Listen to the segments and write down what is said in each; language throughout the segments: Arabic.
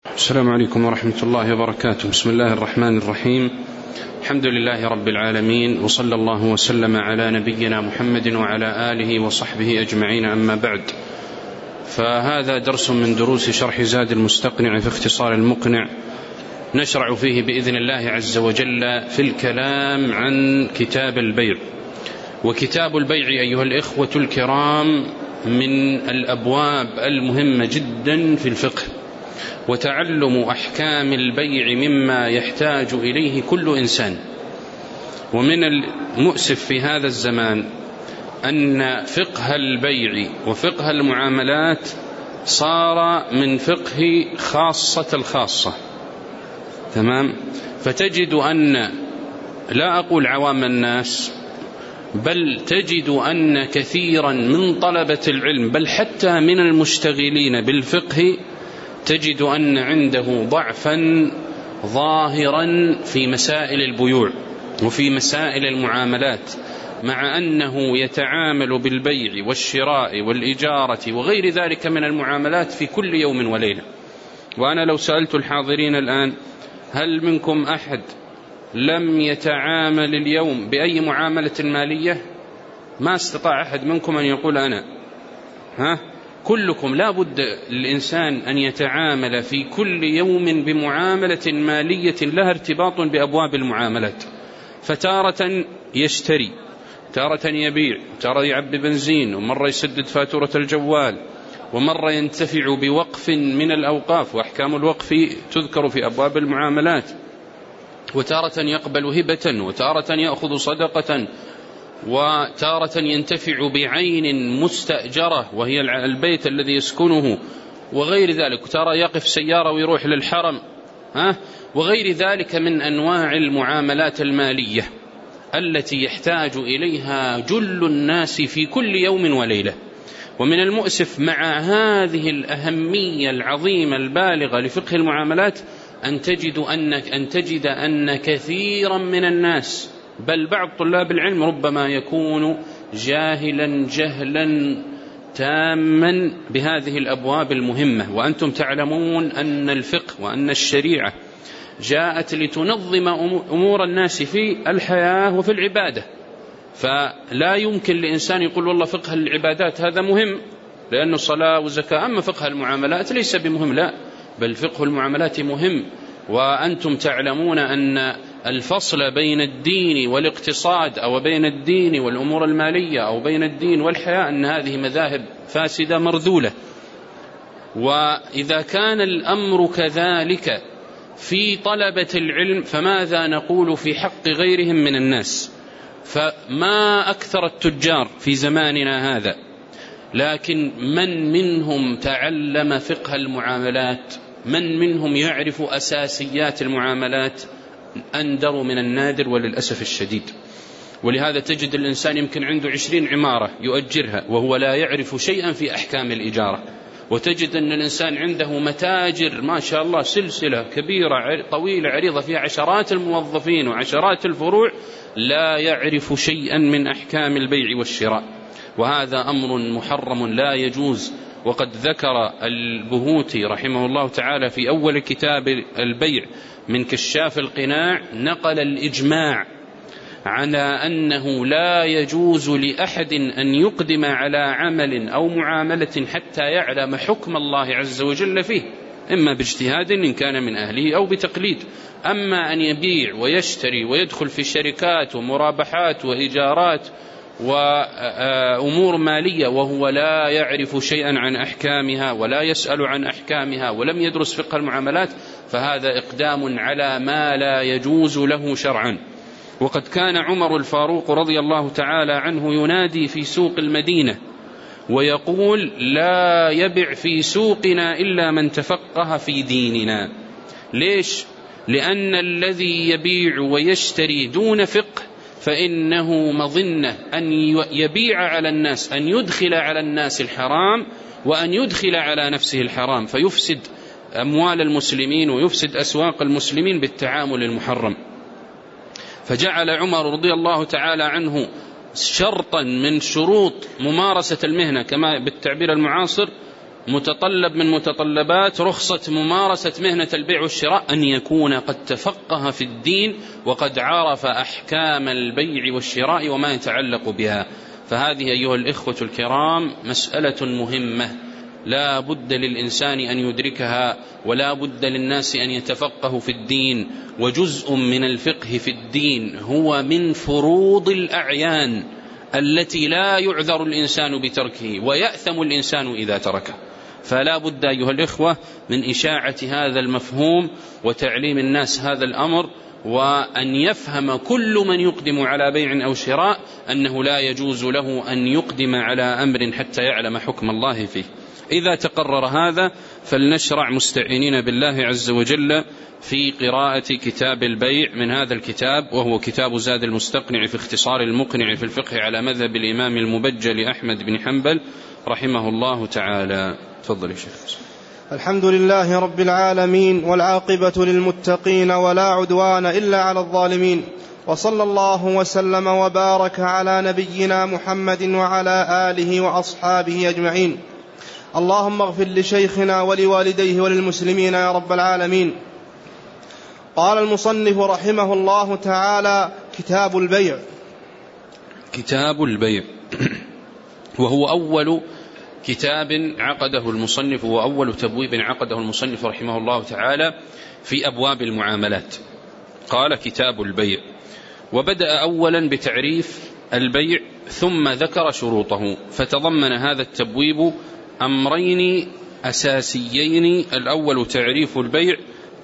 السلام عليكم ورحمة الله وبركاته. بسم الله الرحمن الرحيم. الحمد لله رب العالمين، وصلى الله وسلم على نبينا محمد وعلى آله وصحبه أجمعين، أما بعد. فهذا درس من دروس شرح زاد المستقنع في اختصار المقنع، نشرع فيه بإذن الله عز وجل في الكلام عن كتاب البيع. وكتاب البيع أيها الإخوة الكرام من الأبواب المهمة جدا في الفقه، وتعلم أحكام البيع مما يحتاج إليه كل إنسان. ومن المؤسف في هذا الزمان أن فقه البيع وفقه المعاملات صار من فقه خاصة الخاصة، تمام؟ فتجد أن، لا أقول عوام الناس، بل تجد أن كثيرا من طلبة العلم، بل حتى من المشتغلين بالفقه، تجد أن عنده ضعفا ظاهرا في مسائل البيوع وفي مسائل المعاملات، مع أنه يتعامل بالبيع والشراء والإجارة وغير ذلك من المعاملات في كل يوم وليلة. وأنا لو سألت الحاضرين الآن: هل منكم أحد لم يتعامل اليوم بأي معاملة مالية؟ ما استطاع أحد منكم أن يقول أنا. كلكم لا بد الإنسان أن يتعامل في كل يوم بمعاملة مالية لها ارتباط بأبواب المعاملات. فتارة يشتري، تارة يبيع، تارة يعبي بنزين، ومرة يسدد فاتورة الجوال، ومرة ينتفع بوقف من الأوقاف، وأحكام الوقف تذكر في أبواب المعاملات، وتارة يقبل هبة، وتارة يأخذ صدقة، وتارة ينتفع بعين مستأجرة وهي البيت الذي يسكنه وغير ذلك، وتارة يقف سيارة ويروح للحرم، وغير ذلك من أنواع المعاملات المالية التي يحتاج إليها جل الناس في كل يوم وليلة. ومن المؤسف مع هذه الأهمية العظيمة البالغة لفقه المعاملات أن تجد أن كثيرا من الناس، بل بعض طلاب العلم، ربما يكون جاهلا جهلا تاما بهذه الأبواب المهمة. وأنتم تعلمون أن الفقه وأن الشريعة جاءت لتنظم أمور الناس في الحياة وفي العبادة. فلا يمكن لإنسان يقول والله فقه العبادات هذا مهم لأنه صلاة وزكاة، أما فقه المعاملات ليس بمهم. لا، بل فقه المعاملات مهم. وأنتم تعلمون أن الفصل بين الدين والاقتصاد، أو بين الدين والأمور المالية، أو بين الدين والحياة، أن هذه مذاهب فاسدة مرذولة. وإذا كان الأمر كذلك في طلبة العلم، فماذا نقول في حق غيرهم من الناس؟ فما أكثر التجار في زماننا هذا، لكن من منهم تعلم فقه المعاملات؟ من منهم يعرف أساسيات المعاملات؟ أندر من النادر وللأسف الشديد. ولهذا تجد الإنسان يمكن عنده 20 عمارة يؤجرها وهو لا يعرف شيئا في أحكام الإجارة، وتجد أن الإنسان عنده متاجر ما شاء الله سلسلة كبيرة طويلة عريضة فيها عشرات الموظفين وعشرات الفروع، لا يعرف شيئا من أحكام البيع والشراء، وهذا أمر محرم لا يجوز. وقد ذكر البهوتي رحمه الله تعالى في أول كتاب البيع من كشاف القناع، نقل الإجماع على أنه لا يجوز لأحد أن يقدم على عمل أو معاملة حتى يعلم حكم الله عز وجل فيه، إما باجتهاد إن كان من أهله أو بتقليد. أما أن يبيع ويشتري ويدخل في شركات ومرابحات وإيجارات وأمور مالية وهو لا يعرف شيئا عن أحكامها ولا يسأل عن أحكامها ولم يدرس فقه المعاملات، فهذا إقدام على ما لا يجوز له شرعا. وقد كان عمر الفاروق رضي الله تعالى عنه ينادي في سوق المدينة ويقول: لا يبع في سوقنا إلا من تفقه في ديننا. ليش؟ لأن الذي يبيع ويشتري دون فقه فإنه مظنة أن يبيع على الناس، أن يدخل على الناس الحرام وأن يدخل على نفسه الحرام، فيفسد أموال المسلمين ويفسد أسواق المسلمين بالتعامل المحرم. فجعل عمر رضي الله تعالى عنه شرطا من شروط ممارسة المهنة كما بالتعبير المعاصر متطلب من متطلبات رخصة ممارسة مهنة البيع والشراء أن يكون قد تفقه في الدين وقد عرف أحكام البيع والشراء وما يتعلق بها. فهذه أيها الإخوة الكرام مسألة مهمة لا بد للإنسان أن يدركها، ولا بد للناس أن يتفقهوا في الدين. وجزء من الفقه في الدين هو من فروض الأعيان التي لا يعذر الإنسان بتركه ويأثم الإنسان إذا تركه. فلا بد أيها الإخوة من إشاعة هذا المفهوم وتعليم الناس هذا الأمر، وأن يفهم كل من يقدم على بيع أو شراء أنه لا يجوز له أن يقدم على أمر حتى يعلم حكم الله فيه. إذا تقرر هذا فلنشرع مستعينين بالله عز وجل في قراءة كتاب البيع من هذا الكتاب، وهو كتاب زاد المستقنع في اختصار المقنع في الفقه على مذهب الإمام المبجل أحمد بن حنبل رحمه الله تعالى. تفضل يا شيخ. الحمد لله رب العالمين، والعاقبة للمتقين، ولا عدوان إلا على الظالمين، وصلى الله وسلم وبارك على نبينا محمد وعلى آله وأصحابه أجمعين. اللهم اغفر لشيخنا ولوالديه وللمسلمين يا رب العالمين. قال المصنف رحمه الله تعالى: كتاب البيع. كتاب البيع وهو أول كتاب عقده المصنف، وأول تبويب عقده المصنف رحمه الله تعالى في أبواب المعاملات. قال كتاب البيع، وبدأ أولا بتعريف البيع ثم ذكر شروطه، فتضمن هذا التبويب أمرين أساسيين: الأول تعريف البيع،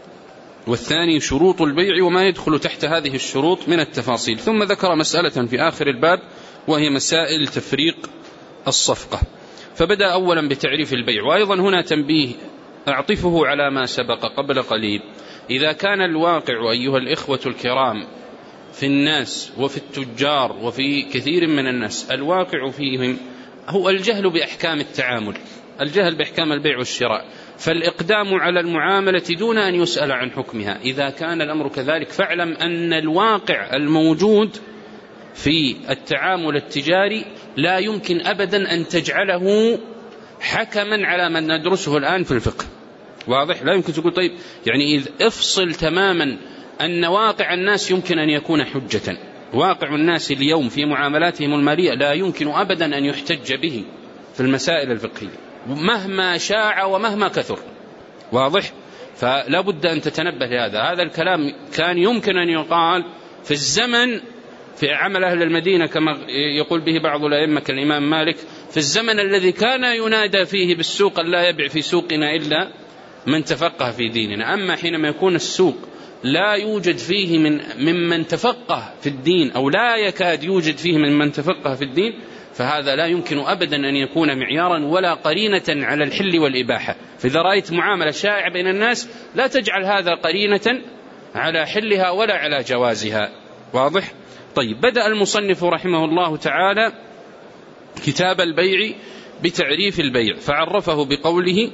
والثاني شروط البيع وما يدخل تحت هذه الشروط من التفاصيل. ثم ذكر مسألة في آخر الباب وهي مسائل تفريق الصفقة. فبدأ أولا بتعريف البيع. وأيضا هنا تنبيه أعطفه على ما سبق قبل قليل: إذا كان الواقع أيها الإخوة الكرام في الناس وفي التجار وفي كثير من الناس الواقع فيهم هو الجهل بأحكام التعامل، الجهل بأحكام البيع والشراء، فالإقدام على المعاملة دون أن يسأل عن حكمها. إذا كان الأمر كذلك فاعلم أن الواقع الموجود في التعامل التجاري لا يمكن أبدا أن تجعله حكما على من ندرسه الآن في الفقه. واضح؟ لا يمكن تقول طيب يعني إذ افصل تماما أن واقع الناس يمكن أن يكون حجة. واقع الناس اليوم في معاملاتهم المالية لا يمكن أبدا أن يحتج به في المسائل الفقهية مهما شاع ومهما كثر. واضح؟ فلا بد أن تتنبه لهذا. هذا الكلام كان يمكن أن يقال في الزمن في عمل أهل المدينة كما يقول به بعض الأئمة كالإمام مالك، في الزمن الذي كان ينادى فيه بالسوق لا يبيع في سوقنا إلا من تفقه في ديننا. أما حينما يكون السوق لا يوجد فيه ممن تفقه في الدين، أو لا يكاد يوجد فيه ممن تفقه في الدين، فهذا لا يمكن أبدا أن يكون معيارا ولا قرينة على الحل والإباحة. فإذا رأيت معاملة شائعة بين الناس لا تجعل هذا قرينة على حلها ولا على جوازها. واضح؟ طيب، بدأ المصنف رحمه الله تعالى كتاب البيع بتعريف البيع، فعرفه بقوله: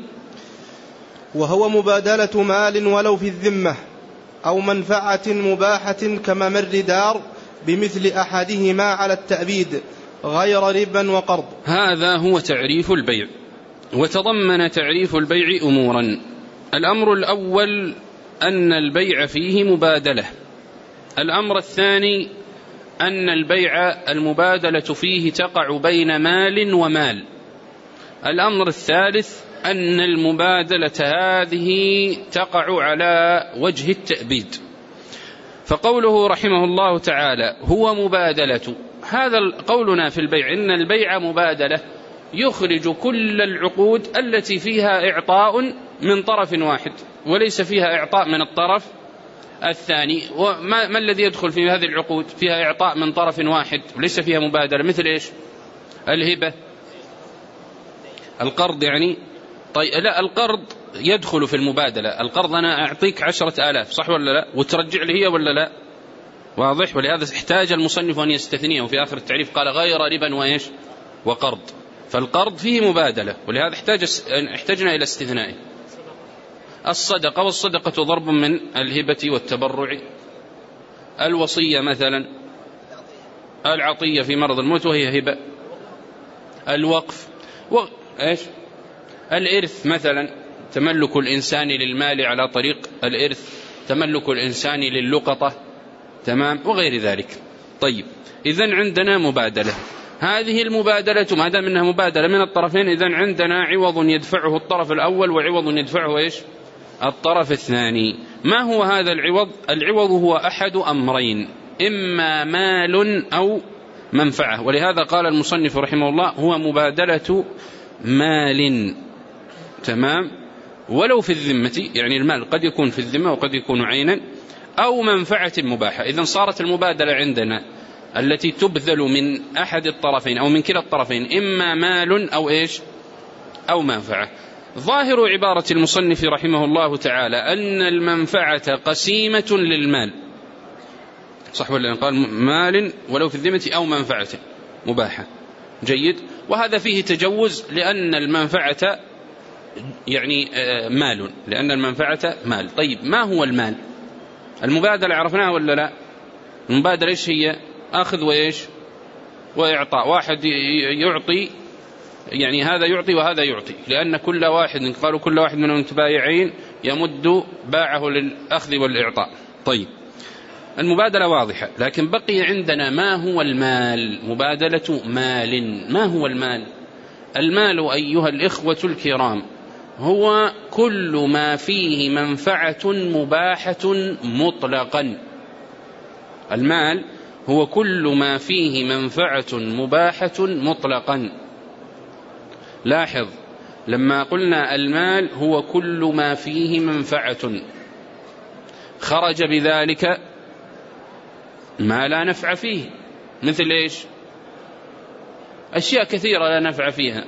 وهو مبادلة مال ولو في الذمة أو منفعة مباحة كممر دار بمثل أحدهما على التأبيد غير ربا وقرض. هذا هو تعريف البيع. وتضمن تعريف البيع أمورا: الأمر الأول أن البيع فيه مبادلة. الأمر الثاني أن البيع المبادلة فيه تقع بين مال ومال. الأمر الثالث أن المبادلة هذه تقع على وجه التأبيد. فقوله رحمه الله تعالى هو مبادلة، هذا قولنا في البيع إن البيع مبادلة يخرج كل العقود التي فيها إعطاء من طرف واحد وليس فيها إعطاء من الطرف الثاني. وما الذي يدخل في هذه العقود؟ فيها إعطاء من طرف واحد وليس فيها مبادلة، مثل إيش؟ الهبة، القرض يعني. طيب لا، القرض يدخل في المبادلة. القرض أنا أعطيك 10,000 صح ولا لا، وترجع لي هي ولا لا؟ واضح؟ ولهذا احتاج المصنف أن يستثنيه وفي آخر التعريف قال غير ربا وإيش وقرض. فالقرض فيه مبادلة، ولهذا احتاجنا إلى استثنائه. الصدقة، والصدقة ضرب من الهبة والتبرع. الوصية مثلا، العطية في مرض الموت وهي هبة. الوقف إيش؟ الإرث مثلا، تملك الإنسان للمال على طريق الإرث، تملك الإنسان للقطة، تمام، وغير ذلك. طيب، إذن عندنا مبادلة. هذه المبادلة ما دام أنها مبادلة من الطرفين، إذن عندنا عوض يدفعه الطرف الأول وعوض يدفعه إيش؟ الطرف الثاني. ما هو هذا العوض؟ العوض هو أحد أمرين، إما مال أو منفعة. ولهذا قال المصنف رحمه الله هو مبادلة مال، تمام، ولو في الذمة، يعني المال قد يكون في الذمة وقد يكون عينا، أو منفعة مباحة. إذن صارت المبادلة عندنا التي تبذل من أحد الطرفين أو من كلا الطرفين إما مال أو إيش؟ أو منفعة. ظاهر عبارة المصنف رحمه الله تعالى أن المنفعة قسيمة للمال، صح ولا؟ قال مال ولو في الذمة أو منفعة مباحة، جيد. وهذا فيه تجوز لأن المنفعة يعني مال، لأن المنفعة مال. طيب، ما هو المال؟ المبادلة عرفناها ولا لا؟ المبادلة إيش هي؟ أخذ وإيش؟ وإعطاء. واحد يعطي، يعني هذا يعطي وهذا يعطي، لأن كل واحد، قالوا كل واحد من المتبايعين يمد باعه للأخذ والإعطاء. طيب، المبادلة واضحة، لكن بقي عندنا ما هو المال؟ مبادلة مال. ما هو المال؟ المال أيها الإخوة الكرام هو كل ما فيه منفعة مباحة مطلقا. المال هو كل ما فيه منفعة مباحة مطلقا. لاحظ، لما قلنا المال هو كل ما فيه منفعة، خرج بذلك ما لا نفع فيه، مثل إيش؟ أشياء كثيرة لا نفع فيها.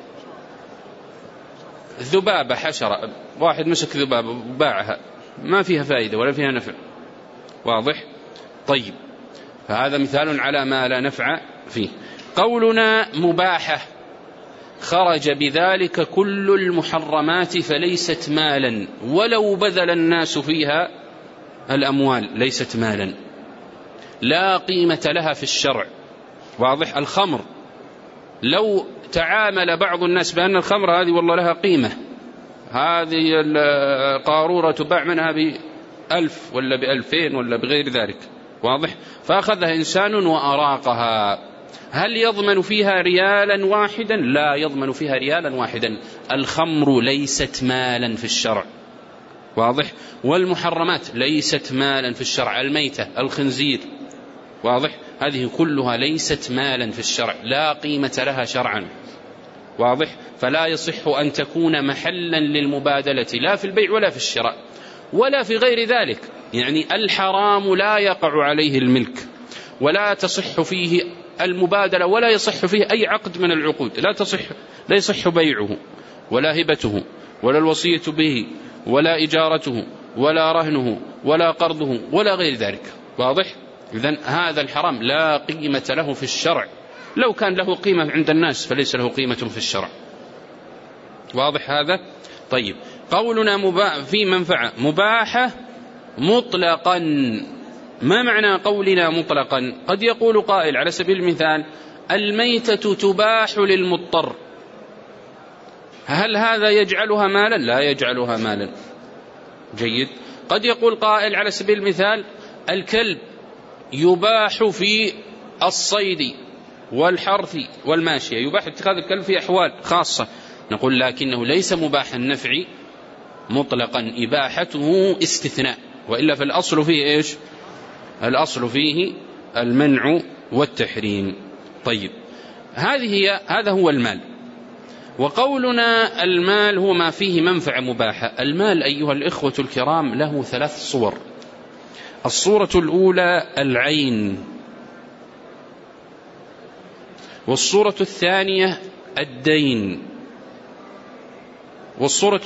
ذبابة، حشرة، واحد مسك ذبابة وباعها، ما فيها فائدة ولا فيها نفع، واضح؟ طيب، فهذا مثال على ما لا نفع فيه. قولنا مباحة، خرج بذلك كل المحرمات فليست مالا، ولو بذل الناس فيها الأموال ليست مالا، لا قيمة لها في الشرع، واضح؟ الخمر، لو تعامل بعض الناس بأن الخمر هذه والله لها قيمة، هذه القارورة تباع منها ب1000 ولا ب2000 ولا بغير ذلك، واضح؟ فأخذها إنسان وأراقها، هل يضمن فيها ريالا واحدا؟ لا يضمن فيها ريالا واحدا. الخمر ليست مالا في الشرع، واضح؟ والمحرمات ليست مالا في الشرع، الميتة، الخنزير، واضح؟ هذه كلها ليست مالا في الشرع، لا قيمة لها شرعا، واضح؟ فلا يصح أن تكون محلا للمبادلة، لا في البيع ولا في الشراء ولا في غير ذلك. يعني الحرام لا يقع عليه الملك، ولا تصح فيه المبادلة، ولا يصح فيه أي عقد من العقود، لا يصح بيعه ولا هبته ولا الوصية به ولا إجارته ولا رهنه ولا قرضه ولا غير ذلك، واضح؟ إذن هذا الحرام لا قيمة له في الشرع، لو كان له قيمة عند الناس فليس له قيمة في الشرع، واضح هذا؟ طيب، قولنا في منفعة مباحة مطلقا، ما معنى قولنا مطلقا؟ قد يقول قائل على سبيل المثال الميتة تباح للمضطر، هل هذا يجعلها مالا؟ لا يجعلها مالا، جيد. قد يقول قائل على سبيل المثال الكلب يباح في الصيد والحرث والماشية، يباح اتخاذ الكلب في أحوال خاصة، نقول لكنه ليس مباح النفع مطلقا، إباحته استثناء، وإلا فالأصل فيه إيش؟ الأصل فيه المنع والتحريم. طيب، هذا هو المال. وقولنا المال هو ما فيه منفعة مباحة. المال أيها الإخوة الكرام له 3 صور. الصورة الأولى العين، والصورة الثانية الدين، والصورة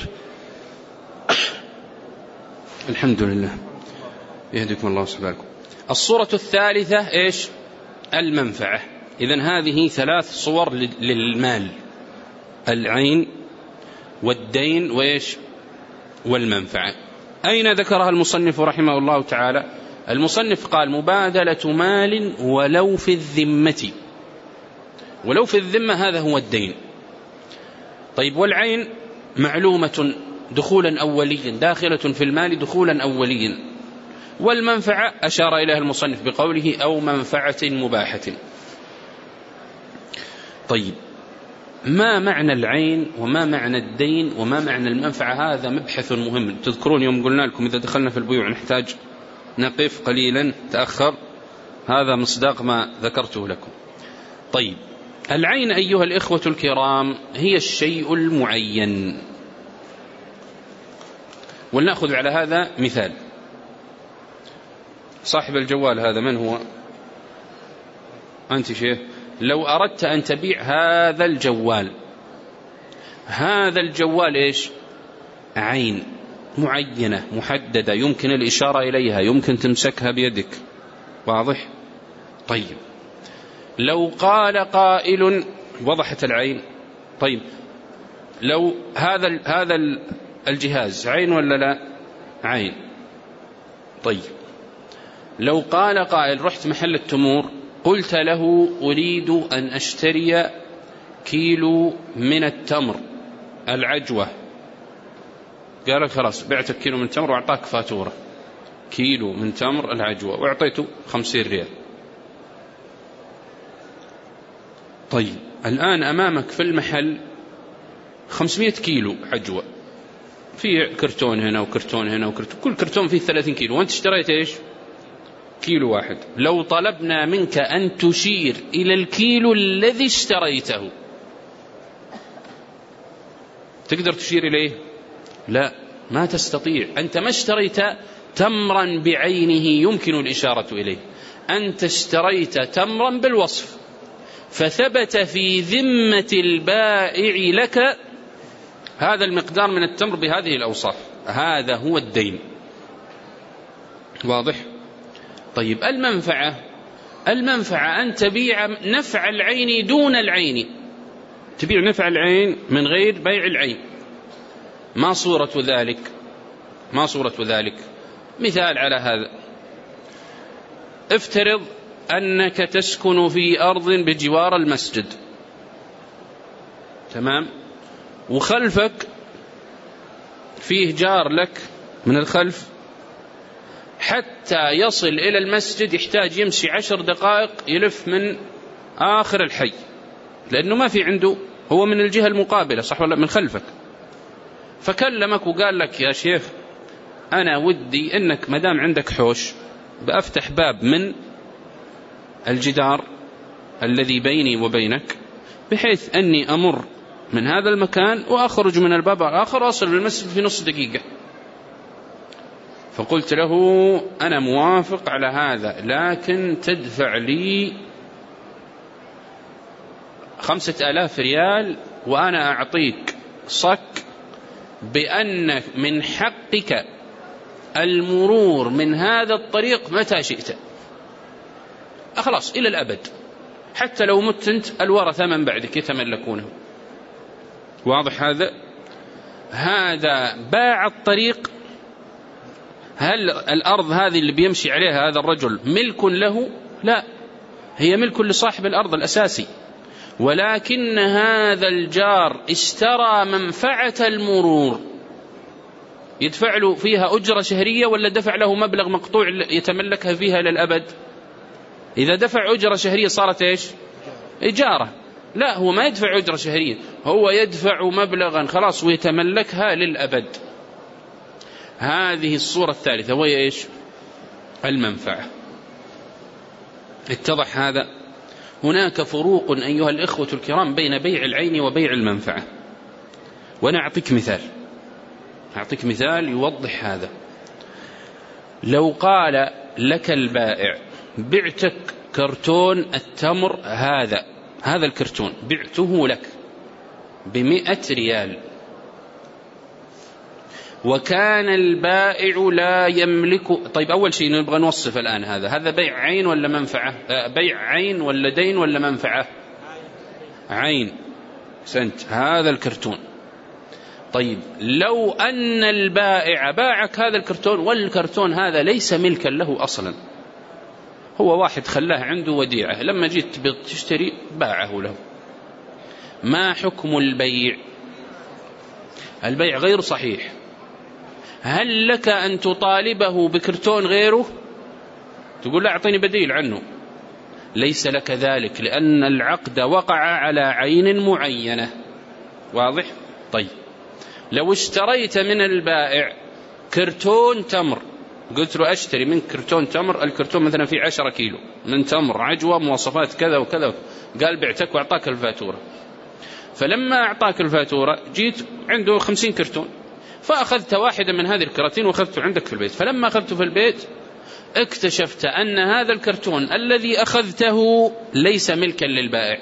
الحمد لله يهديكم الله سبحانه. الصورة الثالثة إيش؟ المنفعة. إذن هذه 3 صور للمال: العين والدين وإيش؟ والمنفعة. أين ذكرها المصنف رحمه الله تعالى؟ المصنف قال مبادلة مال ولو في الذمة، ولو في الذمة هذا هو الدين. طيب، والعين معلومة دخولا أوليا، داخلة في المال دخولا أوليا. والمنفعة أشار إليها المصنف بقوله أو منفعة مباحة. طيب، ما معنى العين وما معنى الدين وما معنى المنفعة؟ هذا مبحث مهم. تذكرون يوم قلنا لكم إذا دخلنا في البيوع نحتاج نقف قليلا، تأخر، هذا مصداق ما ذكرته لكم. طيب، العين أيها الإخوة الكرام هي الشيء المعين. ولنأخذ على هذا مثال. صاحب الجوال هذا من هو؟ أنت شيخ. لو أردت أن تبيع هذا الجوال، هذا الجوال إيش؟ عين معينة محددة، يمكن الإشارة إليها، يمكن تمسكها بيدك، واضح؟ طيب، لو قال قائل وضحت العين. طيب، لو هذا الجهاز عين ولا لا؟ عين. طيب، لو قال قائل رحت محل التمور قلت له أريد أن أشتري كيلو من التمر العجوة، قال لك خلاص بعتك كيلو من التمر وأعطاك فاتورة كيلو من تمر العجوة وأعطيته 50 ريال. طيب، الآن أمامك في المحل 500 كيلو عجوة، في كرتون هنا وكرتون هنا وكرتون، كل كرتون فيه 30 كيلو، وأنت اشتريت إيش؟ كيلو واحد. لو طلبنا منك أن تشير إلى الكيلو الذي اشتريته، تقدر تشير إليه؟ لا، ما تستطيع. أنت ما اشتريت تمرا بعينه يمكن الإشارة إليه، أنت اشتريت تمرا بالوصف، فثبت في ذمة البائع لك هذا المقدار من التمر بهذه الأوصاف، هذا هو الدين، واضح؟ طيب، المنفعة أن تبيع نفع العين دون العين، تبيع نفع العين من غير بيع العين. ما صورة ذلك؟ مثال على هذا، افترض أنك تسكن في أرض بجوار المسجد، تمام، وخلفك فيه جار لك من الخلف حتى يصل إلى المسجد يحتاج يمشي 10 دقائق يلف من آخر الحي، لأنه ما في عنده، هو من الجهة المقابلة، صح ولا من خلفك؟ فكلمك وقال لك يا شيخ أنا ودي أنك مدام عندك حوش بأفتح باب من الجدار الذي بيني وبينك بحيث أني أمر من هذا المكان وأخرج من الباب الآخر وأصل للمسجد في نص دقيقة. فقلت له أنا موافق على هذا، لكن تدفع لي 5000 ريال وأنا أعطيك صك بأن من حقك المرور من هذا الطريق متى شئت، خلاص إلى الأبد، حتى لو مت أنت الورثة من بعدك يتملكونه، واضح؟ هذا باع الطريق. هل الأرض هذه اللي بيمشي عليها هذا الرجل ملك له؟ لا، هي ملك لصاحب الأرض الأساسي، ولكن هذا الجار اشترى منفعة المرور، يدفع له فيها أجرة شهرية ولا دفع له مبلغ مقطوع يتملكها فيها للأبد؟ إذا دفع أجرة شهرية صارت إيش؟ إجارة. لا، هو ما يدفع أجرة شهرية، هو يدفع مبلغا خلاص ويتملكها للأبد. هذه الصورة الثالثة وهي إيش؟ المنفعة. اتضح هذا؟ هناك فروق أيها الإخوة الكرام بين بيع العين وبيع المنفعة، وأنا أعطيك مثال يوضح هذا. لو قال لك البائع بعتك كرتون التمر هذا الكرتون بعته لك ب100 ريال، وكان البائع لا يملك. طيب، أول شيء نبغى نوصف الآن هذا بيع عين ولا منفعة؟ بيع عين ولا دين ولا منفعة؟ عين. سنت هذا الكرتون. طيب، لو أن البائع باعك هذا الكرتون والكرتون هذا ليس ملكا له أصلا، هو واحد خلاه عنده وديعة، لما جيت تشتري باعه له، ما حكم البيع؟ البيع غير صحيح. هل لك أن تطالبه بكرتون غيره؟ تقول لا أعطيني بديل عنه. ليس لك ذلك، لأن العقد وقع على عين معينة. واضح؟ طيب لو اشتريت من البائع كرتون تمر، قلت له أشتري من كرتون تمر، الكرتون مثلا فيه 10 كيلو من تمر عجوة مواصفات كذا وكذا، قال بعتك وأعطاك الفاتورة. فلما أعطاك الفاتورة جيت عنده 50 كرتون، فأخذت واحدة من هذه الكراتين وأخذته عندك في البيت. فلما أخذته في البيت اكتشفت أن هذا الكرتون الذي أخذته ليس ملكا للبائع.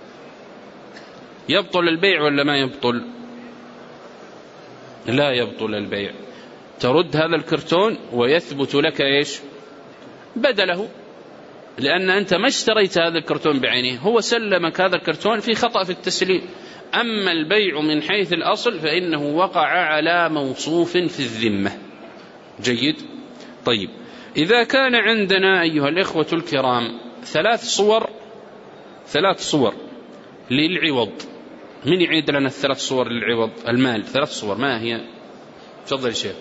يبطل البيع ولا ما يبطل؟ لا يبطل البيع. ترد هذا الكرتون ويثبت لك إيش؟ بدله، لأن أنت ما اشتريت هذا الكرتون بعينه، هو سلمك هذا الكرتون في خطأ في التسليم. أما البيع من حيث الأصل فإنه وقع على موصوف في الذمة. جيد؟ طيب إذا كان عندنا أيها الإخوة الكرام 3 صور للعوض، من يعيد لنا 3 صور للعوض؟ المال 3 صور، ما هي؟ تفضل شيخ.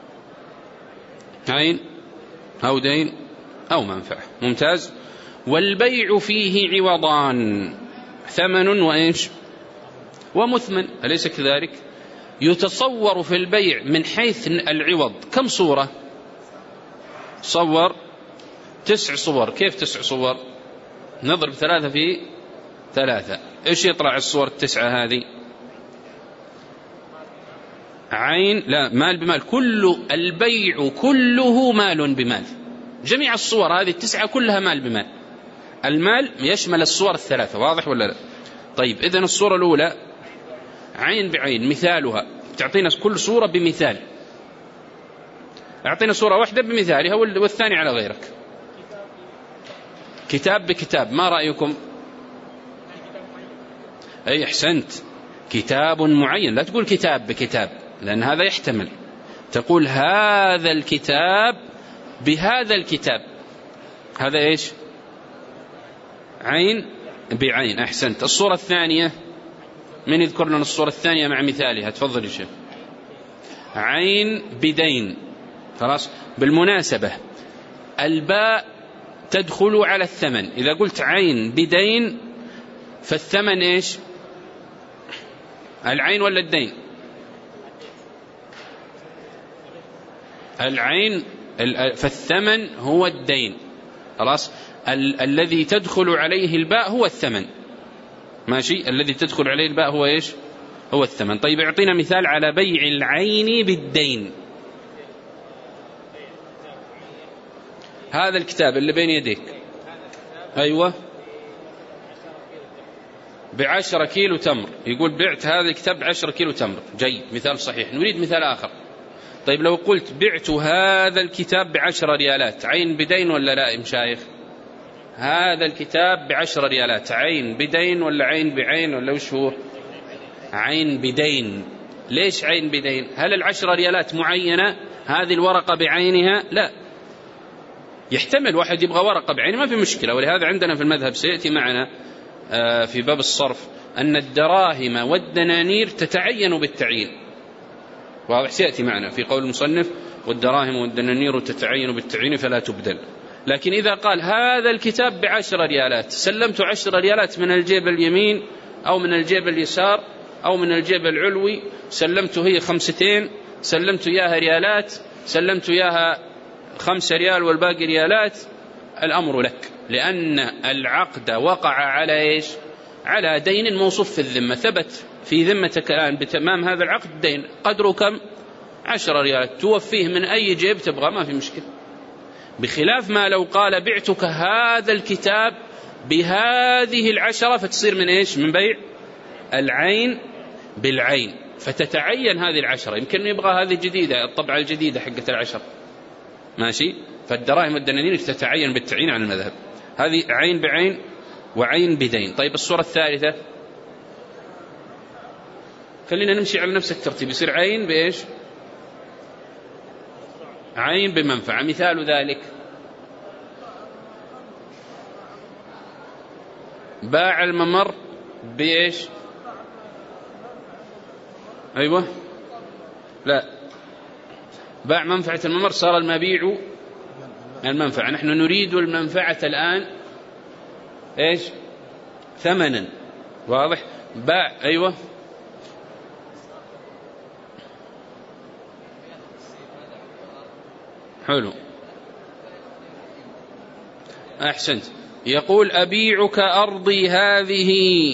عين أو دين أو منفعة. ممتاز. والبيع فيه عوضان، ثمن وإيش؟ ومثمن، أليس كذلك؟ يتصور في البيع من حيث العوض كم صورة؟ صور 9 صور. كيف 9 صور؟ نضرب 3 في 3، إيش يطلع الصور 9 هذه؟ عين، لا، مال بمال، كل البيع كله مال بمال. جميع الصور هذه 9 كلها مال بمال. المال يشمل الصور 3. واضح ولا لا؟ طيب إذن الصورة الأولى عين بعين، مثالها تعطينا كل صورة بمثال. أعطينا صورة واحدة بمثالها والثاني على غيرك. كتاب بكتاب، ما رأيكم؟ أي أحسنت، كتاب معين، لا تقول كتاب بكتاب لأن هذا يحتمل. تقول هذا الكتاب بهذا الكتاب. هذا إيش؟ عين بعين. أحسنت. الصورة الثانية من يذكر لنا الصورة الثانية مع مثالها؟ تفضل يا شيخ. عين بدين. خلاص. بالمناسبة الباء تدخل على الثمن. إذا قلت عين بدين فالثمن إيش؟ العين ولا الدين؟ العين. فالثمن هو الدين. خلاص. الذي تدخل عليه الباء هو الثمن. ماشي. الذي تدخل عليه الباء هو إيش؟ هو الثمن. طيب اعطينا مثال على بيع العين بالدين. هذا الكتاب اللي بين يديك، أيوة، 10 كيلو تمر. يقول بعت هذا الكتاب 10 كيلو تمر. جيد، مثال صحيح. نريد مثال آخر. طيب لو قلت بعت هذا الكتاب 10 ريالات، عين بدين ولا لا يا مشايخ؟ هذا الكتاب 10 ريالات، عين بدين ولا عين بعين ولا وش هو؟ عين بدين. ليش عين بدين؟ هل 10 ريالات معينة هذه الورقة بعينها؟ لا، يحتمل واحد يبغى ورقة بعينها، ما في مشكلة. ولهذا عندنا في المذهب سيأتي معنا في باب الصرف أن الدراهم والدنانير تتعين بالتعيين. واضح؟ سيأتي معنا في قول المصنف والدراهم والدنانير تتعين بالتعيين فلا تبدل. لكن إذا قال هذا الكتاب 10 ريالات، سلمت 10 ريالات من الجيب اليمين أو من الجيب اليسار أو من الجيب العلوي، سلمت هي 5، سلمت إياها ريالات، سلمت إياها 5 ريال والباقي ريالات، الأمر لك، لأن العقد وقع على إيش؟ على دين موصوف في الذمة. ثبت في ذمتك الآن بتمام هذا العقد دين قدره كم؟ 10 ريالات، توفيه من أي جيب تبغى، ما في مشكلة. بخلاف ما لو قال بعتك هذا الكتاب بهذه 10، فتصير من إيش؟ من بيع العين بالعين، فتتعين هذه 10. يمكن يبغى هذه جديدة، الطبعة الجديدة حقة 10. ماشي. فالدراهم والدنانير تتعين بالتعيين عن المذهب. هذه عين بعين وعين بدين. طيب الصورة الثالثة، خلينا نمشي على نفس الترتيب، يصير عين بإيش؟ عين بمنفعة. مثال ذلك باع الممر بإيش؟ أيوة، لا، باع منفعة الممر صار المبيع المنفعة. نحن نريد المنفعة الآن إيش؟ ثمنا. واضح؟ باع. أيوة حلو، أحسنت. يقول أبيعك أرضي هذه،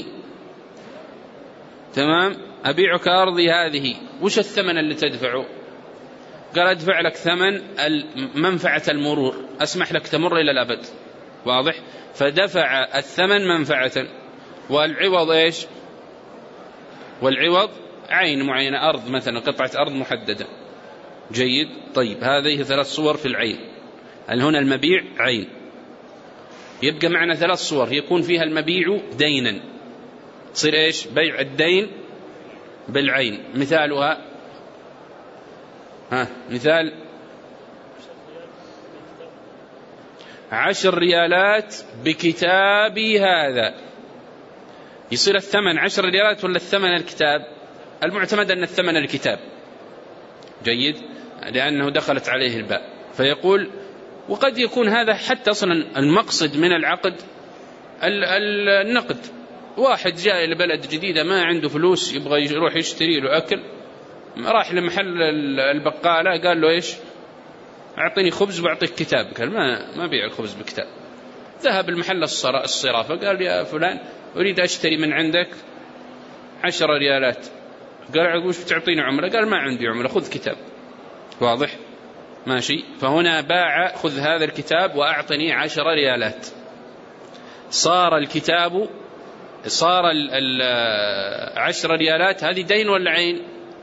تمام، أبيعك أرضي هذه، وش الثمن اللي تدفعه؟ قال أدفع لك ثمن منفعة المرور، أسمح لك تمر إلى الأبد. واضح؟ فدفع الثمن منفعة، والعوض إيش؟ والعوض عين معينة، أرض مثلا، قطعة أرض محددة. جيد. طيب هذه 3 صور في العين. هنا المبيع عين، يبقى معنا 3 صور يكون فيها المبيع دينا، تصير إيش؟ بيع الدين بالعين. مثالها مثال 10 ريالات بكتابي هذا. يصير الثمن 10 ريالات ولا الثمن الكتاب؟ المعتمد أن الثمن الكتاب. جيد، لأنه دخلت عليه الباء. فيقول وقد يكون هذا حتى أصلا المقصد من العقد النقد. واحد جاء إلى بلد جديدة ما عنده فلوس، يبغى يروح يشتري له أكل، راح لمحل البقالة قال له إيش؟ أعطيني خبز وأعطيك كتاب. قال ما بيع الخبز بكتاب. ذهب المحل الصرافة قال يا فلان أريد أشتري من عندك 10 ريالات. قال وش بتعطيني عمرة؟ قال ما عندي عمرة، خذ كتاب. واضح؟ ماشي. فهنا باع خذ هذا الكتاب وأعطني 10 ريالات. صار الكتاب، صار 10 ريالات هذه دين ولا عين؟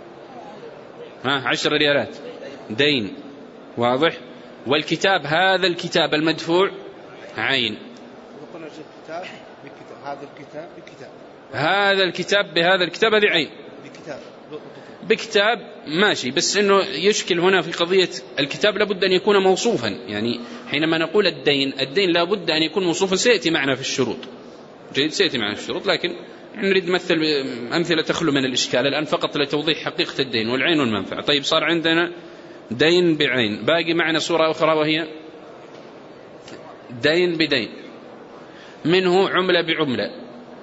10 ريالات دين. واضح؟ والكتاب هذا الكتاب المدفوع عين. هذا الكتاب بهذا الكتاب هذه عين بكتاب. ماشي، بس إنه يشكل هنا في قضية الكتاب لابد أن يكون موصوفا. يعني حينما نقول الدين لابد أن يكون موصوفا. سيأتي معنا في الشروط. جيد، سيأتي معنا في الشروط، لكن نريد أمثلة تخلو من الإشكال الآن فقط لتوضيح حقيقة الدين والعين والمنفعة. طيب صار عندنا دين بعين. باقي معنا صورة أخرى وهي دين بدين، منه عملة بعملة.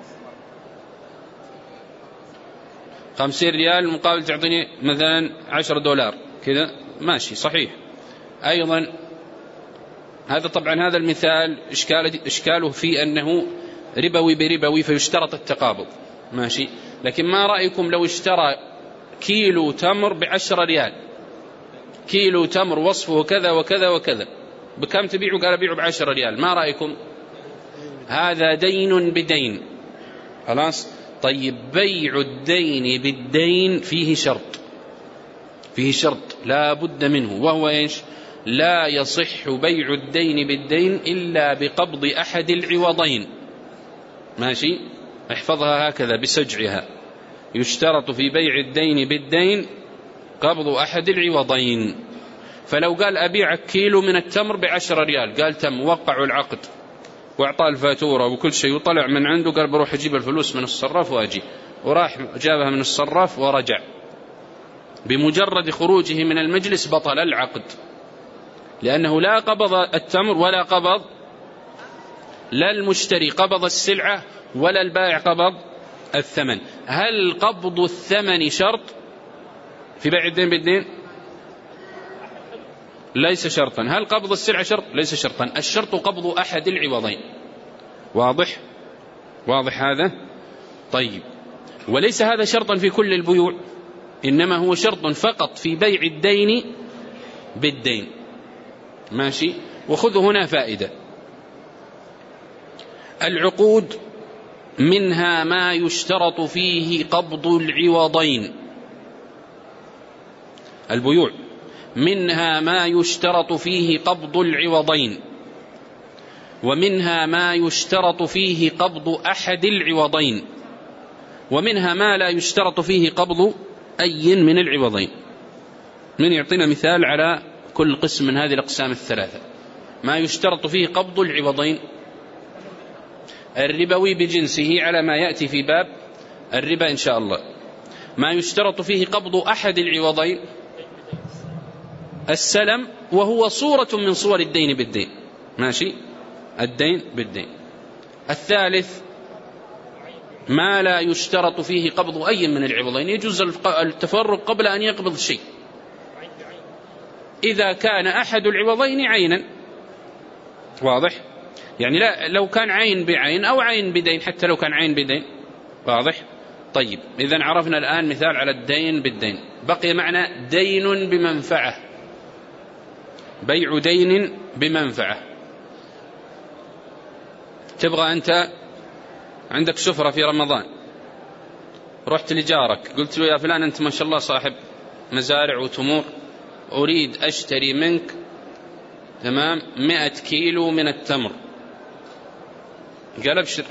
50 ريال مقابل تعطيني مثلا 10 دولار كذا. ماشي، صحيح. أيضا هذا طبعا هذا المثال إشكاله في أنه ربوي بربوي فيشترط التقابض. ماشي، لكن ما رأيكم لو اشترى كيلو تمر ب10 ريال، كيلو تمر وصفه كذا وكذا وكذا، بكم تبيعه؟ قال أبيعه ب10 ريال. ما رأيكم؟ هذا دين بدين. خلاص. طيب بيع الدين بالدين فيه شرط، فيه شرط لا بد منه، وهو إيش؟ لا يصح بيع الدين بالدين إلا بقبض أحد العوضين. ماشي، احفظها هكذا بسجعها. يشترط في بيع الدين بالدين قبض أحد العوضين. فلو قال أبيعك كيلو من التمر ب10 ريال، قال تم، وقعوا العقد وأعطاه الفاتورة وكل شيء وطلع من عنده، قال بروح أجيب الفلوس من الصراف وأجي، وراح جابها من الصراف ورجع. بمجرد خروجه من المجلس بطل العقد، لأنه لا قبض التمر ولا قبض، لا المشتري قبض السلعة ولا البائع قبض الثمن. هل قبض الثمن شرط في بيع الدين بالدين؟ ليس شرطا. هل قبض السلعة شرط؟ ليس شرطا. الشرط قبض أحد العوضين. واضح؟ واضح هذا؟ طيب، وليس هذا شرطا في كل البيوع، إنما هو شرط فقط في بيع الدين بالدين. ماشي. وخذوا هنا فائدة. العقود منها ما يشترط فيه قبض العوضين. البيوع منها ما يشترط فيه قبض العوضين، ومنها ما يشترط فيه قبض أحد العوضين، ومنها ما لا يشترط فيه قبض أي من العوضين. من يعطينا مثال على كل قسم من هذه الأقسام الثلاثة؟ ما يشترط فيه قبض العوضين: الربوي بجنسه على ما يأتي في باب الربا إن شاء الله. ما يشترط فيه قبض أحد العوضين: السلم وهو صورة من صور الدين بالدين. ماشي، الدين بالدين. الثالث ما لا يشترط فيه قبض أي من العوضين، يجوز التفرق قبل أن يقبض شيء إذا كان أحد العوضين عينا. واضح؟ يعني لا لو كان عين بعين أو عين بدين، حتى لو كان عين بدين. واضح؟ طيب، إذن عرفنا الآن مثال على الدين بالدين. بقي معنا دين بمنفعة، بيع دين بمنفعة. تبغى أنت عندك سفرة في رمضان، رحت لجارك قلت له يا فلان أنت ما شاء الله صاحب مزارع وتمور، أريد أشتري منك تمام 100 كيلو من التمر. قال أبشر،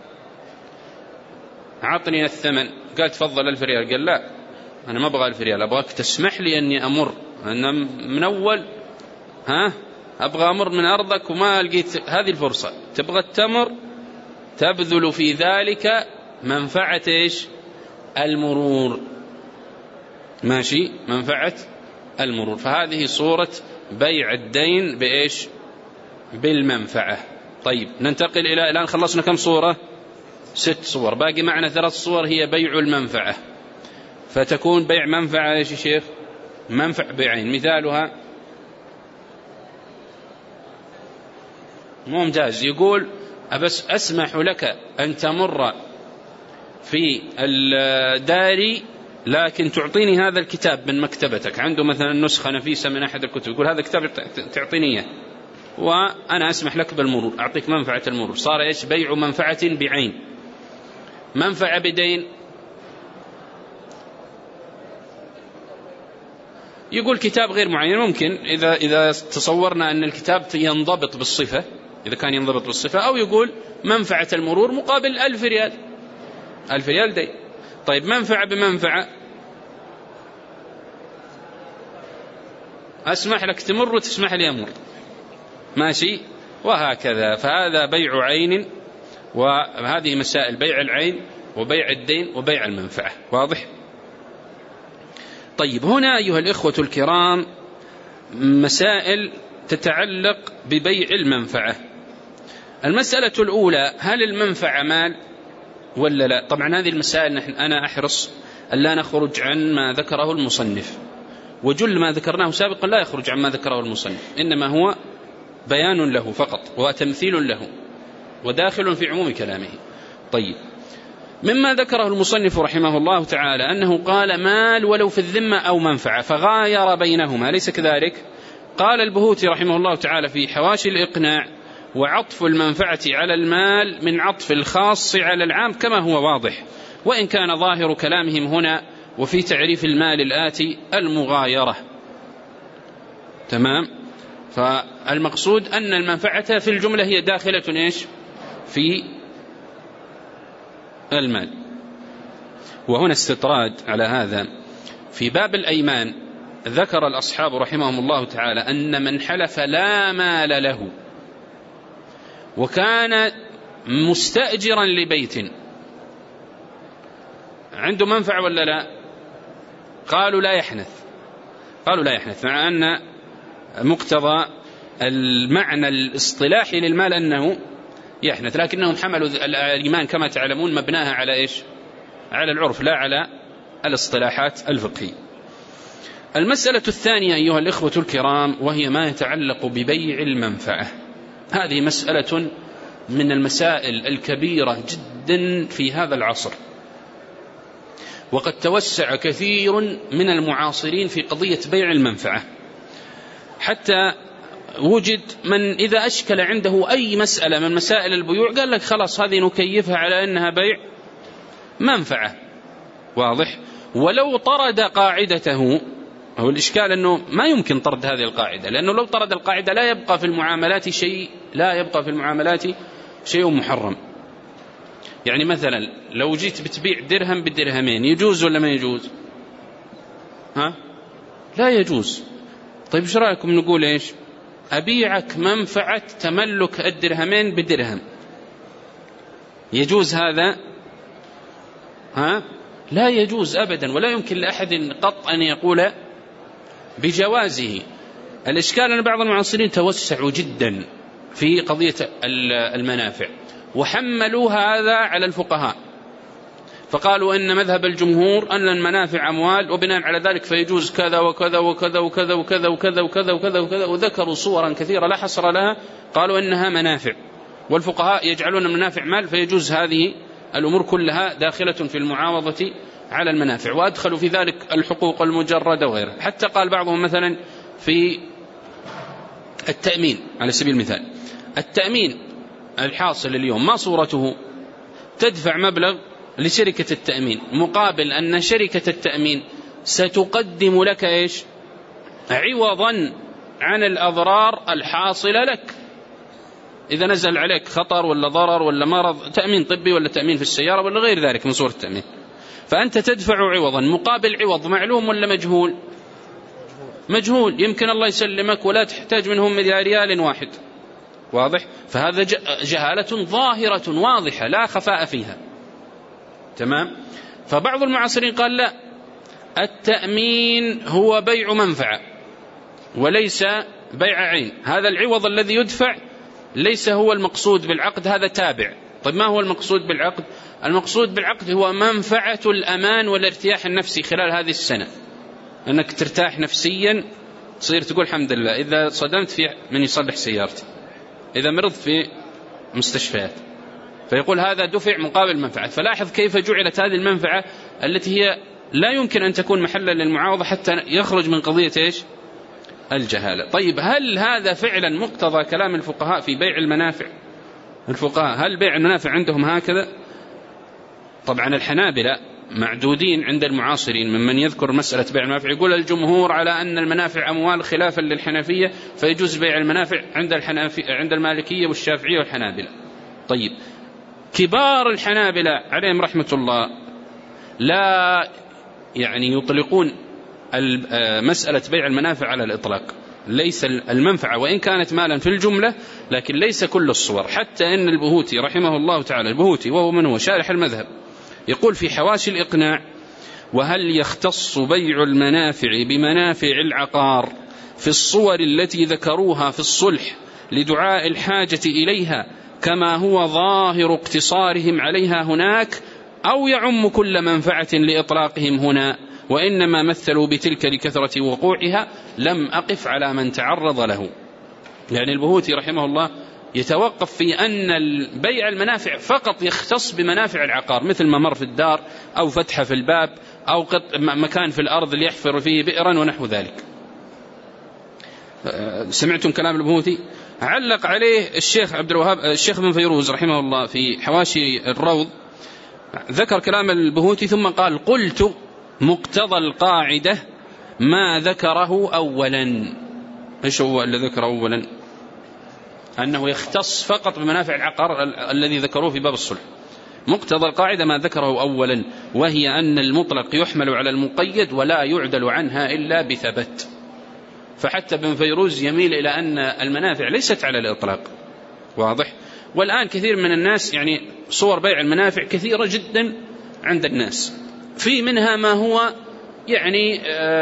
عطني الثمن. قال تفضل 1000 ريال. قال لا، أنا ما أبغى 1000 ريال، أبغاك تسمح لي أني أمر، أنا من أول أبغى أمر من أرضك وما لقيت هذه الفرصة. تبغى التمر، تبذل في ذلك منفعة إيش؟ المرور. ماشي، منفعة المرور. فهذه صورة بيع الدين بإيش؟ بالمنفعة. طيب، ننتقل إلى الآن خلصنا كم صورة؟ 6 صور. باقي معنا 3 صور هي بيع المنفعة. فتكون بيع منفعة إيش يا شيخ؟ منفع بيعين. مثالها ممتاز، يقول أبس أسمح لك أن تمر في الدار لكن تعطيني هذا الكتاب من مكتبتك، عنده مثلا نسخة نفيسة من أحد الكتب، يقول هذا كتاب تعطيني وأنا أسمح لك بالمرور، أعطيك منفعة المرور. صار إيش؟ بيع منفعة بعين. منفعة بدين، يقول كتاب غير معين. ممكن إذا تصورنا أن الكتاب ينضبط بالصفة، إذا كان ينضبط بالصفة، أو يقول منفعة المرور مقابل 1000 ريال، 1000 ريال دين. طيب، منفعة بمنفعة، أسمح لك تمر وتسمح لي أمر. ماشي، وهكذا. فهذا بيع عين، وهذه مسائل بيع العين وبيع الدين وبيع المنفعة. واضح؟ طيب، هنا أيها الإخوة الكرام مسائل تتعلق ببيع المنفعة. المسألة الأولى، هل المنفعة مال ولا لا؟ طبعا هذه المسائل أنا أحرص ألا نخرج عن ما ذكره المصنف، وجل ما ذكرناه سابقا لا يخرج عن ما ذكره المصنف، إنما هو بيان له فقط وتمثيل له وداخل في عموم كلامه. طيب، مما ذكره المصنف رحمه الله تعالى أنه قال مال ولو في الذمة أو منفعة، فغاير بينهما، أليس كذلك؟ قال البهوتي رحمه الله تعالى في حواشي الإقناع: وعطف المنفعة على المال من عطف الخاص على العام كما هو واضح، وإن كان ظاهر كلامهم هنا وفي تعريف المال الآتي المغايرة. تمام؟ فالمقصود أن المنفعة في الجملة هي داخلة إيش؟ في المال. وهنا استطراد على هذا في باب الأيمان. ذكر الأصحاب رحمهم الله تعالى أن من حلف لا مال له وكان مستأجرا لبيت، عنده منفعة ولا لا؟ قالوا لا يحنث، قالوا لا يحنث، مع أن مقتضى المعنى الاصطلاحي للمال أنه يحنث، لكنهم حملوا الإيمان كما تعلمون مبناها على إيش؟ على العرف لا على الاصطلاحات الفقهية. المسألة الثانية أيها الإخوة الكرام وهي ما يتعلق ببيع المنفعة. هذه مسألة من المسائل الكبيرة جدا في هذا العصر، وقد توسع كثير من المعاصرين في قضية بيع المنفعة، حتى وجد من إذا أشكل عنده أي مسألة من مسائل البيوع قال لك خلاص هذه نكيفها على أنها بيع منفعة. واضح؟ ولو طرد قاعدته، هو الإشكال أنه ما يمكن طرد هذه القاعدة، لأنه لو طرد القاعدة لا يبقى في المعاملات شيء محرم. يعني مثلا لو جيت بتبيع درهم بدرهمين يجوز ولا ما يجوز؟ لا يجوز. طيب ايش رأيكم نقول ايش؟ أبيعك منفعة تملك الدرهمين بدرهم، يجوز هذا؟ لا يجوز أبدا، ولا يمكن لأحد قط أن يقول بجوازه. الإشكال أن بعض المعاصرين توسعوا جدا في قضية المنافع وحملوا هذا على الفقهاء، فقالوا إن مذهب الجمهور أن المنافع أموال، وبناء على ذلك فيجوز كذا وكذا وكذا وكذا وكذا وكذا وكذا وكذا وكذا، وذكروا صورا كثيرة لا حصر لها قالوا إنها منافع، والفقهاء يجعلون المنافع مال، فيجوز هذه الأمور كلها داخلة في المعاوضة على المنافع، وأدخلوا في ذلك الحقوق المجردة وغيرها. حتى قال بعضهم مثلا في التأمين على سبيل المثال، التأمين الحاصل اليوم ما صورته؟ تدفع مبلغ لشركة التأمين مقابل أن شركة التأمين ستقدم لك إيش؟ عوضا عن الأضرار الحاصلة لك، إذا نزل عليك خطر ولا ضرر ولا مرض، تأمين طبي ولا تأمين في السيارة ولا غير ذلك من صور التأمين، فأنت تدفع عوضا مقابل عوض معلوم ولا مجهول؟ مجهول، يمكن الله يسلمك ولا تحتاج منهم ريال واحد، واضح؟ فهذا جهالة ظاهرة واضحة لا خفاء فيها، تمام؟ فبعض المعاصرين قال لا، التأمين هو بيع منفعة وليس بيع عين، هذا العوض الذي يدفع ليس هو المقصود بالعقد، هذا تابع. طيب ما هو المقصود بالعقد؟ المقصود بالعقد هو منفعة الأمان والارتياح النفسي خلال هذه السنة، أنك ترتاح نفسيا، تصير تقول الحمد لله إذا صدمت في من يصلح سيارتي، إذا مرضت في مستشفيات، فيقول هذا دفع مقابل منفعة. فلاحظ كيف جعلت هذه المنفعة التي هي لا يمكن أن تكون محلا للمعاوضة حتى يخرج من قضية إيش؟ الجهالة. طيب هل هذا فعلا مقتضى كلام الفقهاء في بيع المنافع؟ الفقهاء هل بيع المنافع عندهم هكذا؟ طبعا الحنابلة معدودين عند المعاصرين ممن يذكر مسألة بيع المنافع، يقول الجمهور على أن المنافع أموال خلافا للحنفية، فيجوز بيع المنافع عند المالكية والشافعية والحنابلة. طيب كبار الحنابلة عليهم رحمة الله لا يعني يطلقون مسألة بيع المنافع على الإطلاق، ليس المنفعة وإن كانت مالا في الجملة لكن ليس كل الصور. حتى إن البهوتي رحمه الله تعالى، البهوتي وهو من هو شارح المذهب، يقول في حواشي الإقناع: وهل يختص بيع المنافع بمنافع العقار في الصور التي ذكروها في الصلح لدعاء الحاجة إليها كما هو ظاهر اقتصارهم عليها هناك، أو يعم كل منفعة لإطلاقهم هنا، وإنما مثلوا بتلك لكثرة وقوعها، لم أقف على من تعرض له. يعني البهوتي رحمه الله يتوقف في أن بيع المنافع فقط يختص بمنافع العقار، مثل ما مر في الدار أو فتحة في الباب أو مكان في الأرض ليحفر فيه بئرا ونحو ذلك. سمعتم كلام البهوتي؟ علق عليه الشيخ عبد الوهاب، الشيخ بن فيروز رحمه الله في حواشي الروض، ذكر كلام البهوتي ثم قال: قلت مقتضى القاعدة ما ذكره أولا. إيش هو اللي ذكره أولا؟ أنه يختص فقط بمنافع العقار الذي ذكروه في باب الصلح. مقتضى القاعدة ما ذكره أولا، وهي أن المطلق يحمل على المقيد ولا يعدل عنها إلا بثبت. فحتى ابن فيروز يميل إلى أن المنافع ليست على الإطلاق، واضح؟ والآن كثير من الناس يعني صور بيع المنافع كثيرة جدا عند الناس، في منها ما هو يعني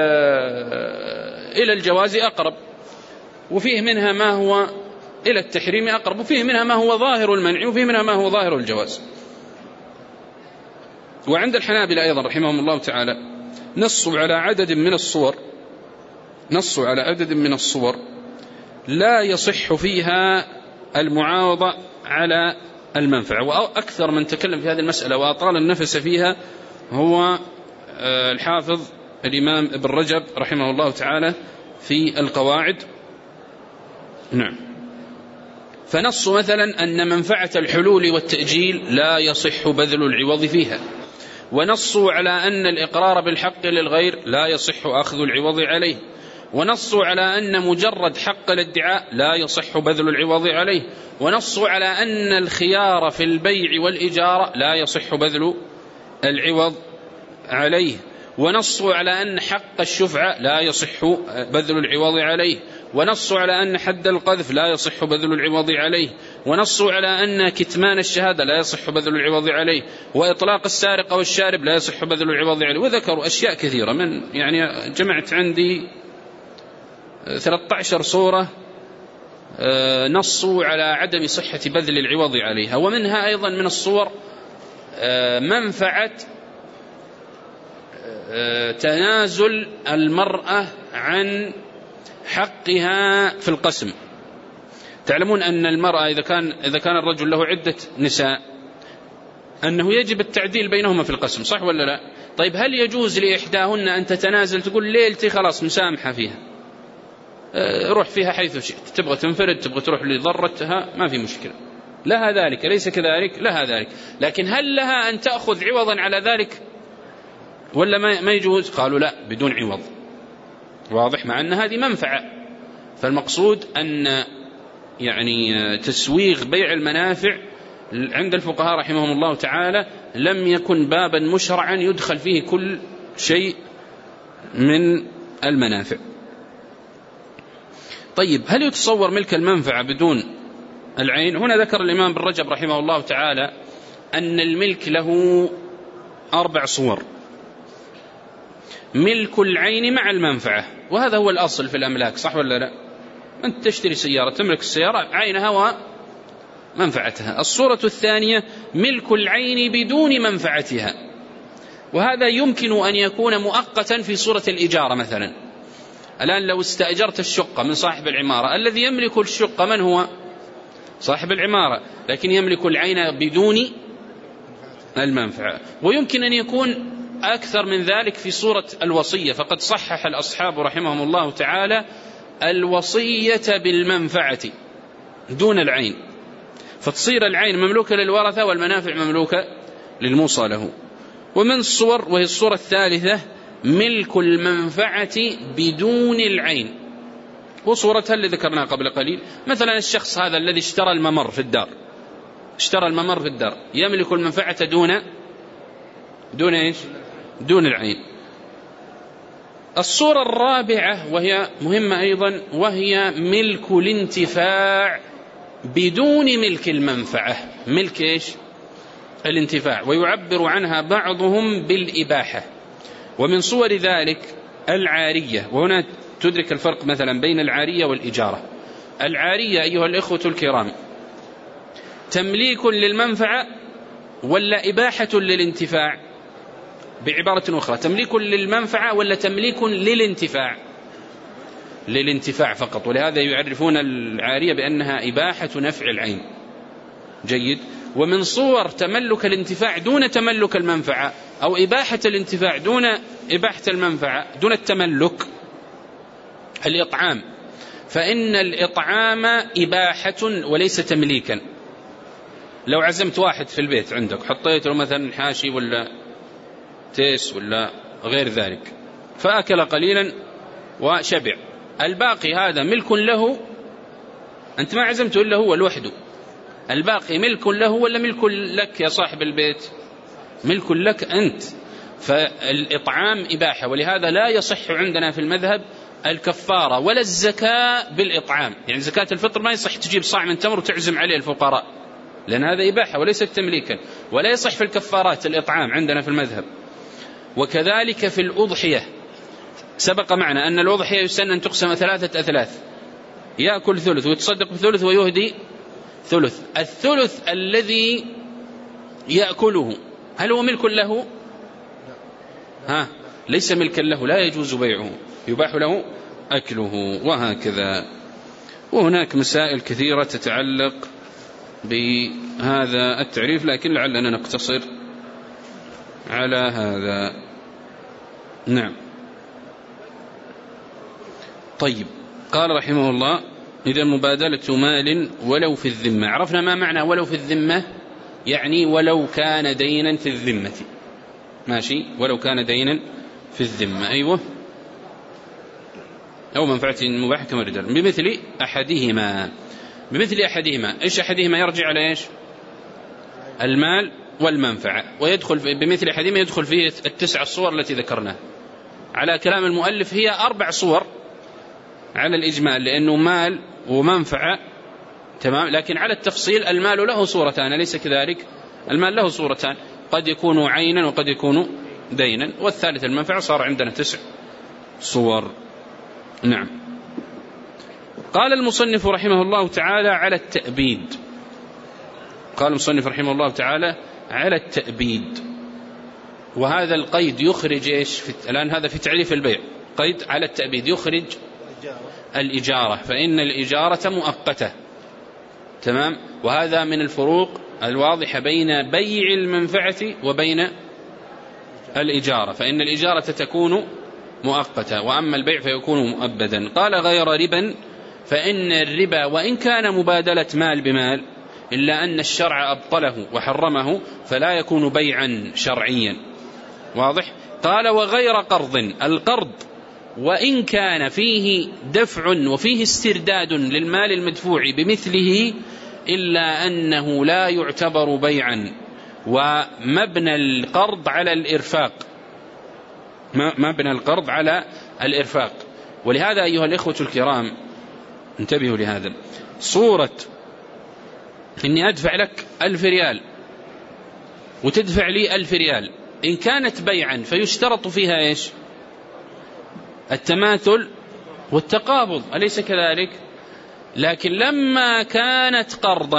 إلى الجواز أقرب، وفيه منها ما هو إلى التحريم أقرب، وفيه منها ما هو ظاهر المنع، وفيه منها ما هو ظاهر الجواز. وعند الحنابلة أيضا رحمهم الله تعالى نصوا على عدد من الصور لا يصح فيها المعاوضة على المنفعة. وأكثر من تكلم في هذه المسألة وأطال النفس فيها هو الحافظ الإمام ابن رجب رحمه الله تعالى في القواعد. نعم. فنصوا مثلا أن منفعة الحلول والتأجيل لا يصح بذل العوض فيها، ونصوا على أن الإقرار بالحق للغير لا يصح أخذ العوض عليه، ونصوا على أن مجرد حق الادعاء لا يصح بذل العوض عليه، ونصوا على أن الخيار في البيع والإجارة لا يصح بذل العوض عليه، ونصوا على أن حق الشفعة لا يصح بذل العوض عليه، ونصوا على أن حد القذف لا يصح بذل العوض عليه، ونصوا على أن كتمان الشهادة لا يصح بذل العوض عليه، وإطلاق السارق والشارب لا يصح بذل العوض عليه. وذكروا أشياء كثيرة، من يعني جمعت عندي 13 صورة نصوا على عدم صحة بذل العوض عليها. ومنها أيضا من الصور منفعة تنازل المرأة عن حقها في القسم. تعلمون أن المرأة إذا كان الرجل له عدة نساء أنه يجب التعديل بينهما في القسم، صح ولا لا؟ طيب هل يجوز لإحداهن أن تتنازل تقول ليلتي خلاص مسامحة فيها، روح فيها حيث شئت، تبغى تنفرد تبغى تروح لضرتها ما في مشكلة، لها ذلك، ليس كذلك؟ لها ذلك. لكن هل لها أن تأخذ عوضا على ذلك ولا ما يجوز؟ قالوا لا، بدون عوض. واضح؟ مع أن هذه منفعة. فالمقصود أن يعني تسويغ بيع المنافع عند الفقهاء رحمهم الله تعالى لم يكن بابا مشرعا يدخل فيه كل شيء من المنافع. طيب هل يتصور ملك المنفعة بدون العين؟ هنا ذكر الإمام ابن رجب رحمه الله تعالى أن الملك له 4 صور: ملك العين مع المنفعة، وهذا هو الأصل في الأملاك، صح ولا لا؟ أنت تشتري سيارة تملك السيارة عينها ومنفعتها. الصورة الثانية ملك العين بدون منفعتها، وهذا يمكن أن يكون مؤقتا في صورة الإجارة مثلا. الآن لو استأجرت الشقة من صاحب العمارة، الذي يملك الشقة من هو؟ صاحب العمارة، لكن يملك العين بدون المنفعة. ويمكن أن يكون أكثر من ذلك في صورة الوصية، فقد صحح الأصحاب رحمهم الله تعالى الوصية بالمنفعة دون العين، فتصير العين مملوكة للورثة والمنافع مملوكة للموصى له. ومن الصور، وهي الصورة الثالثة، ملك المنفعة بدون العين، وصورتها اللي ذكرناها قبل قليل. مثلا الشخص هذا الذي اشترى الممر في الدار، يملك المنفعة دون إيش؟ دون العين. الصورة الرابعة وهي مهمة أيضا، وهي ملك الانتفاع بدون ملك المنفعة. ملك إيش؟ الانتفاع، ويعبر عنها بعضهم بالإباحة. ومن صور ذلك العارية، وهنا تدرك الفرق مثلا بين العارية والإجارة. العارية أيها الإخوة الكرام تمليك للمنفعة ولا إباحة للانتفاع؟ بعبارة أخرى، تمليك للمنفعة ولا تمليك للانتفاع؟ للانتفاع فقط، ولهذا يعرفون العارية بأنها إباحة نفع العين. جيد. ومن صور تملك الانتفاع دون تملك المنفعة، أو إباحة الانتفاع دون إباحة المنفعة، دون التملك، الإطعام. فإن الإطعام إباحة وليس تمليكا. لو عزمت واحد في البيت عندك، حطيت له مثلا حاشي ولا تيس ولا غير ذلك، فأكل قليلا وشبع، الباقي هذا ملك له، أنت ما عزمته إلا هو لوحده، الباقي ملك له ولا ملك لك يا صاحب البيت؟ ملك لك أنت. فالإطعام إباحة، ولهذا لا يصح عندنا في المذهب الكفارة ولا الزكاة بالإطعام. يعني زكاة الفطر ما يصح تجيب صاع من تمر وتعزم عليه الفقراء، لأن هذا إباحة وليست تمليكا. ولا يصح في الكفارات الإطعام عندنا في المذهب. وكذلك في الأضحية، سبق معنا أن الأضحية يسن أن تقسم 3 أثلاث، يأكل ثلث ويتصدق بثلث ويهدي ثلث. الثلث الذي يأكله هل هو ملك له؟ ليس ملكا له، لا يجوز بيعه، يباح له أكله، وهكذا. وهناك مسائل كثيرة تتعلق بهذا التعريف، لكن لعلنا نقتصر على هذا. نعم. طيب، قال رحمه الله: إذا مبادلة مال ولو في الذمة. عرفنا ما معنى ولو في الذمة، يعني ولو كان دينا في الذمة. ماشي، ولو كان دينا في الذمة. أيوة، أو منفعة مباحة كما رجال بمثل أحدهما. إيش أحدهما؟ يرجع على إيش؟ المال والمنفعة. ويدخل بمثل أحدهما يدخل فيه 9 صور التي ذكرناها. على كلام المؤلف هي 4 صور على الإجمال، لأنه مال ومنفعة، تمام. لكن على التفصيل المال له صورتان، ليس كذلك؟ المال له صورتان، قد يكون عينا وقد يكون دينا، والثالث المنفعة، صار عندنا 9 صور. نعم. قال المصنف رحمه الله تعالى على التأبيد. قال المصنف رحمه الله تعالى على التأبيد، وهذا القيد يخرج إيش؟ الآن هذا في تعريف البيع، قيد على التأبيد يخرج الإجارة، فإن الإجارة مؤقتة. تمام. وهذا من الفروق الواضحة بين بيع المنفعة وبين الإجارة، فإن الإجارة تكون مؤقتة وأما البيع فيكون مؤبدا. قال غير ربا، فإن الربا وإن كان مبادلة مال بمال إلا أن الشرع أبطله وحرمه فلا يكون بيعا شرعيا. واضح؟ قال وغير قرض، القرض وإن كان فيه دفع وفيه استرداد للمال المدفوع بمثله إلا أنه لا يعتبر بيعا، ومبنى القرض على الإرفاق، مبنى القرض على الإرفاق. ولهذا أيها الإخوة الكرام انتبهوا لهذا، صورة إني أدفع لك 1000 ريال وتدفع لي 1000 ريال إن كانت بيعا فيشترط فيها إيش؟ التماثل والتقابض، أليس كذلك؟ لكن لما كانت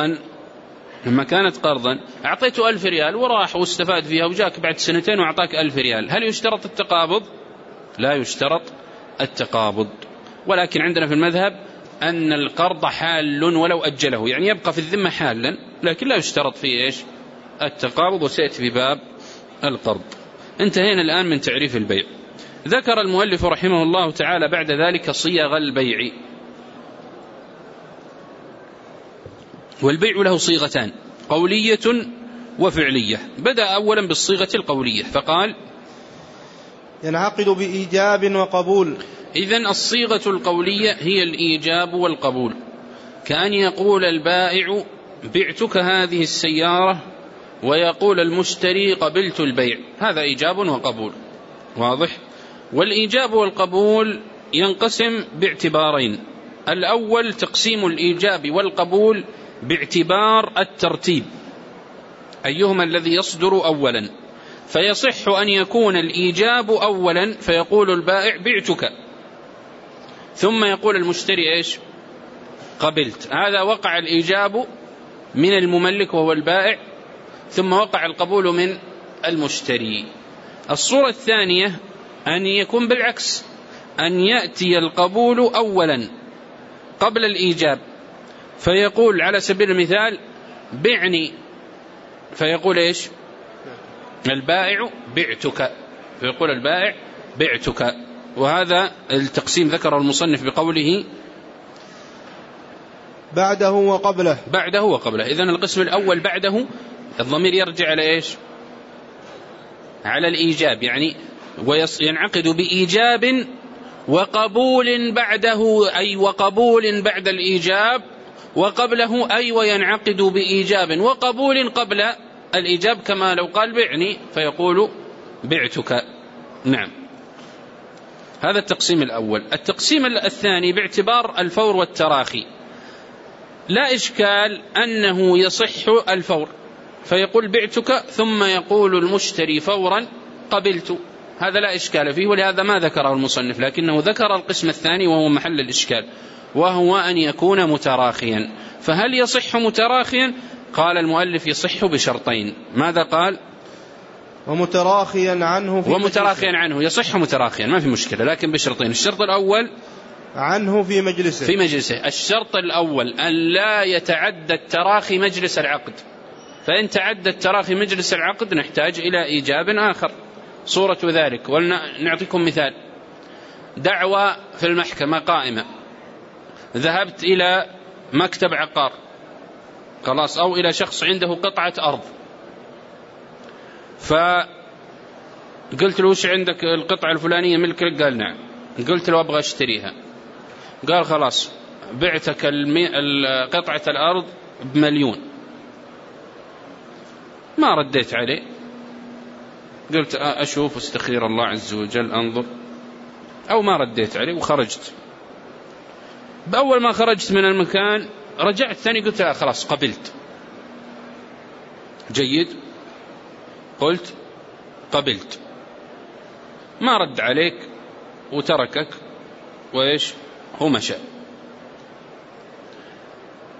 قرضا أعطيته 1000 ريال وراح واستفاد فيها وجاك بعد 2 وأعطاك 1000 ريال، هل يشترط التقابض؟ لا يشترط التقابض. ولكن عندنا في المذهب أن القرض حال ولو أجله، يعني يبقى في الذمة حالا لكن لا يشترط فيه إيش؟ التقابض، وسيأتي في باب القرض. انتهينا الآن من تعريف البيع. ذكر المؤلف رحمه الله تعالى بعد ذلك صيغ البيع. والبيع له صيغتان، قولية وفعلية. بدأ أولا بالصيغة القولية فقال ينعقد بإيجاب وقبول. إذن الصيغة القولية هي الإيجاب والقبول، كأن يقول البائع بعتك هذه السيارة ويقول المشتري قبلت البيع، هذا إيجاب وقبول. واضح؟ والإيجاب والقبول ينقسم باعتبارين، الأول تقسيم الإيجاب والقبول باعتبار الترتيب، أيهما الذي يصدر أولا، فيصح أن يكون الإيجاب أولا فيقول البائع بعتك، ثم يقول المشتري إيش؟ قبلت. هذا وقع الإيجاب من المملك وهو البائع، ثم وقع القبول من المشتري. الصورة الثانية أن يكون بالعكس، أن يأتي القبول أولا قبل الإيجاب، فيقول على سبيل المثال بعني، فيقول إيش؟ البائع بعتك، فيقول البائع بعتك. وهذا التقسيم ذكره المصنف بقوله بعده وقبله. بعده وقبله. إذن القسم الأول بعده الضمير يرجع على إيش؟ على الإيجاب، يعني وينعقد بإيجاب وقبول بعده، أي وقبول بعد الإيجاب، وقبله أي وينعقد بإيجاب وقبول قبل الإيجاب، كما لو قال بعني فيقول بعتك. نعم، هذا التقسيم الأول. التقسيم الثاني باعتبار الفور والتراخي، لا إشكال أنه يصح الفور، فيقول بعتك ثم يقول المشتري فورا قبلت، هذا لا إشكال فيه، ولهذا ما ذكره المصنف، لكنه ذكر القسم الثاني وهو محل الإشكال، وهو أن يكون متراخيا. فهل يصح متراخيا؟ قال المؤلف يصح بشرطين. ماذا قال؟ ومتراخيا عنه يصح متراخيا ما في مشكلة، لكن بشرطين. الشرط الأول عنه في مجلسه. الشرط الأول أن لا يتعدى التراخي مجلس العقد، فإن تعدى التراخي مجلس العقد نحتاج إلى إيجاب آخر. صورة ذلك ونعطيكم مثال، دعوة في المحكمة قائمة، ذهبت إلى مكتب عقار خلاص، أو إلى شخص عنده قطعة أرض، فقلت له وش عندك القطعة الفلانية ملكك؟ قال نعم. قلت له أبغى أشتريها، قال خلاص بعتك قطعة الأرض ب1,000,000. ما رديت عليه، قلت أشوف استخير الله عز وجل أنظر، أو ما رديت عليه وخرجت. بأول ما خرجت من المكان رجعت ثاني قلت خلاص قبلت. جيد، قلت قبلت، ما رد عليك وتركك وإيش هو مشى.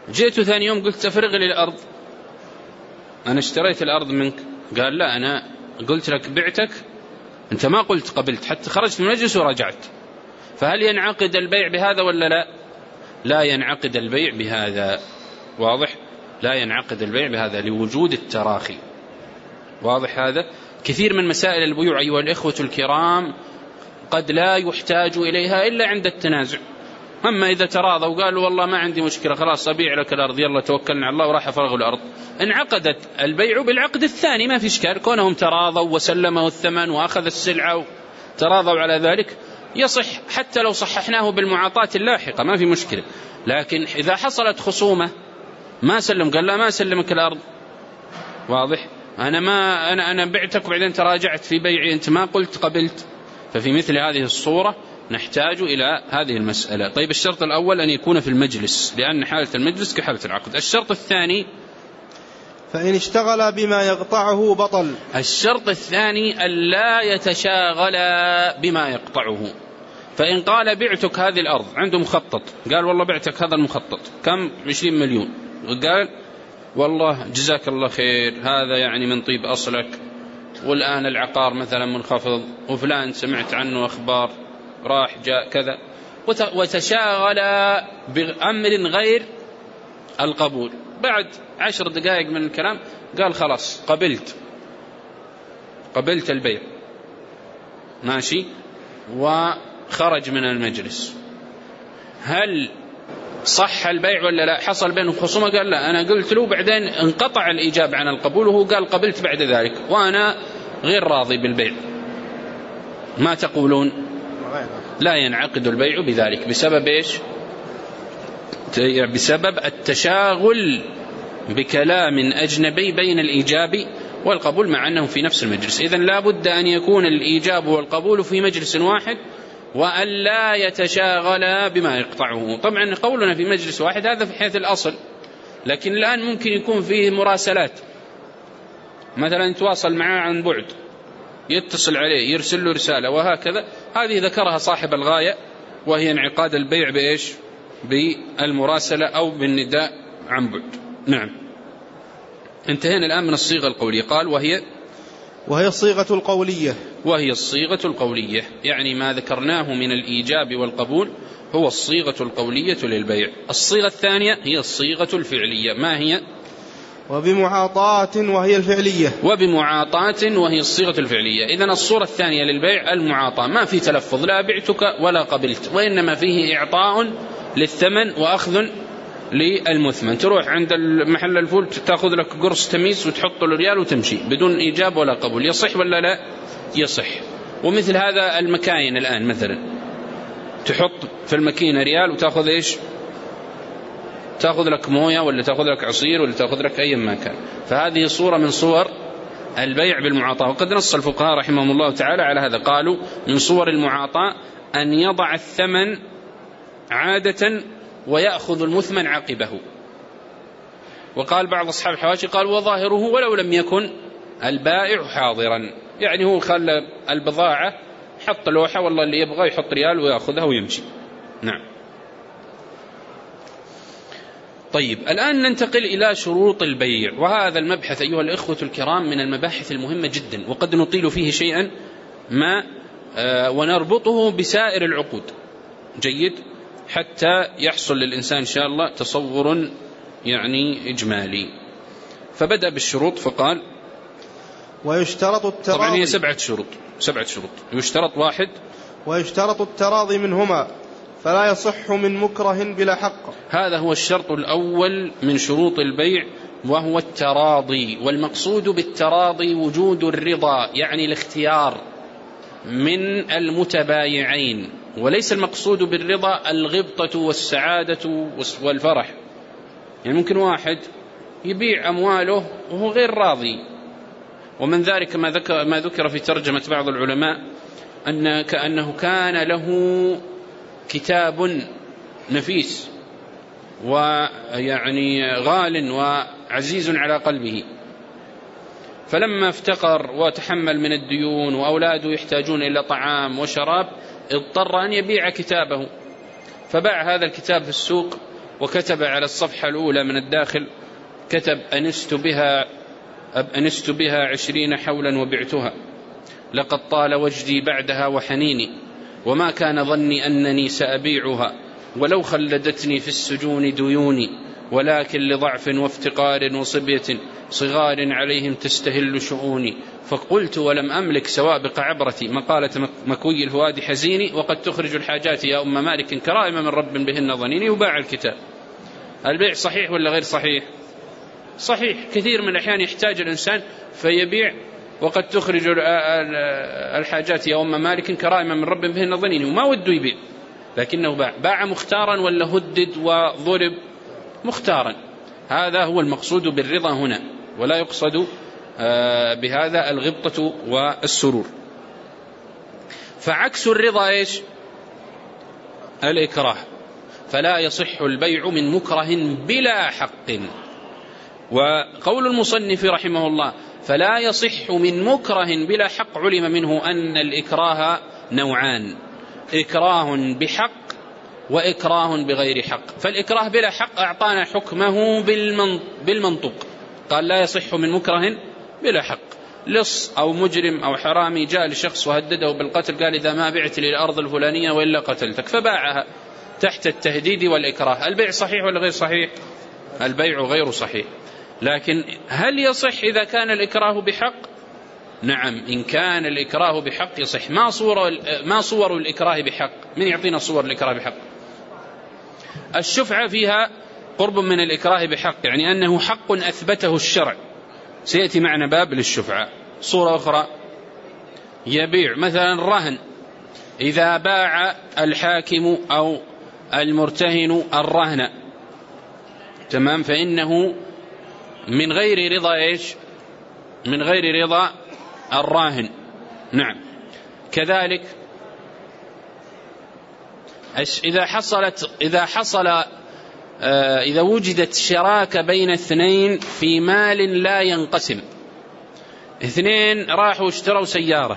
جيت ثاني يوم قلت أفرغ لي الأرض، أنا اشتريت الأرض منك. قال لا، أنا قلت لك بعتك، أنت ما قلت قبلت، حتى خرجت من المجلس ورجعت. فهل ينعقد البيع بهذا ولا لا؟ لا ينعقد البيع بهذا. واضح؟ لا ينعقد البيع بهذا لوجود التراخي. واضح هذا؟ كثير من مسائل البيوع أيها الإخوة الكرام قد لا يحتاج إليها إلا عند التنازع. أما إذا تراضوا وقالوا والله ما عندي مشكلة، خلاص أبيع لك الأرض، يلا توكلنا على الله، وراح أفرغوا الأرض، انعقدت البيع بالعقد الثاني، ما في إشكال. كونهم تراضوا وسلموا الثمن وأخذ السلعة تراضوا على ذلك يصح، حتى لو صححناه بالمعاطاة اللاحقة ما في مشكلة. لكن إذا حصلت خصومة ما سلم، قال لا ما سلمك الأرض، واضح؟ أنا بعتك وبعدين تراجعت في بيعي، أنت ما قلت قبلت. ففي مثل هذه الصورة نحتاج إلى هذه المسألة. طيب الشرط الأول أن يكون في المجلس، لأن حالة المجلس كحالة العقد. الشرط الثاني فإن اشتغل بما يقطعه بطل. الشرط الثاني أن لا يتشاغل بما يقطعه. فإن قال بعتك هذه الأرض، عنده مخطط، قال والله بعتك هذا المخطط كم 20 مليون، وقال والله جزاك الله خير، هذا يعني من طيب أصلك، والآن العقار مثلا منخفض، وفلان سمعت عنه أخبار، راح جاء كذا، وتشاغل بأمر غير القبول. بعد 10 دقائق من الكلام قال خلاص قبلت البيع، ماشي، وخرج من المجلس. هل صح البيع ولا لا؟ حصل بينهم خصومة، قال لا أنا قلت له، بعدين انقطع الإجابة عن القبول، وهو قال قبلت بعد ذلك وأنا غير راضي بالبيع، ما تقولون؟ لا ينعقد البيع بذلك. بسبب إيش؟ بسبب التشاغل بكلام أجنبي بين الإيجاب والقبول مع أنهم في نفس المجلس. إذن لا بد أن يكون الإيجاب والقبول في مجلس واحد، وأن لا يتشاغل بما يقطعه. طبعا قولنا في مجلس واحد هذا في حيث الأصل، لكن الآن ممكن يكون فيه مراسلات، مثلا يتواصل معه عن بعد، يتصل عليه، يرسل له رسالة، وهكذا. هذه ذكرها صاحب الغاية، وهي انعقاد البيع بإيش؟ بالمراسلة أو بالنداء عن بعد. نعم، انتهينا الآن من الصيغة القولية. قال وهي الصيغة القولية. وهي الصيغة القولية، يعني ما ذكرناه من الإيجاب والقبول هو الصيغة القولية للبيع. الصيغة الثانية هي الصيغة الفعلية. ما هي؟ وبمعاطاة وهي الفعلية. وبمعاطاة وهي الصيغة الفعلية. إذن الصورة الثانية للبيع المعاطاة، ما في تلفظ، لا بعتك ولا قبلت، وإنما فيه إعطاء للثمن وأخذ للمثمن. تروح عند محل الفول تأخذ لك قرص تميس وتحط له ريال وتمشي بدون إيجاب ولا قبول. يصح ولا لا؟ يصح. ومثل هذا المكاين الآن، مثلا تحط في المكينة ريال وتأخذ إيش؟ تأخذ لك موية، ولا تأخذ لك عصير، ولا تأخذ لك أي ما كان. فهذه صورة من صور البيع بالمعاطاة. وقد نص الفقهاء رحمهم الله تعالى على هذا، قالوا من صور المعاطاة أن يضع الثمن عادة ويأخذ المثمن عقبه. وقال بعض أصحاب الحواشي قال وظاهره ولو لم يكن البائع حاضرا، يعني هو خلى البضاعة، حط لوحة، والله اللي يبغى يحط ريال ويأخذها ويمشي. نعم. طيب الآن ننتقل إلى شروط البيع، وهذا المبحث أيها الإخوة الكرام من المباحث المهمة جدا، وقد نطيل فيه شيئا ما ونربطه بسائر العقود. جيد، حتى يحصل للإنسان إن شاء الله تصور يعني إجمالي. فبدأ بالشروط فقال ويشترط التراضي. طبعا هي 7 شروط. يشترط 1 ويشترط التراضي منهما، فلا يصح من مكره بلا حق. هذا هو الشرط الأول من شروط البيع، وهو التراضي. والمقصود بالتراضي وجود الرضا، يعني الاختيار من المتبايعين، وليس المقصود بالرضا الغبطة والسعادة والفرح. يعني ممكن واحد يبيع أمواله وهو غير راضي. ومن ذلك ما ذكر في ترجمة بعض العلماء أن كأنه كان له كتاب نفيس ويعني غال وعزيز على قلبه، فلما افتقر وتحمل من الديون وأولاده يحتاجون إلى طعام وشراب، اضطر أن يبيع كتابه، فباع هذا الكتاب في السوق وكتب على الصفحة الأولى من الداخل كتب: أنست بها 20 حولا وبعتها، لقد طال وجدي بعدها وحنيني، وما كان ظني أنني سأبيعها، ولو خلدتني في السجون ديوني، ولكن لضعف وافتقار وصبية صغار عليهم تستهل شؤوني، فقلت ولم أملك سوابق عبرتي، مقالة مكوي الفؤاد حزيني، وقد تخرج الحاجات يا أم مالك كرائم من رب بهن ظنيني. وباع الكتاب. البيع صحيح ولا غير صحيح؟ صحيح. كثير من الأحيان يحتاج الإنسان فيبيع، وقد تخرج الحاجات يا أم مالك كرائم من رب بهن ظنيني، وما وده يبيع لكنه باع مختارا ولا هدد وضرب؟ مختارا. هذا هو المقصود بالرضا هنا، ولا يقصد بهذا الغبطة والسرور. فعكس الرضا إيش؟ الإكراه. فلا يصح البيع من مكره بلا حق. وقول المصنف رحمه الله فلا يصح من مكره بلا حق، علم منه أن الإكراه نوعان: إكراه بحق وإكراه بغير حق. فالإكراه بلا حق أعطانا حكمه بالمنطق، قال لا يصح من مكره بلا حق. لص أو مجرم أو حرامي جاء لشخص وهدده بالقتل، قال إذا ما بعت لي الأرض الفلانية وإلا قتلتك، فباعها تحت التهديد والإكراه. البيع صحيح ولا غير صحيح؟ البيع غير صحيح. لكن هل يصح إذا كان الإكراه بحق؟ نعم، إن كان الإكراه بحق يصح. ما صور الإكراه بحق؟ من يعطينا صور الإكراه بحق؟ الشفعة فيها قرب من الإكراه بحق، يعني أنه حق أثبته الشرع، سيأتي معنا باب للشفعة. صورة أخرى يبيع مثلا رهن، إذا باع الحاكم أو المرتهن الرهن، تمام، فإنه من غير رضا إيش؟ من غير رضا الراهن. نعم. كذلك إذا وجدت شراكة بين اثنين في مال لا ينقسم، اثنين راحوا اشتروا سيارة،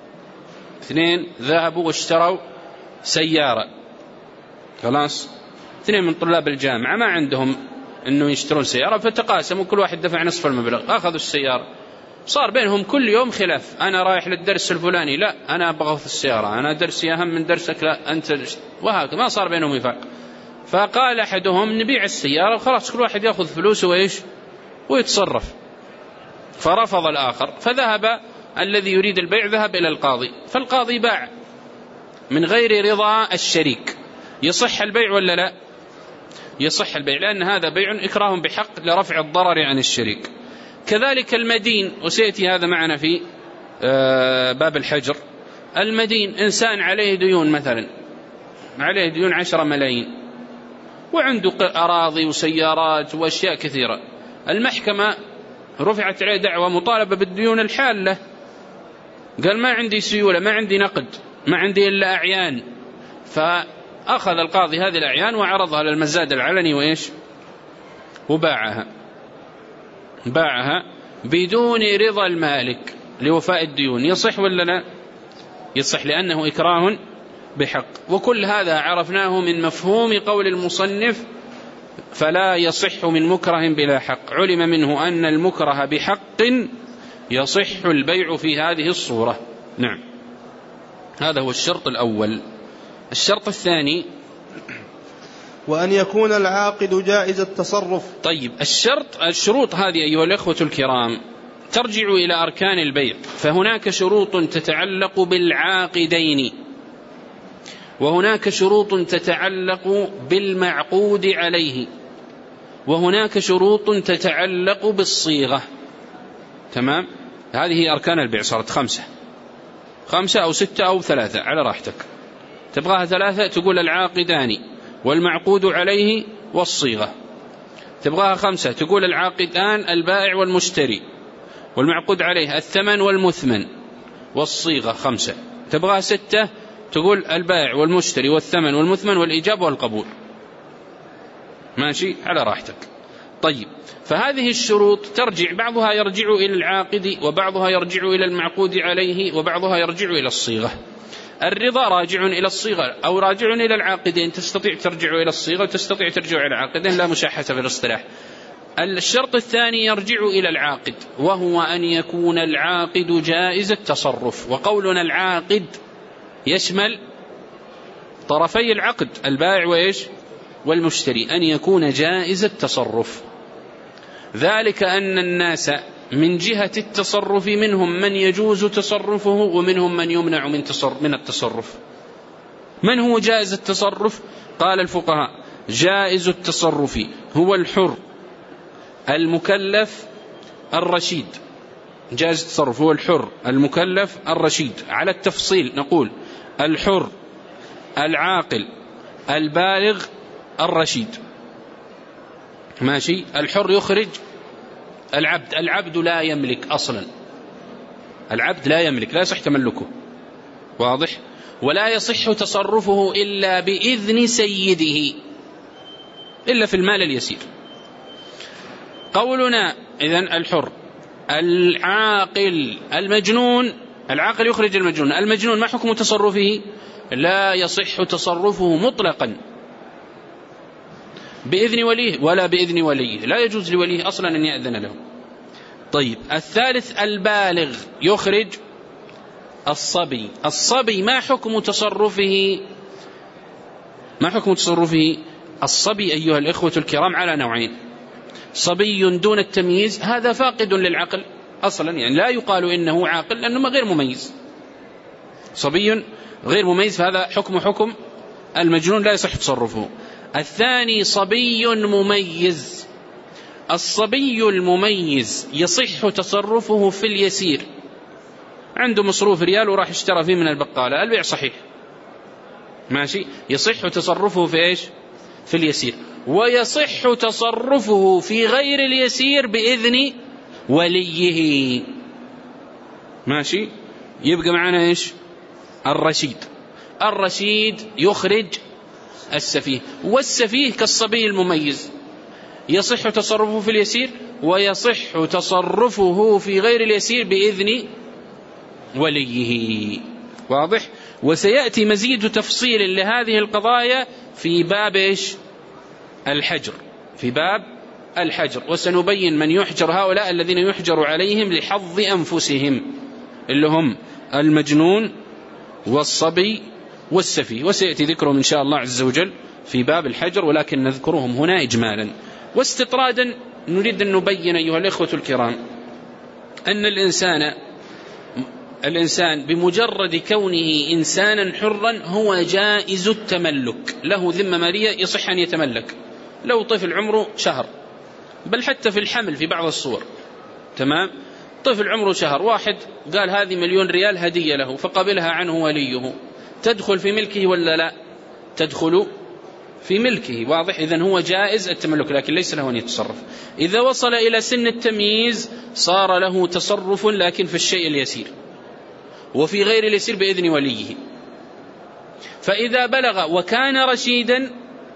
اثنين ذهبوا واشتروا سيارة، خلاص، اثنين من طلاب الجامعة ما عندهم انه يشترون سيارة، فتقاسموا، كل واحد دفع نصف المبلغ، اخذوا السيارة، صار بينهم كل يوم خلاف، انا رايح للدرس الفلاني، لا انا ابغى في السيارة، انا درسي اهم من درسك، لا انت، وهكذا ما صار بينهم وفاق. فقال احدهم نبيع السيارة وخلاص كل واحد ياخذ فلوسه وايش ويتصرف، فرفض الاخر، فذهب الذي يريد البيع ذهب الى القاضي، فالقاضي باع من غير رضا الشريك. يصح البيع ولا لا؟ يصح البيع، لأن هذا بيع إكراه بحق لرفع الضرر عن الشريك. كذلك المدين، وسيأتي هذا معنا في باب الحجر. المدين إنسان عليه ديون، مثلا عليه ديون 10 ملايين، وعنده أراضي وسيارات وأشياء كثيرة، المحكمة رفعت عليه دعوة مطالبة بالديون الحالة، قال ما عندي سيولة، ما عندي نقد، ما عندي إلا أعيان، فأخذ القاضي هذه الأعيان وعرضها للمزاد العلني وإيش وباعها، باعها بدون رضا المالك لوفاء الديون. يصح ولا لا؟ يصح، لأنه إكراه بحق. وكل هذا عرفناه من مفهوم قول المصنف فلا يصح من مكره بلا حق، علم منه أن المكره بحق يصح البيع في هذه الصورة. نعم، هذا هو الشرط الأول. الشرط الثاني وأن يكون العاقد جائز التصرف. طيب، الشروط هذه أيها الأخوة الكرام ترجع إلى أركان البيع، فهناك شروط تتعلق بالعاقدين، وهناك شروط تتعلق بالمعقود عليه، وهناك شروط تتعلق بالصيغة. تمام، هذه أركان البيع، صارت 5 أو 6 أو 3 على راحتك. تبغاها 3 تقول العاقدان والمعقود عليه والصيغة. تبغاها 5 تقول العاقدان البائع والمشتري والمعقود عليه الثمن والمثمن والصيغة 5. تبغاها 6 تقول البائع والمشتري والثمن والمثمن والإجابة والقبول. ماشي، على راحتك. طيب، فهذه الشروط ترجع، بعضها يرجع إلى العاقد، وبعضها يرجع إلى المعقود عليه، وبعضها يرجع إلى الصيغة. الرضا راجع إلى الصيغة أو راجع إلى العاقدين، تستطيع ترجع إلى الصيغة وتستطيع ترجع إلى العاقدين، لا مشاحة في الاصطلاح. الشرط الثاني يرجع إلى العاقد، وهو أن يكون العاقد جائز التصرف. وقولنا العاقد يشمل طرفي العقد، البائع وإيش والمشتري، أن يكون جائز التصرف. ذلك أن الناس من جهة التصرف منهم من يجوز تصرفه ومنهم من يمنع من التصرف. من هو جائز التصرف؟ قال الفقهاء: جائز التصرف هو الحر المكلف الرشيد. جائز التصرف هو الحر المكلف الرشيد. على التفصيل نقول الحر العاقل البالغ الرشيد. ماشي. الحر يخرج العبد، العبد لا يملك أصلا، العبد لا يملك، لا يصح تملكه، واضح؟ ولا يصح تصرفه إلا بإذن سيده، إلا في المال اليسير. قولنا إذن الحر العاقل المجنون، العاقل يخرج المجنون، المجنون ما حكم تصرفه؟ لا يصح تصرفه مطلقا بإذن وليه ولا بإذن وليه، لا يجوز لوليه أصلا أن يأذن له. طيب الثالث البالغ يخرج الصبي. الصبي ما حكم تصرفه؟ ما حكم تصرفه؟ الصبي أيها الإخوة الكرام على نوعين: صبي دون التمييز، هذا فاقد للعقل أصلا، يعني لا يقال إنه عاقل لأنه غير مميز، صبي غير مميز، فهذا حكم المجنون لا يصح تصرفه. الثاني صبي مميز. الصبي المميز يصح تصرفه في اليسير، عنده مصروف ريال وراح اشترى فيه من البقالة، البيع صحيح ماشي، يصح تصرفه في إيش؟ في اليسير. ويصح تصرفه في غير اليسير بإذن وليه، ماشي. يبقى معنا إيش؟ الرشيد. الرشيد يخرج السفيه، والسفيه كالصبي المميز يصح تصرفه في اليسير ويصح تصرفه في غير اليسير بإذن وليه، واضح؟ وسيأتي مزيد تفصيل لهذه القضايا في باب إيش؟ الحجر، في باب الحجر، وسنبين من يحجر، هؤلاء الذين يحجر عليهم لحظ أنفسهم اللي هم المجنون والصبي والسفيه، وسيأتي ذكرهم إن شاء الله عز وجل في باب الحجر، ولكن نذكرهم هنا إجمالا. واستطرادا نريد أن نبين أيها الإخوة الكرام أن الإنسان بمجرد كونه إنسانا حرا هو جائز التملك، له ذمة مالية يصح أن يتملك، لو طفل عمره شهر، بل حتى في الحمل في بعض الصور، تمام؟ طفل عمره شهر، واحد قال هذه 1,000,000 ريال هدية له فقبلها عنه وليه، تدخل في ملكه ولا لا؟ تدخل في ملكه، واضح؟ إذن هو جائز التملك، لكن ليس له أن يتصرف. إذا وصل إلى سن التمييز صار له تصرف، لكن في الشيء اليسير، وفي غير اليسير بإذن وليه. فإذا بلغ وكان رشيدا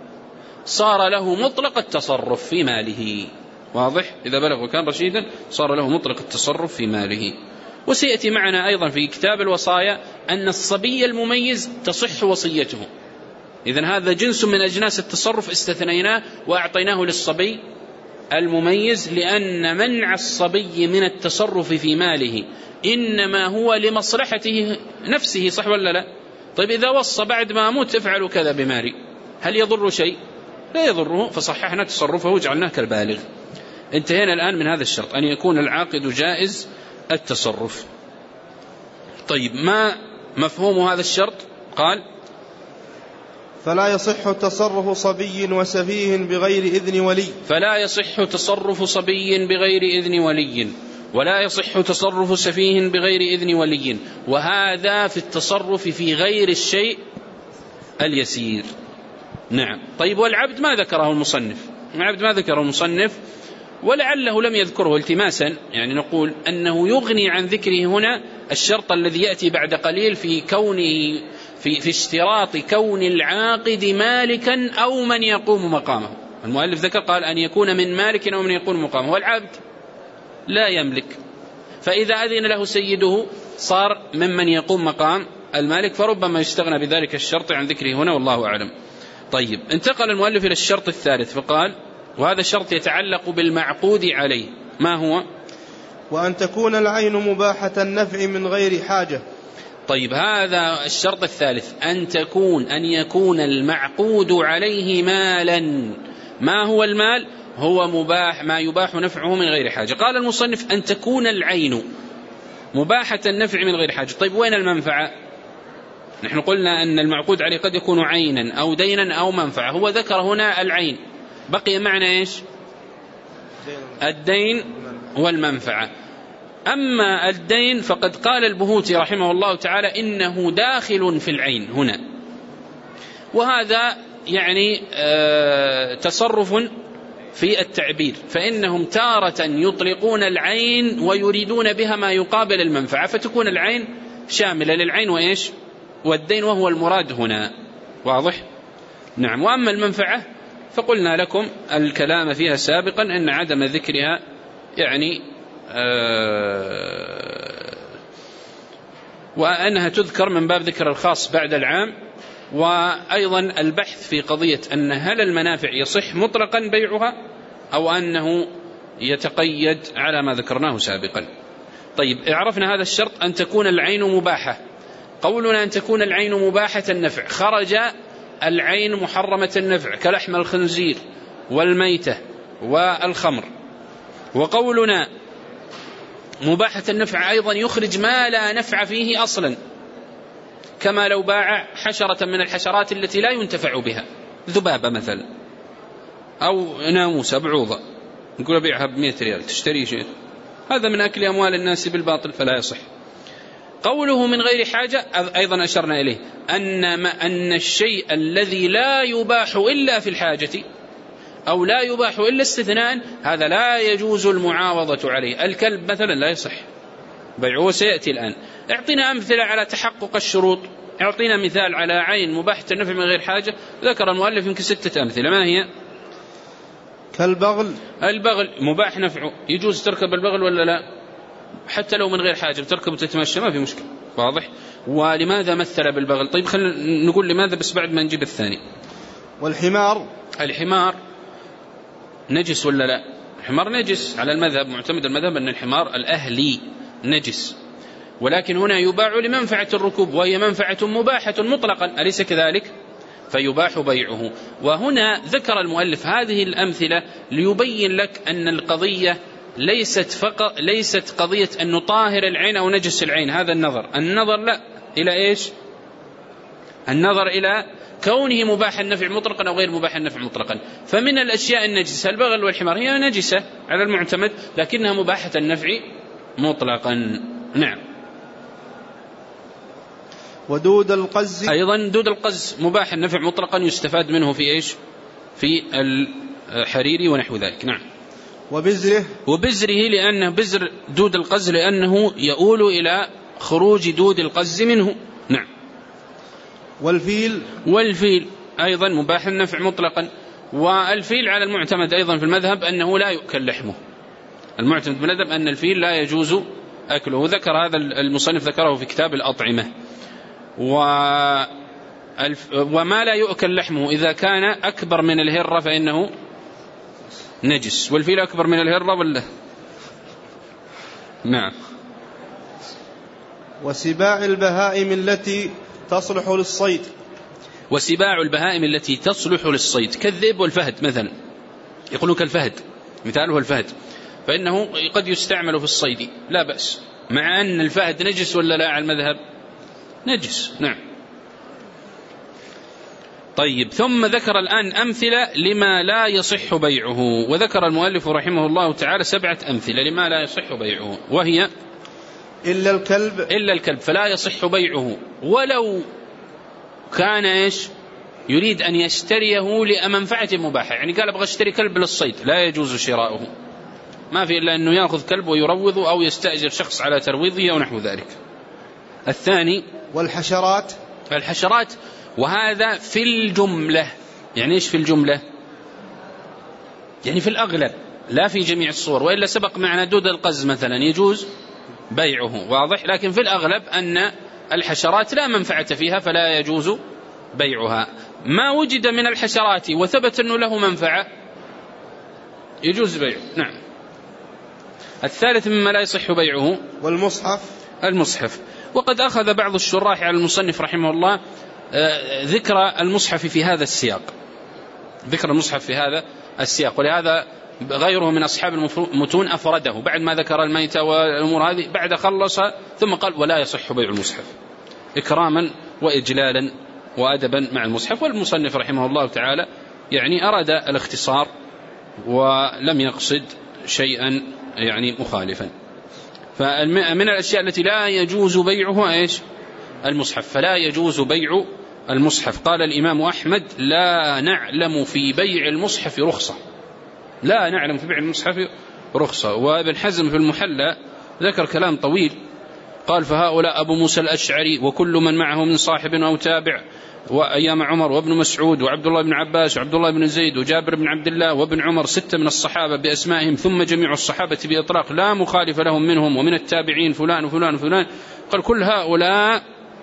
صار له مطلق التصرف في ماله، واضح؟ إذا بلغ وكان رشيدا صار له مطلق التصرف في ماله. وسيأتي معنا أيضا في كتاب الوصايا أن الصبي المميز تصح وصيته، إذن هذا جنس من أجناس التصرف استثنيناه وأعطيناه للصبي المميز، لأن منع الصبي من التصرف في ماله إنما هو لمصلحته نفسه، صح ولا لا؟ طيب إذا وصى بعد ما أموت افعلوا كذا بمالي، هل يضر شيء؟ لا يضره، فصححنا تصرفه وجعلناه كالبالغ. انتهينا الآن من هذا الشرط، أن يكون العاقد جائز التصرف. طيب ما مفهوم هذا الشرط؟ قال: فلا يصح تصرف صبي وسفيه بغير إذن ولي. فلا يصح تصرف صبي بغير إذن ولي، ولا يصح تصرف سفيه بغير إذن ولي، وهذا في التصرف في غير الشيء اليسير. نعم. طيب والعبد ما ذكره المصنف؟ العبد ما ذكره المصنف، ولعله لم يذكره التماسا، يعني نقول أنه يغني عن ذكره هنا الشرط الذي يأتي بعد قليل في كونه في اشتراط كون العاقد مالكا أو من يقوم مقامه. المؤلف ذكر قال أن يكون من مالك أو من يقوم مقامه، والعبد لا يملك، فإذا أذن له سيده صار ممن يقوم مقام المالك، فربما يستغنى بذلك الشرط عن ذكره هنا، والله أعلم. طيب، انتقل المؤلف إلى الشرط الثالث فقال: وهذا الشرط يتعلق بالمعقود عليه، ما هو؟ وأن تكون العين مباحة النفع من غير حاجة. طيب، هذا الشرط الثالث، أن يكون المعقود عليه مالا. ما هو المال؟ هو مباح، ما يباح نفعه من غير حاجة. قال المصنف: أن تكون العين مباحة النفع من غير حاجة. طيب، وين المنفعة؟ نحن قلنا أن المعقود عليه قد يكون عينا أو دينا أو منفعة، هو ذكر هنا العين، بقي معنى إيش؟ الدين والمنفعة. أما الدين فقد قال البهوتي رحمه الله تعالى إنه داخل في العين هنا، وهذا يعني تصرف في التعبير، فإنهم تارة يطلقون العين ويريدون بها ما يقابل المنفعة، فتكون العين شاملة للعين وإيش؟ والدين، وهو المراد هنا. واضح؟ نعم. وأما المنفعة فقلنا لكم الكلام فيها سابقا أن عدم ذكرها يعني وأنها تذكر من باب ذكر الخاص بعد العام. وأيضا البحث في قضية أن هل المنافع يصح مطلقا بيعها أو أنه يتقيد على ما ذكرناه سابقا. طيب، عرفنا هذا الشرط، أن تكون العين مباحة. قولنا أن تكون العين مباحة النفع، خرج العين محرمة النفع كلحم الخنزير والميتة والخمر. وقولنا مباحة النفع أيضا يخرج ما لا نفع فيه أصلا، كما لو باع حشرة من الحشرات التي لا ينتفع بها، ذبابة مثلا أو ناموسة بعوضة، نقول بيعها ب100 ريال، تشتري شيء، هذا من أكل أموال الناس بالباطل فلا يصح. قوله من غير حاجة أيضا أشرنا إليه أن الشيء الذي لا يباح إلا في الحاجة أو لا يباح إلا استثناء، هذا لا يجوز المعاوضة عليه. الكلب مثلا لا يصح بيعه، سيأتي الآن. اعطينا أمثلة على تحقق الشروط، اعطينا مثال على عين مباحة النفع من غير حاجة، ذكر المؤلف يمكن 6 أمثلة. ما هي؟ كالبغل. البغل مباح نفعه، يجوز تركب البغل ولا لا؟ حتى لو من غير حاجة بتركب وتتمشى ما في مشكلة. واضح؟ ولماذا مثل بالبغل؟ طيب، خلينا نقول لماذا بس بعد ما نجيب الثاني. والحمار. الحمار نجس ولا لا؟ الحمار نجس على المذهب، معتمد المذهب أن الحمار الأهلي نجس، ولكن هنا يباع لمنفعة الركوب، وهي منفعة مباحة مطلقا، أليس كذلك؟ فيباح بيعه. وهنا ذكر المؤلف هذه الأمثلة ليبين لك أن القضية ليست قضية أن نطاهر العين أو نجس العين، هذا النظر لا إلى إيش؟ النظر إلى كونه مباح النفع مطلقا أو غير مباح النفع مطلقا. فمن الأشياء النجسة البغل والحمار، هي نجسة على المعتمد لكنها مباحة النفع مطلقا. نعم. ودود القز أيضا دود القز مباح النفع مطلقا، يستفاد منه في إيش؟ في الحرير ونحو ذلك. نعم. وبزره لأنه بزر دود القز لأنه يؤول إلى خروج دود القز منه. نعم. والفيل أيضا مباح النفع مطلقا. والفيل على المعتمد أيضا في المذهب أنه لا يؤكل لحمه، المعتمد في المذهب أن الفيل لا يجوز أكله، ذكر هذا المصنف ذكره في كتاب الأطعمة. وما لا يؤكل لحمه إذا كان أكبر من الهرة فإنه نجس. والفيل أكبر من الهرة ولا؟ نعم. وسباع البهائم التي تصلح للصيد. وسباع البهائم التي تصلح للصيد كالذئب والفهد مثلا، يقولون كالفهد، مثاله الفهد، فإنه قد يستعمل في الصيد لا بأس، مع أن الفهد نجس ولا لا على المذهب؟ نجس. نعم. طيب، ثم ذكر الآن أمثلة لما لا يصح بيعه، وذكر المؤلف رحمه الله تعالى 7 أمثلة لما لا يصح بيعه، وهي إلا الكلب فلا يصح بيعه ولو كان إيش؟ يريد أن يشتريه لمنفعة مباحة، يعني قال أبغى أشتري كلب للصيد، لا يجوز شراؤه، ما في إلا أنه يأخذ كلب ويروضه أو يستأجر شخص على ترويضه أو نحو ذلك. الثاني الحشرات، وهذا في الجملة. يعني إيش في الجملة؟ يعني في الأغلب، لا في جميع الصور، وإلا سبق معنا دود القز مثلا يجوز بيعه، واضح، لكن في الأغلب أن الحشرات لا منفعة فيها فلا يجوز بيعها. ما وجد من الحشرات وثبت أنه له منفعة يجوز بيعه. نعم. الثالث مما لا يصح بيعه المصحف. وقد أخذ بعض الشراح على المصنف رحمه الله ذكر المصحف في هذا السياق، ذكر المصحف في هذا السياق، ولهذا غيره من أصحاب المتون أفرده بعد ما ذكر الميتة والأمور هذه، بعد خلص ثم قال ولا يصح بيع المصحف إكراما وإجلالا وأدبا مع المصحف. والمصنف رحمه الله تعالى يعني أراد الاختصار ولم يقصد شيئا يعني مخالفا. فمن الأشياء التي لا يجوز بيعها إيش؟ المصحف. فلا يجوز بيع المصحف. قال الإمام أحمد لا نعلم في بيع المصحف رخصة، لا نعلم في بيع المصحف رخصة. وابن حزم في المحلى ذكر كلام طويل، قال فهؤلاء أبو موسى الأشعري وكل من معه من صاحب أو تابع، وأيام عمر وابن مسعود وعبد الله بن عباس وعبد الله بن زيد وجابر بن عبد الله وابن عمر 6 من الصحابة بأسمائهم، ثم جميع الصحابة بإطلاق لا مخالف لهم منهم، ومن التابعين فلان وفلان وفلان. قال كل هؤلاء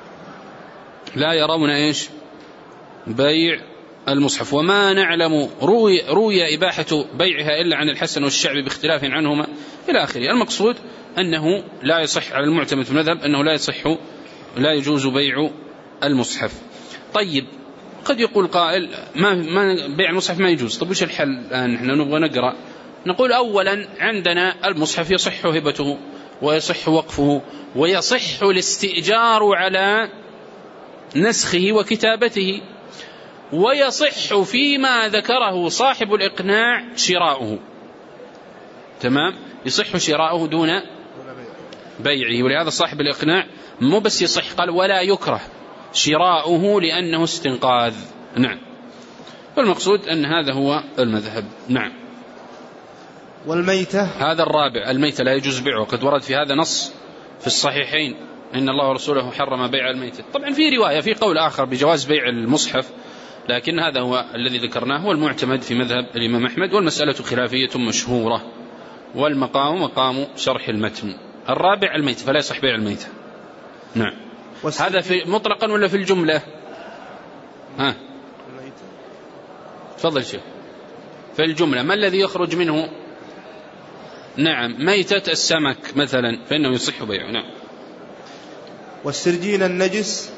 لا يرون إيش؟ بيع المصحف. وما نعلم روي إباحة بيعها إلا عن الحسن والشعبي باختلاف عنهما إلى آخره. المقصود أنه لا يصح على المعتمد في المذهب أنه لا يجوز بيع المصحف. طيب قد يقول قائل ما بيع المصحف ما يجوز، طيب وش الحل الآن؟ نحن نبغى نقرأ. نقول أولا عندنا المصحف يصح هبته ويصح وقفه ويصح الاستئجار على نسخه وكتابته، ويصح فيما ذكره صاحب الإقناع شراؤه. تمام، يصح شراؤه دون بيعه. ولهذا صاحب الإقناع مو بس يصح، قال ولا يكره شراؤه لأنه استنقاذ. نعم. والمقصود أن هذا هو المذهب. نعم. والميتة هذا الرابع، الميتة لا يجوز بيعه، وقد ورد في هذا نص في الصحيحين إن الله ورسوله حرم بيع الميتة. طبعا في رواية في قول آخر بجواز بيع المصحف، لكن هذا هو الذي ذكرناه هو المعتمد في مذهب الإمام أحمد، والمسألة خلافية مشهورة، والمقام مقام شرح المتن. الرابع الميتة، فلا يصح بيع الميتة. نعم. هذا في مطلقا ولا في الجملة؟ تفضل شيخ. في الجملة ما الذي يخرج منه؟ نعم، ميتة السمك مثلا فإنه يصح بيعه. نعم. والسرجين النجس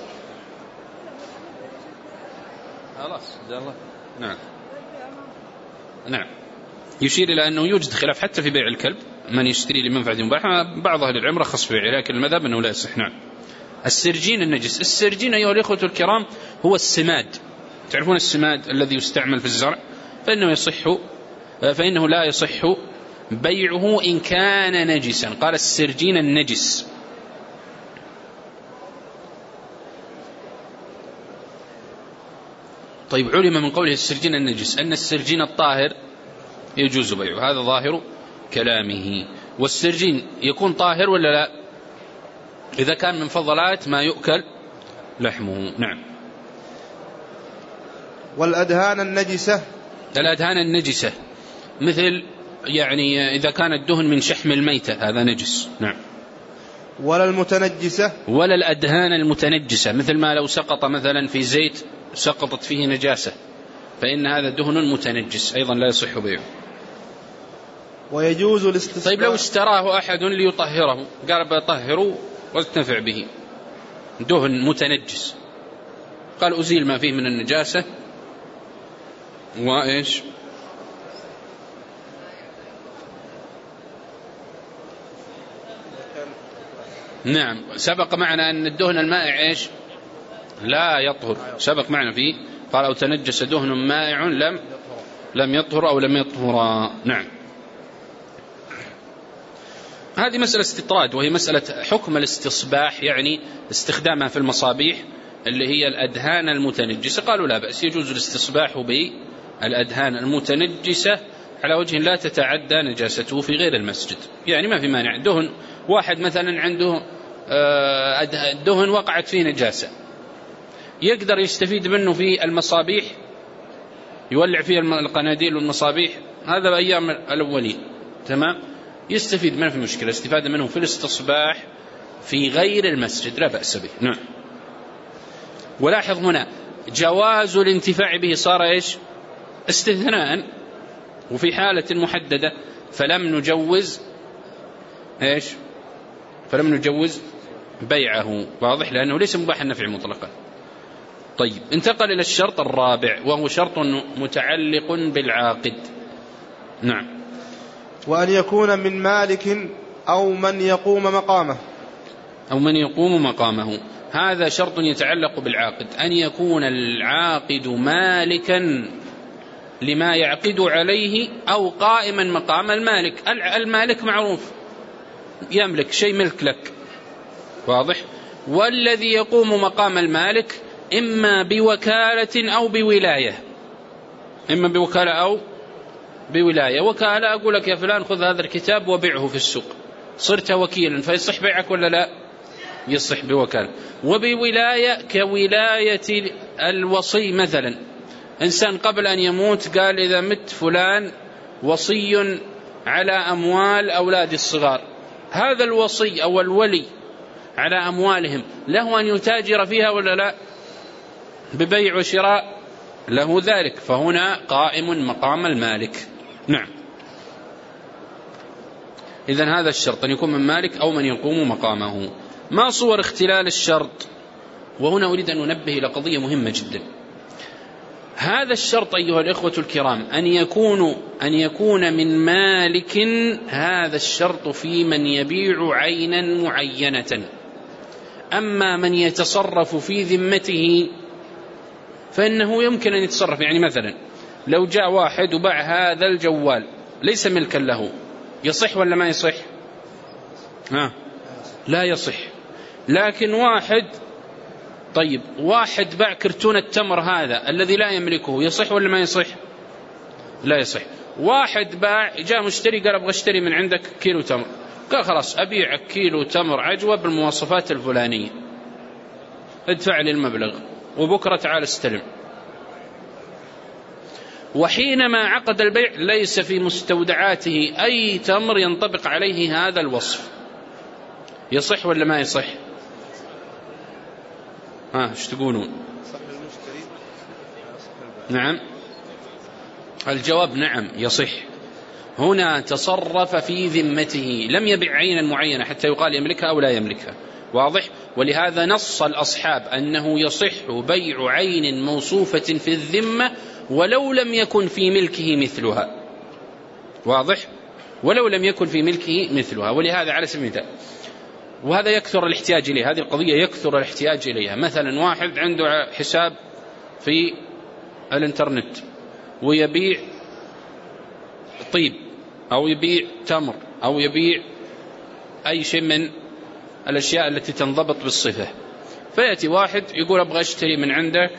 خلاص الله. نعم. نعم. يشير إلى أنه يوجد خلاف حتى في بيع الكلب، من يشتري لمنفعة مباحة بعض أهل العلم رخص في بيعه، لكن المذهب أنه لا يصح. نعم. السرجين النجس. السرجين أيها الإخوة الكرام هو السماد، تعرفون السماد الذي يستعمل في الزرع، فإنه لا يصح بيعه إن كان نجسا. قال السرجين النجس. طيب علم من قوله السرجين النجس أن السرجين الطاهر يجوز بيعه، هذا ظاهر كلامه. والسرجين يكون طاهر ولا لا؟ إذا كان من فضلات ما يؤكل لحمه. نعم. والأدهان النجسة. الأدهان النجسة مثل يعني إذا كان الدهن من شحم الميتة هذا نجس. نعم. ولا المتنجسة. ولا الأدهان المتنجسة مثل ما لو سقط مثلا في زيت سقطت فيه نجاسة فإن هذا دهن متنجس أيضا لا يصح بيعه. ويجوز الاستصباح. طيب لو اشتراه أحد ليطهره، قال بطهره واستنفع به، دهن متنجس، قال أزيل ما فيه من النجاسة وإيش نعم. سبق معنا أن الدهن المائع إيش لا يطهر، سبق معنا فيه قال أو تنجس دهن مائع لم يطهر أو لم يطهر. نعم. هذه مسألة استطراد، وهي مسألة حكم الاستصباح، يعني استخدامها في المصابيح اللي هي الأدهان المتنجسة. قالوا لا بأس، يجوز الاستصباح بالأدهان المتنجسة على وجه لا تتعدى نجاسته في غير المسجد. يعني ما في مانع دهن واحد مثلا عنده دهن وقعت فيه نجاسة، يقدر يستفيد منه في المصابيح، يولع فيه القناديل والمصابيح، هذا بأيام الأولين. تمام، يستفيد منه في مشكلة، استفادة منه في الاستصباح في غير المسجد لا بأس به. نعم. ولاحظ هنا جواز الانتفاع به صار إيش؟ استثناء، وفي حالة محددة فلم نجوز إيش؟ فلم نجوز بيعه. واضح؟ لأنه ليس مباح النفع مطلقا. طيب، انتقل إلى الشرط الرابع وهو شرط متعلق بالعاقد. نعم. وأن يكون من مالك أو من يقوم مقامه. أو من يقوم مقامه، هذا شرط يتعلق بالعاقد، أن يكون العاقد مالكا لما يعقد عليه أو قائما مقام المالك. المالك معروف يملك شيء ملك لك، واضح؟ والذي يقوم مقام المالك إما بوكالة أو بولاية، إما بوكالة أو بولاية. وكالة أقول لك يا فلان خذ هذا الكتاب وبيعه في السوق، صرت وكيلا، فيصح بيعك ولا لا؟ يصح بوكالة. وبولاية كولاية الوصي مثلا، إنسان قبل أن يموت قال إذا مت فلان وصي على أموال أولاد الصغار، هذا الوصي أو الولي على أموالهم له أن يتاجر فيها ولا لا؟ ببيع وشراء له ذلك، فهنا قائم مقام المالك. نعم. إذن هذا الشرط أن يكون من مالك أو من يقوم مقامه. ما صور اختلال الشرط؟ وهنا أريد أن أنبه إلى قضية مهمة جدا. هذا الشرط أيها الإخوة الكرام أن يكون من مالك، هذا الشرط في من يبيع عينا معينة. أما من يتصرف في ذمته فإنه يمكن أن يتصرف. يعني مثلا لو جاء واحد وباع هذا الجوال ليس ملكا له، يصح ولا ما يصح؟ لا يصح. لكن واحد باع كرتون التمر هذا الذي لا يملكه، يصح ولا ما يصح؟ لا يصح. واحد باع، جاء مشتري قال أبغى اشتري من عندك كيلو تمر، قال خلاص أبيعك كيلو تمر عجوة بالمواصفات الفلانية، ادفع لي المبلغ وبكرة تعال استلم. وحينما عقد البيع ليس في مستودعاته أي تمر ينطبق عليه هذا الوصف، يصح ولا ما يصح؟ ايش تقولون؟ نعم، الجواب نعم يصح. هنا تصرف في ذمته، لم يبيع عينا معينة حتى يقال يملكها أو لا يملكها، واضح؟ ولهذا نص الأصحاب أنه يصح بيع عين موصوفة في الذمة ولو لم يكن في ملكه مثلها، واضح؟ ولو لم يكن في ملكه مثلها. ولهذا على سبيل المثال، وهذا يكثر الاحتياج إليه، هذه القضية يكثر الاحتياج إليها. مثلا واحد عنده حساب في الانترنت ويبيع طيب أو يبيع تمر أو يبيع أي شيء من الأشياء التي تنضبط بالصفة، فيأتي واحد يقول أبغى أشتري من عندك،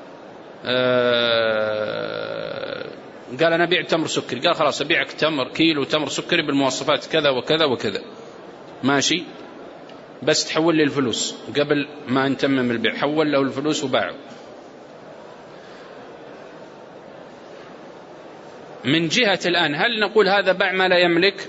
قال أنا أبيع تمر سكري، قال خلاص أبيعك كيلو تمر سكري بالمواصفات كذا وكذا وكذا، ماشي، بس تحول لي الفلوس. قبل ما نتمم البيع حول له الفلوس وباعه. من جهة الآن هل نقول هذا باع ما لا يملك؟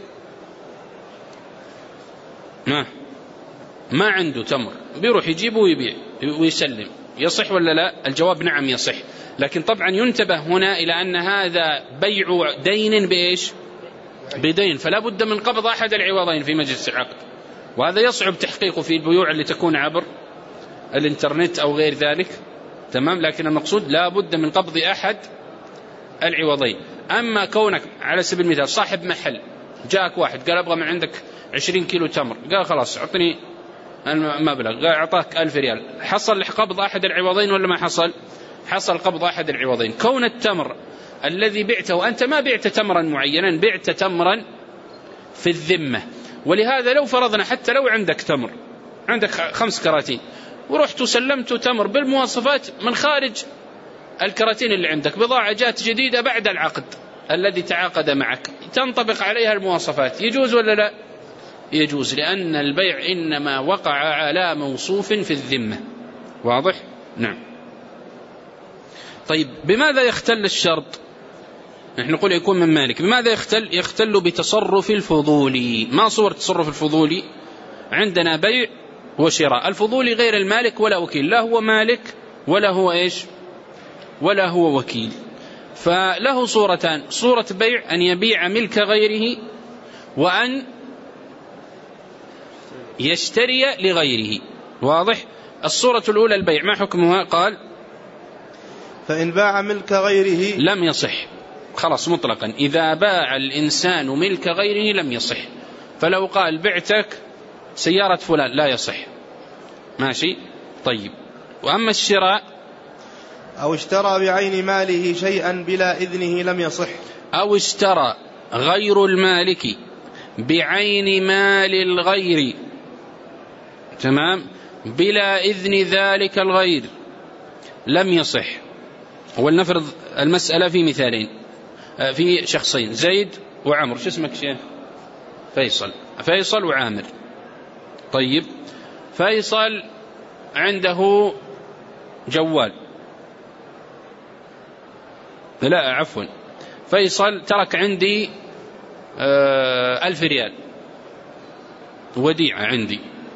ما عنده تمر، بيروح يجيبه ويبيع ويسلم، يصح ولا لا؟ الجواب نعم يصح. لكن طبعا ينتبه هنا إلى أن هذا بيع دين بإيش؟ بدين، فلا بد من قبض أحد العوضين في مجلس العقد، وهذا يصعب تحقيقه في البيوع اللي تكون عبر الانترنت أو غير ذلك، تمام؟ لكن المقصود لا بد من قبض أحد العوضين. أما كونك على سبيل المثال صاحب محل، جاءك واحد قال أبغى من عندك 20 كيلو تمر، قال خلاص أعطني المبلغ، قال أعطاك 1000 ريال، حصل قبض أحد العوضين ولا ما حصل؟ حصل قبض أحد العوضين. كون التمر الذي بعته، أنت ما بعت تمرا معينا، بعت تمرا في الذمة. ولهذا لو فرضنا حتى لو عندك تمر، عندك 5 كراتين ورحت وسلمت تمر بالمواصفات من خارج الكراتين اللي عندك، بضاعة جات جديدة بعد العقد الذي تعاقد معك تنطبق عليها المواصفات، يجوز ولا لا؟ يجوز، لأن البيع إنما وقع على موصوف في الذمة، واضح؟ نعم. طيب بماذا يختل الشرط؟ نحن نقول يكون من مالك. بماذا يختل؟ يختل بتصرف الفضولي. ما صور تصرف الفضولي؟ عندنا بيع وشراء. الفضولي غير المالك ولا وكيل، لا هو مالك ولا هو إيش ولا هو وكيل. فله صورتان: صورة بيع أن يبيع ملك غيره، وأن يشتري لغيره. واضح؟ الصورة الأولى البيع، ما حكمها؟ قال فإن باع ملك غيره لم يصح، خلاص مطلقا. إذا باع الإنسان ملك غيره لم يصح. فلو قال بعتك سيارة فلان لا يصح، ماشي. طيب، وأما الشراء أو اشترى بعين ماله شيئا بلا إذنه لم يصح. أو اشترى غير المالك بعين مال الغير، تمام، بلا إذن ذلك الغير لم يصح. ولنفرض المسألة في مثالين، في شخصين، زيد وعمر. شو اسمك شيخ؟ فيصل وعامر. طيب، فيصل عنده جوال، لا عفوا، فيصل ترك عندي 1000 ريال وديعة عندي.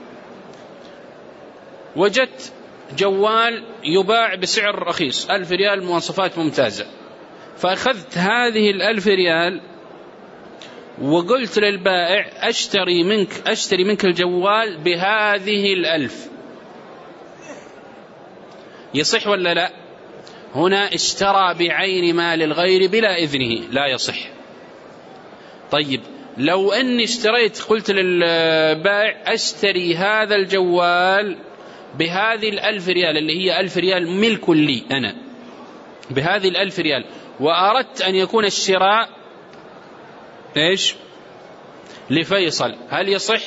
وجدت جوال يباع بسعر رخيص، 1000 ريال، مواصفات ممتازة. فأخذت هذه 1000 ريال وقلت للبائع أشتري منك الجوال بهذه 1000. يصح ولا لا؟ هنا اشترى بعين مال الغير بلا إذنه، لا يصح. طيب، لو أني اشتريت، قلت للبائع أشتري هذا الجوال بهذه 1000 ريال اللي هي 1000 ريال ملك لي أنا، بهذه 1000 ريال، وأردت أن يكون الشراء إيش لفيصل، هل يصح؟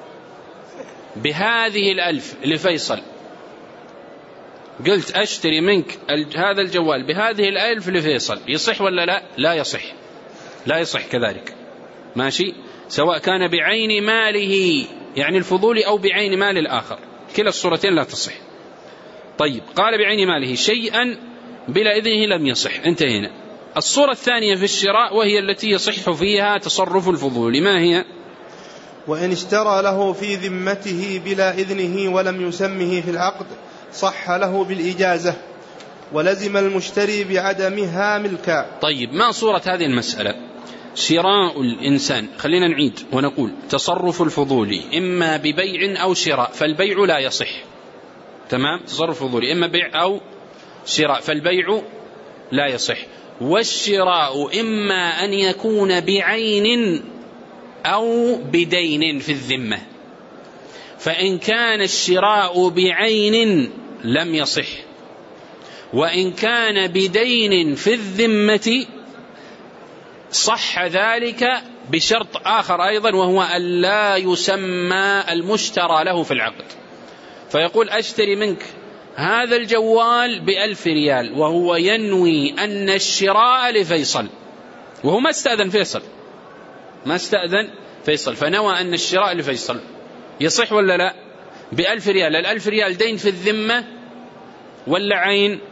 بهذه 1000 لفيصل، قلت أشتري منك هذا الجوال بهذه 1000 لفيصل، يصح ولا لا؟ لا يصح، لا يصح كذلك، ماشي، سواء كان بعين ماله يعني الفضولي أو بعين مال الآخر، كلا الصورتين لا تصح. طيب، قال بعين ماله شيئا بلا إذنه لم يصح، انتهينا. الصورة الثانية في الشراء وهي التي يصح فيها تصرف الفضول، ما هي؟ وإن اشترى له في ذمته بلا إذنه ولم يسمه في العقد صح له بالإجازة، ولزم المشتري بعدمها ملكا. طيب، ما صورة هذه المسألة؟ شراء الإنسان، خلينا نعيد ونقول تصرف الفضول إما ببيع أو شراء، فالبيع لا يصح، تمام، تصرف الفضول إما بيع أو شراء، فالبيع لا يصح. والشراء إما أن يكون بعين أو بدين في الذمة، فإن كان الشراء بعين لم يصح، وإن كان بدين في الذمة صح ذلك بشرط آخر أيضا، وهو أن لا يسمى المشترى له في العقد. فيقول أشتري منك هذا الجوال ب1000 ريال، وهو ينوي أن الشراء لفيصل، وهو ما استأذن فيصل، ما استأذن فيصل، فنوى أن الشراء لفيصل، يصح ولا لا؟ ب1000 ريال. 1000 ريال دين في الذمة ولا عين؟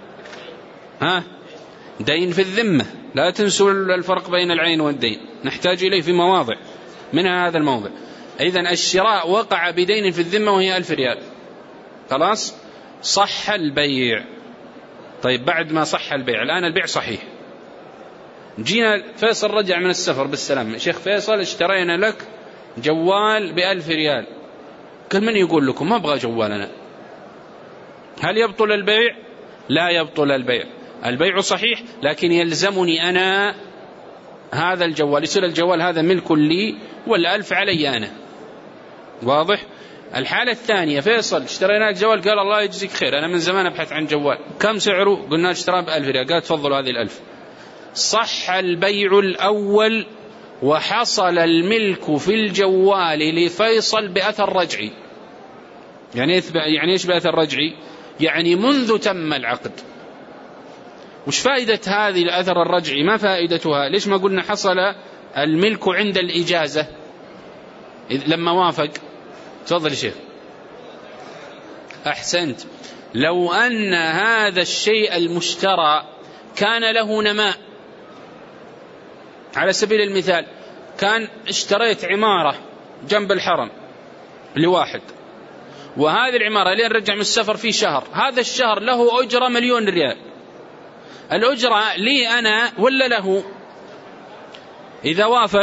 دين في الذمة، لا تنسوا الفرق بين العين والدين، نحتاج إليه في مواضع، منها هذا الموضع. إذن الشراء وقع بدين في الذمة وهي 1000 ريال، خلاص صح البيع. طيب، بعد ما صح البيع، الآن البيع صحيح، جينا فيصل رجع من السفر بالسلام، شيخ فيصل اشترينا لك جوال ب1000 ريال. قال من يقول لكم ما أبغى جوالنا؟ هل يبطل البيع؟ لا يبطل البيع، البيع صحيح، لكن يلزمني أنا هذا الجوال، يصير الجوال هذا ملك لي وال1000 علي أنا. واضح؟ الحالة الثانية، فيصل اشترينا الجوال، قال الله يجزيك خير، أنا من زمان أبحث عن جوال، كم سعره؟ قلنا اشتراه ب1000 ريال، قال تفضلوا هذه 1000. صح البيع الأول وحصل الملك في الجوال لفيصل بأثر رجعي. يعني إيش بأثر رجعي؟ يعني منذ تم العقد. وش فائدة هذه الأثر الرجعي؟ ما فائدتها؟ ليش ما قلنا حصل الملك عند الإجازة لما وافق؟ تفضل يا شيخ. أحسنت. لو أن هذا الشيء المشترى كان له نماء، على سبيل المثال كان اشتريت عمارة جنب الحرم لواحد، وهذه العمارة لين رجع من السفر في شهر، هذا الشهر له أجرة 1,000,000 ريال، الأجرة لي أنا ولا له؟ إذا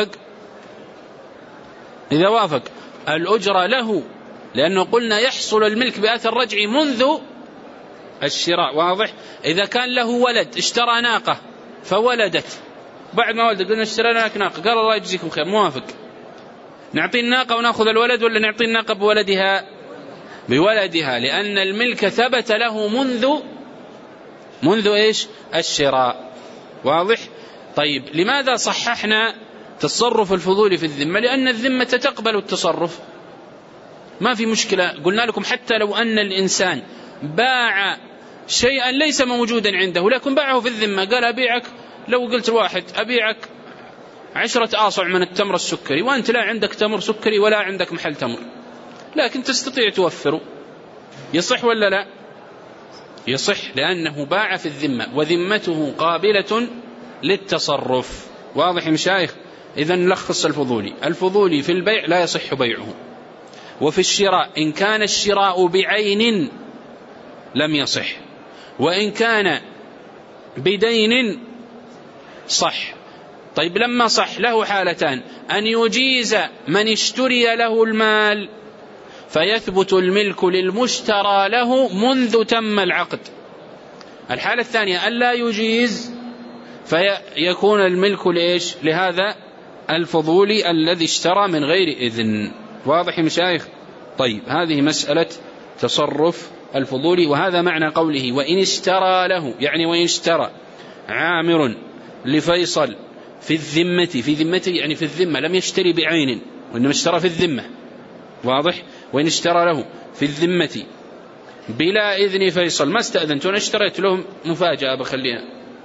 وافق الأجرة له، لأنه قلنا يحصل الملك بأثر رجعي منذ الشراء، واضح؟ إذا كان له ولد اشترى ناقة فولدت، بعد ما ولدت قلنا اشترى لك ناقة، قال الله يجزيكم خير، موافق، نعطي الناقة ونأخذ الولد ولا نعطي الناقة بولدها؟ لأن الملك ثبت له منذ إيش؟ الشراء، واضح؟ طيب لماذا صححنا تصرف الفضول في الذمة؟ لأن الذمة تقبل التصرف، ما في مشكلة. قلنا لكم حتى لو أن الإنسان باع شيئا ليس موجودا عنده لكن باعه في الذمة، قال أبيعك، لو قلت واحد أبيعك 10 آصع من التمر السكري وأنت لا عندك تمر سكري ولا عندك محل تمر، لكن تستطيع توفره، يصح ولا لا؟ يصح، لأنه باع في الذمة وذمته قابلة للتصرف، واضح يا مشايخ؟ إذن نلخص الفضولي في البيع لا يصح بيعه، وفي الشراء إن كان الشراء بعين لم يصح، وإن كان بدين صح. طيب لما صح له حالتان: أن يجيز من اشتري له المال فيثبت الملك للمشترى له منذ تم العقد، الحالة الثانية ألا يجيز فيكون الملك لإيش؟ لهذا الفضولي الذي اشترى من غير إذن، واضح يا مشايخ؟ طيب هذه مسألة تصرف الفضولي، وهذا معنى قوله وإن اشترى له، يعني وإن اشترى عامر لفيصل في الذمة، في ذمته يعني في الذمة، لم يشتري بعين وإنما اشترى في الذمة، واضح؟ وإن اشترى له في الذمة بلا إذن فيصل، ما استأذنت وأنا اشتريت له مفاجأة بخليها،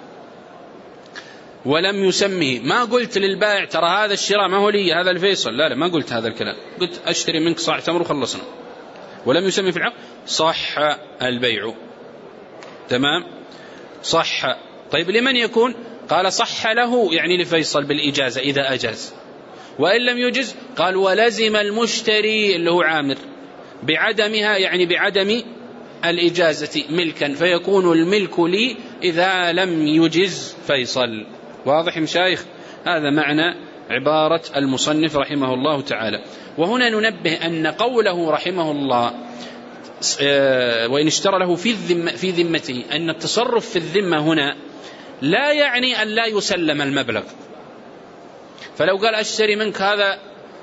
ولم يسمه، ما قلت للبائع ترى هذا الشراء ما هو لي، هذا الفيصل، لا ما قلت هذا الكلام، قلت أشتري منك صاع تمر وخلصنا، ولم يسمي في العقد، صح البيع، تمام، صح. طيب لمن يكون؟ قال صح له يعني لفيصل بالإجازة إذا أجاز، وإن لم يجز قال ولزم المشتري اللي هو عامر بعدمها، يعني بعدم الإجازة ملكا، فيكون الملك لي إذا لم يجز فيصل، واضح مشايخ؟ هذا معنى عبارة المصنف رحمه الله تعالى. وهنا ننبه أن قوله رحمه الله وإن اشترى له في ذمته، أن التصرف في الذمة هنا لا يعني أن لا يسلم المبلغ، فلو قال أشتري منك هذا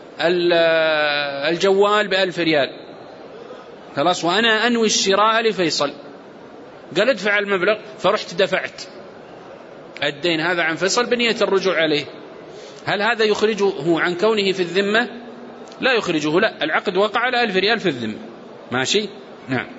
الجوال ب1000 ريال خلاص وأنا أنوي الشراء لفيصل، قال ادفع المبلغ، فرحت دفعت الدين هذا عن فيصل بنية الرجوع عليه، هل هذا يخرجه عن كونه في الذمة؟ لا يخرجه، لا، العقد وقع على 1000 ريال في الذمة، ماشي؟ نعم.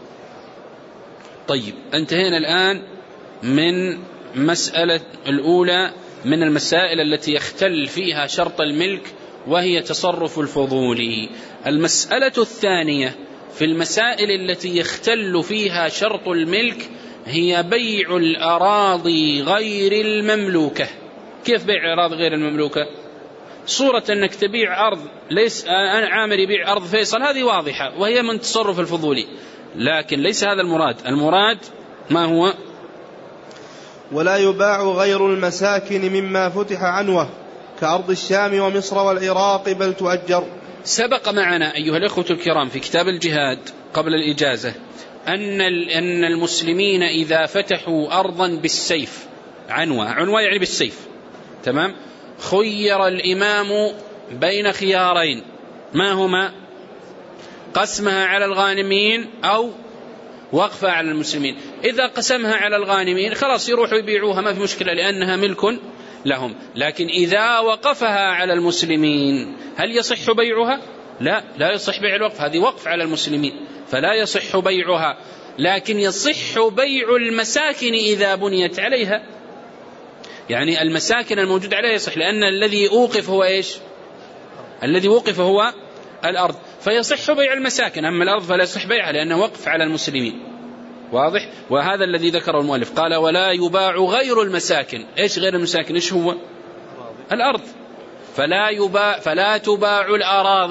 طيب انتهينا الآن من مسألة الأولى من المسائل التي يختل فيها شرط الملك، وهي تصرف الفضولي. المسألة الثانية في المسائل التي يختل فيها شرط الملك هي بيع الأراضي غير المملوكة. كيف بيع الأراضي غير المملوكة؟ صورة أنك تبيع أرض، ليس أنا عامر يبيع أرض فيصل، هذه واضحة وهي من تصرف الفضولي، لكن ليس هذا المراد. المراد ما هو؟ ولا يباع غير المساكن مما فتح عنوه كأرض الشام ومصر والعراق بل تؤجر. سبق معنا أيها الأخوة الكرام في كتاب الجهاد قبل الإجازة أن المسلمين إذا فتحوا أرضا بالسيف، عنوة يعني بالسيف، تمام، خير الإمام بين خيارين، ما هما؟ قسمها على الغانمين أو وقفها على المسلمين. إذا قسمها على الغانمين خلاص يروحوا يبيعوها، ما في مشكلة لأنها ملك لهم، لكن إذا وقفها على المسلمين هل يصح بيعها؟ لا يصح بيع الوقف، هذه وقف على المسلمين فلا يصح بيعها، لكن يصح بيع المساكن إذا بنيت عليها، يعني المساكن الموجود عليها يصح، لأن الذي أوقف هو إيش؟ الذي وقف هو الأرض، فيصح بيع المساكن، أما الأرض فلا يصح بيعها لأنه وقف على المسلمين، واضح؟ وهذا الذي ذكره المؤلف، قال ولا يباع غير المساكن. إيش غير المساكن؟ إيش هو؟ الأرض. فلا تباع الأراضي،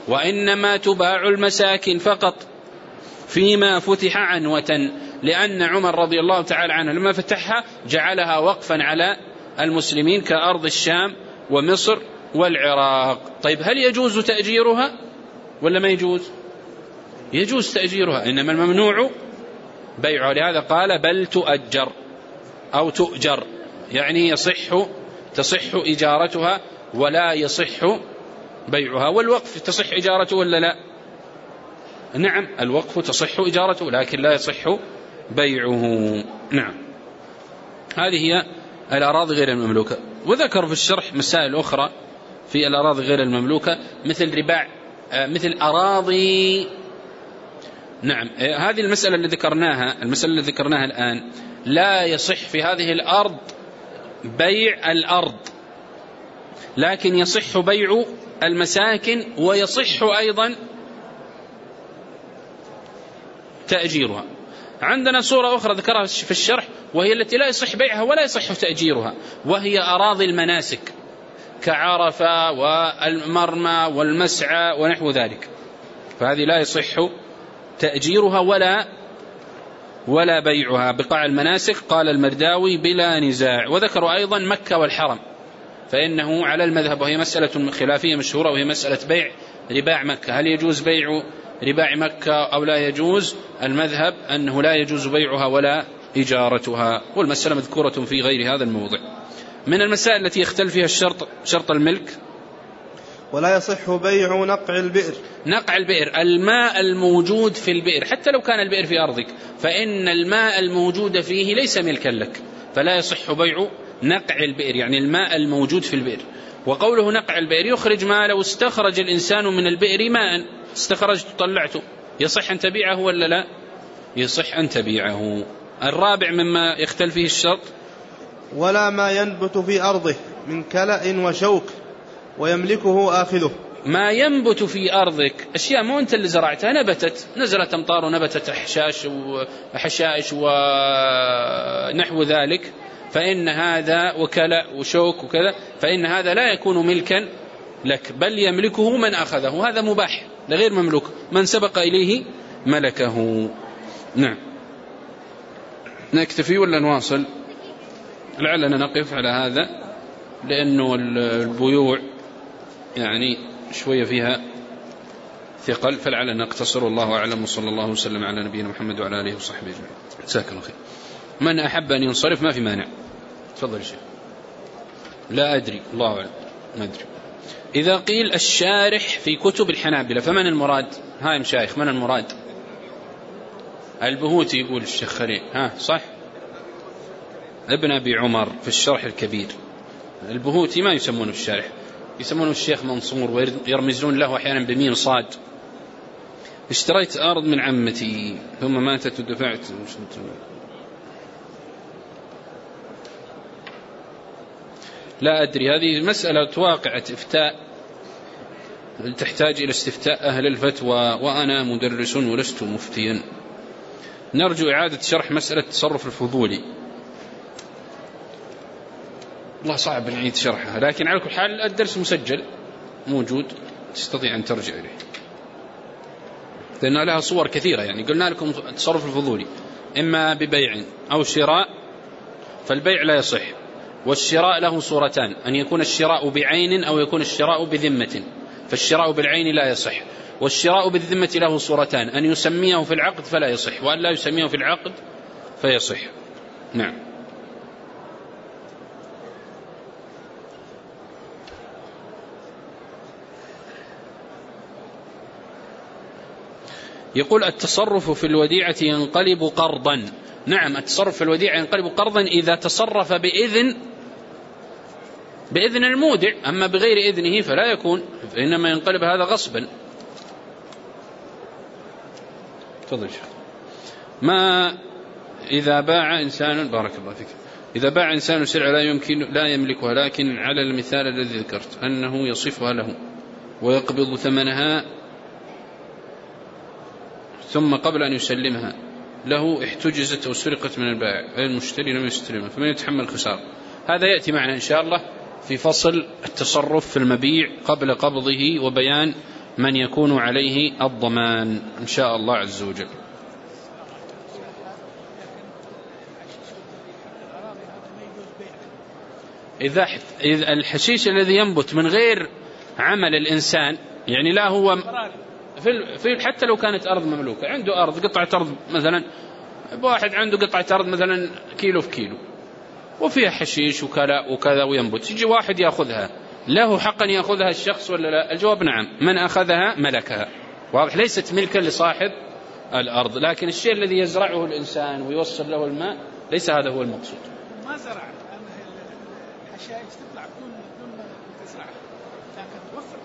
وإنما تباع المساكن فقط فيما فتح عنوة، لأن عمر رضي الله تعالى عنه لما فتحها جعلها وقفا على المسلمين كأرض الشام ومصر والعراق. طيب هل يجوز تأجيرها ولا ما يجوز؟ يجوز تأجيرها، إنما الممنوع بيعها. لهذا قال بل تؤجر أو تؤجر، يعني تصح إجارتها ولا يصح بيعها. والوقف تصح إجارته ولا لا؟ نعم، الوقف تصح إجارته لكن لا يصح بيعه. نعم، هذه هي الأراضي غير المملوكة. وذكر في الشرح مسائل أخرى في الأراضي غير المملوكة مثل رباع، مثل أراضي. نعم، هذه المسألة اللي ذكرناها الآن لا يصح في هذه الأرض بيع الأرض، لكن يصح بيع المساكن ويصح أيضا تأجيرها. عندنا صورة أخرى ذكرها في الشرح وهي التي لا يصح بيعها ولا يصح تأجيرها، وهي أراضي المناسك كعرفة والمرمى والمسعى ونحو ذلك، فهذه لا يصح تأجيرها ولا بيعها. بقاع المناسك قال المرداوي بلا نزاع. وذكروا أيضا مكة والحرم، فإنه على المذهب، وهي مسألة خلافية مشهورة، وهي مسألة بيع رباع مكة. هل يجوز بيع رباع مكة أو لا يجوز؟ المذهب أنه لا يجوز بيعها ولا إجارتها، والمسألة مذكورة في غير هذا الموضع. من المسائل التي يختلف فيها شرط الملك، ولا يصح بيع نقع البئر. نقع البئر، الماء الموجود في البئر، حتى لو كان البئر في أرضك فإن الماء الموجود فيه ليس ملكا لك، فلا يصح بيع نقع البئر، يعني الماء الموجود في البئر. وقوله نقع البئر يخرج ما لو استخرج الإنسان من البئر ماء، استخرجت طلعته، يصح أن تبيعه ولا لا؟ يصح أن تبيعه. الرابع مما يختلف فيه الشرط، ولا ما ينبت في أرضه من كلأ وشوك ويملكه آخذه. ما ينبت في أرضك، أشياء مو أنت اللي زرعتها، نبتت، نزلت أمطار ونبتت حشائش ونحو ذلك، فإن هذا وكلأ وشوك وكذا، فإن هذا لا يكون ملكا لك، بل يملكه من أخذه، هذا مباح لغير مملوك، من سبق إليه ملكه. نعم، نكتفي ولا نواصل؟ لعلنا نقف على هذا، لأنه البيوع يعني شوية فيها ثقل، فلعلنا نقتصر. والله أعلم، وصلى الله وسلم على نبينا محمد وعلى آله وصحبه أجمعين. جزاك الله خير. من أحب أن ينصرف ما في مانع. تفضل الشيخ. لا أدري، الله أعلم، ما أدري. إذا قيل الشارح في كتب الحنابلة فمن المراد؟ هاي مشايخ، من المراد؟ البهوتي يقول الشيخ خليل، صح؟ ابن أبي عمر في الشرح الكبير. البهوتي ما يسمونه الشارح، يسمونه الشيخ منصور، ويرمزون له أحيانا بميم صاد. اشتريت أرض من عمتي ثم ماتت ودفعت. لا أدري، هذه مسألة واقعة إفتاء، تحتاج إلى استفتاء أهل الفتوى، وأنا مدرس ولست مفتيا. نرجو إعادة شرح مسألة التصرف الفضولي، الله صعب نعيد شرحها، لكن على كل حال الدرس مسجل موجود، تستطيع أن ترجع إليه، لأن لها صور كثيرة. يعني قلنا لكم التصرف الفضولي إما ببيع أو شراء، فالبيع لا يصح، والشراء له صورتان، أن يكون الشراء بعين أو يكون الشراء بذمة، فالشراء بالعين لا يصح، والشراء بالذمة له صورتان، أن يسميه في العقد فلا يصح، وأن لا يسميه في العقد فيصح. نعم. يقول التصرف في الوديعة ينقلب قرضا. نعم، التصرف في الوديعة ينقلب قرضا إذا تصرف بإذن المودع، أما بغير إذنه فلا يكون، فإنما ينقلب هذا غصبا. تفضل. ما إذا باع إنسان، بارك الله فيك، إذا باع إنسان سلعة لا يملكها، لكن على المثال الذي ذكرت أنه يصفها له ويقبض ثمنها، ثم قبل أن يسلمها له احتجزت أو سرقت من البائع، المشتري لم يستلمها، فمن يتحمل خسارة؟ هذا يأتي معنا إن شاء الله في فصل التصرف في المبيع قبل قبضه وبيان من يكون عليه الضمان إن شاء الله عز وجل. إذا الحشيش الذي ينبت من غير عمل الإنسان، يعني لا هو في حتى لو كانت أرض مملوكة، عنده أرض قطعة أرض مثلا، واحد عنده قطعة أرض مثلا كيلو في كيلو وفيها حشيش وكذا وينبت، يجي واحد يأخذها، له حق أن يأخذها الشخص ولا لا؟ الجواب نعم، من أخذها ملكها، واضح، ليست ملكا لصاحب الأرض، لكن الشيء الذي يزرعه الإنسان ويوصل له الماء ليس هذا هو المقصود. ما زرع الحشائش تطلع بدون تزرعها، لكن توفر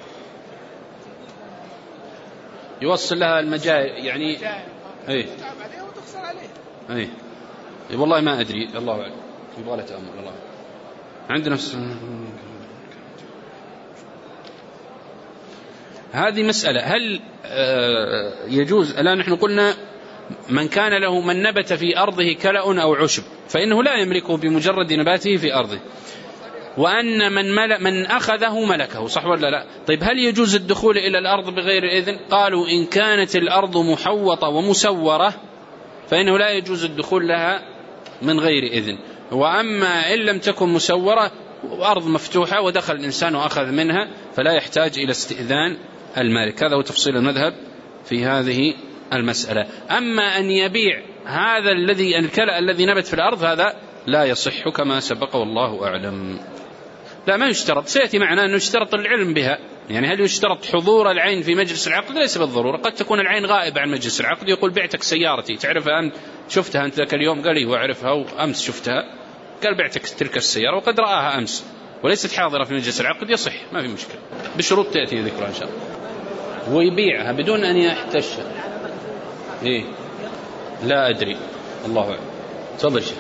يوصل لها المجال يعني اي تتعب عليها وتخسر عليها. اي والله ما ادري، الله اعلم، يبغى له تامل. الله عندنا هذه مسألة، هل يجوز؟ الآن نحن قلنا من كان له من نبت في أرضه كلأ أو عشب فإنه لا يملكه بمجرد نباته في أرضه، وأن من أخذه ملكه، صح ولا لا؟ طيب هل يجوز الدخول إلى الأرض بغير إذن؟ قالوا إن كانت الأرض محوطة ومسورة فإنه لا يجوز الدخول لها من غير إذن، وأما إن لم تكن مسورة وأرض مفتوحة ودخل الإنسان وأخذ منها فلا يحتاج إلى استئذان المالك. هذا هو تفصيل المذهب في هذه المسألة. أما أن يبيع هذا الكلأ الذي نبت في الأرض هذا لا يصح كما سبق والله أعلم. لا ما يشترط، سيأتي معنا أنه يشترط العلم بها، يعني هل يشترط حضور العين في مجلس العقد؟ ليس بالضرورة، قد تكون العين غائبة عن مجلس العقد، يقول بعتك سيارتي تعرفها أنت، شفتها أنت ذاك اليوم؟ قال لي هو عرفها وأمس شفتها، قال بعتك تلك السيارة وقد رآها أمس وليست حاضرة في مجلس العقد، يصح ما في مشكلة، بشروط تأتي ذكرها إن شاء الله. ويبيعها بدون أن يحتشها. إيه لا أدري، الله أعلم. تفضل شيخ.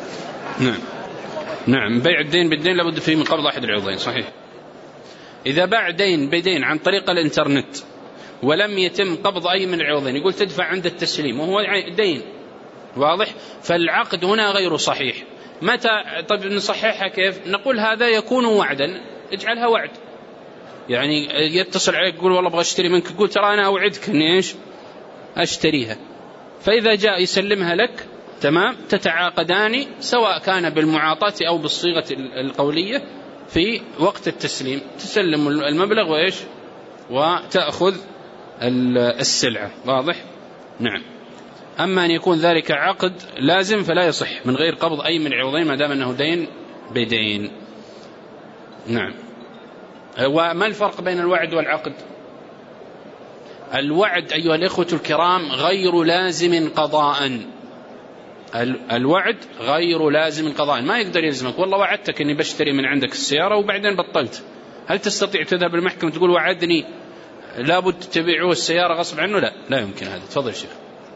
نعم بيع الدين بالدين لابد فيه من قبض أحد العوضين، صحيح. إذا باع دين بدين عن طريق الإنترنت ولم يتم قبض أي من العوضين، يقول تدفع عند التسليم وهو دين، واضح، فالعقد هنا غير صحيح. متى طيب نصححها كيف؟ نقول هذا يكون وعدا، اجعلها وعد، يعني يتصل عليك يقول والله أبغى أشتري منك، يقول ترى أنا أوعدك أني إيش أشتريها، فإذا جاء يسلمها لك تمام، تتعاقدان سواء كان بالمعاطاة أو بالصيغة القولية في وقت التسليم، تسلم المبلغ وإيش وتأخذ السلعة، واضح. نعم. أما أن يكون ذلك عقد لازم فلا يصح من غير قبض أي من العوضين ما دام أنه دين بدين. نعم. وما الفرق بين الوعد والعقد؟ الوعد أيها الإخوة الكرام غير لازم قضاء، الوعد غير لازم قضاء، ما يقدر يلزمك والله وعدتك أني بشتري من عندك السيارة وبعدين بطلت، هل تستطيع تذهب المحكمة تقول وعدني لابد تبيعوه السيارة غصب عنه؟ لا يمكن هذا. تفضل شيخ.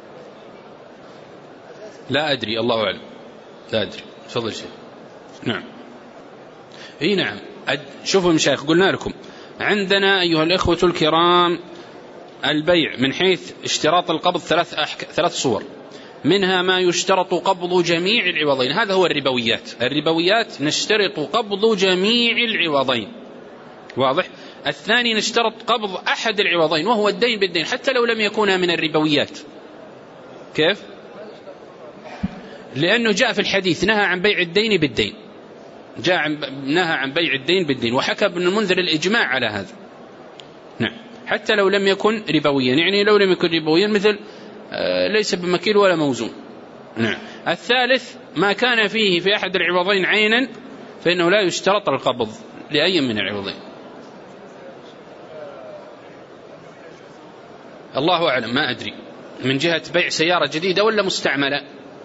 لا أدري، الله أعلم، لا أدري. تفضل شيخ. نعم. اي نعم. شوفوا المشايخ قلنا لكم عندنا أيها الإخوة الكرام البيع من حيث اشتراط القبض ثلاث صور، منها ما يشترط قبض جميع العوضين، هذا هو الربويات نشترط قبض جميع العوضين، واضح. الثاني نشترط قبض أحد العوضين وهو الدين بالدين حتى لو لم يكون من الربويات. كيف؟ لأنه جاء في الحديث نهى عن بيع الدين بالدين، نهى عن بيع الدين بالدين، وحكى ابن المنذر الإجماع على هذا. نعم. حتى لو لم يكن ربويا، يعني لو لم يكن ربويا مثل ليس بمكيل ولا موزون. نعم. الثالث ما كان فيه في أحد العوضين عينا فإنه لا يشترط القبض لأي من العوضين. الله أعلم، ما أدري من جهة بيع سيارة جديدة ولا مستعملة.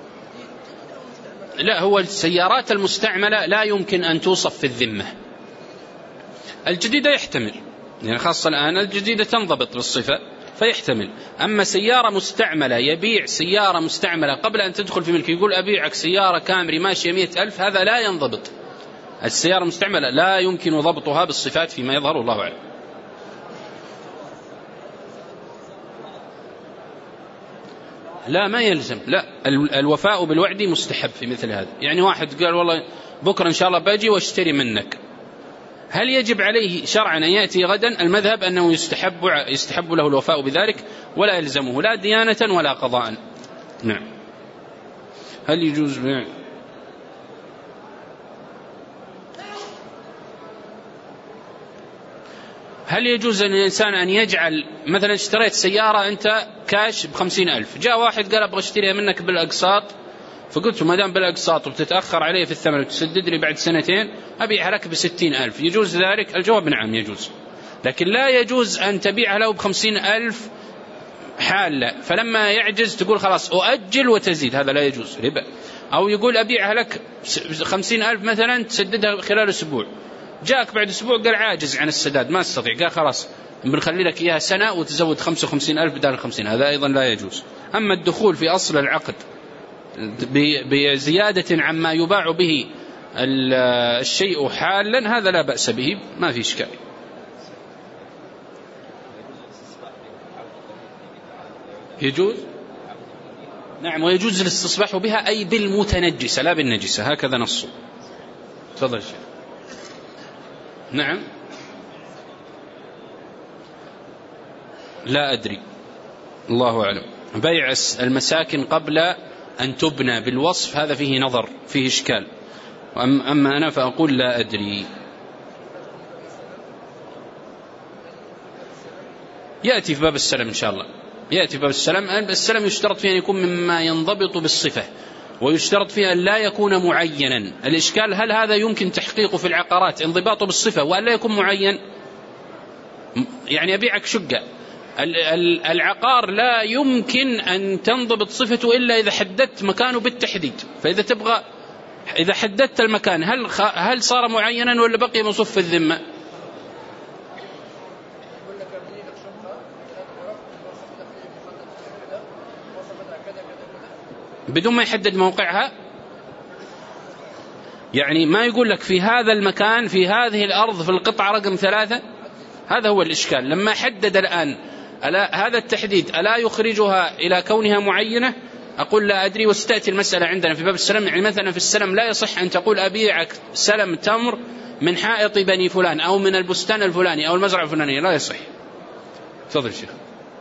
لا، هو السيارات المستعملة لا يمكن أن توصف في الذمة، الجديدة يحتمل، يعني خاصة الآن الجديدة تنضبط بالصفة فيحتمل. أما سيارة مستعملة، يبيع سيارة مستعملة قبل أن تدخل في ملك، يقول أبيعك سيارة كامري ماشية 100,000، هذا لا ينضبط. السيارة المستعملة لا يمكن ضبطها بالصفات فيما يظهر، الله أعلم. لا ما يلزم، لا، الوفاء بالوعد مستحب في مثل هذا. يعني واحد قال والله بكرة إن شاء الله باجي واشتري منك، هل يجب عليه شرعا أن يأتي غدا؟ المذهب أنه يستحب له الوفاء بذلك ولا يلزمه لا ديانة ولا قضاء. نعم. هل يجوز بيع هل يجوز للإنسان أن يجعل مثلا اشتريت سيارة أنت كاش ب50,000، جاء واحد قال أبغى اشتريها منك بالأقساط، فقلت ما دام بالأقساط وبتتأخر عليه في الثمن وتسدد لي بعد 2 أبيعها لك ب60,000، يجوز ذلك؟ الجواب نعم يجوز، لكن لا يجوز أن تبيعها له ب50,000 حالة فلما يعجز تقول خلاص أؤجل وتزيد، هذا لا يجوز، ربا. أو يقول أبيعها لك 50,000 مثلا تسددها خلال أسبوع، جاءك بعد أسبوع قال عاجز عن السداد ما استطيع، قال خلاص بنخلي لك إياها سنة وتزود 55,000 بدل 50، هذا أيضا لا يجوز. أما الدخول في أصل العقد بزيادة عما يباع به الشيء حالا هذا لا بأس به، ما في إشكال. يجوز؟ نعم، ويجوز الاستصباح بها أي بالمتنجسة لا بالنجسة، هكذا نصه. تفضل شيخ. نعم. لا أدري، الله أعلم. بيع المساكن قبل أن تبنى بالوصف هذا فيه نظر، فيه إشكال، أما أنا فأقول لا أدري. يأتي في باب السلم إن شاء الله، يأتي في باب السلم. السلم يشترط فيه أن يكون مما ينضبط بالصفة، ويشترط فيها أن لا يكون معينا. الإشكال هل هذا يمكن تحقيقه في العقارات انضباطه بالصفة وأن لا يكون معين؟ يعني أبيعك شقة، العقار لا يمكن أن تنضبط صفته إلا إذا حددت مكانه بالتحديد، فإذا تبغى إذا حددت المكان هل صار معينا ولا بقي مصف في الذمة؟ بدون ما يحدد موقعها، يعني ما يقول لك في هذا المكان في هذه الأرض في القطعة رقم 3. هذا هو الإشكال. لما حدد الآن هذا التحديد ألا يخرجها إلى كونها معينة؟ أقول لا أدري. وستأتي المسألة عندنا في باب السلم. يعني مثلا في السلم لا يصح أن تقول أبيعك سلم تمر من حائط بني فلان أو من البستان الفلاني أو المزرعة الفلانية، لا يصح. تفضل شيخ.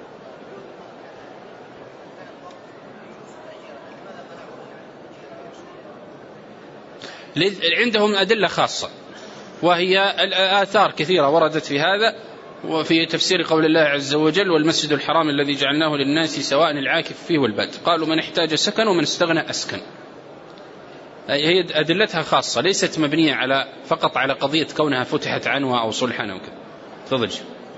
عندهم أدلة خاصة، وهي الآثار كثيرة وردت في هذا، وفي تفسير قول الله عز وجل والمسجد الحرام الذي جعلناه للناس سواء العاكف فيه والباد، قالوا من احتاج سكن ومن استغنى أسكن. هي أدلتها خاصة، ليست مبنية فقط على قضية كونها فتحت عنوة أو صلحا أو كذا. تفضل.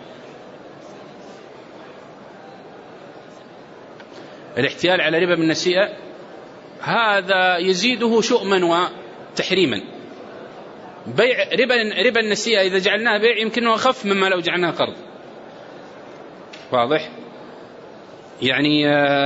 الاحتيال على ربا بالنسيئة هذا يزيده شؤما وتحريما. بيع ربا النسيئة إذا جعلناها بيع يمكنه أخف مما لو جعلناها قرض. واضح؟ يعني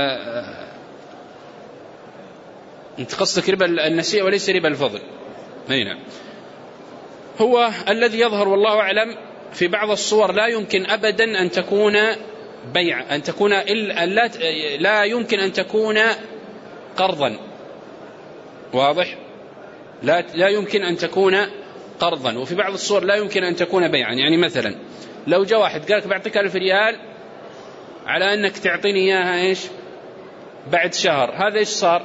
أنت قصدك ربا النسيئة وليس ربا الفضل. نعم. هو الذي يظهر والله أعلم في بعض الصور لا يمكن أبدا أن تكون بيع، لا يمكن أن تكون قرضا. واضح؟ لا يمكن أن تكون قرضا، وفي بعض الصور لا يمكن أن تكون بيعا. يعني مثلا لو جاء واحد قالك بعطيك 1000 ريال على أنك تعطيني إياها إيش بعد شهر، هذا إيش صار؟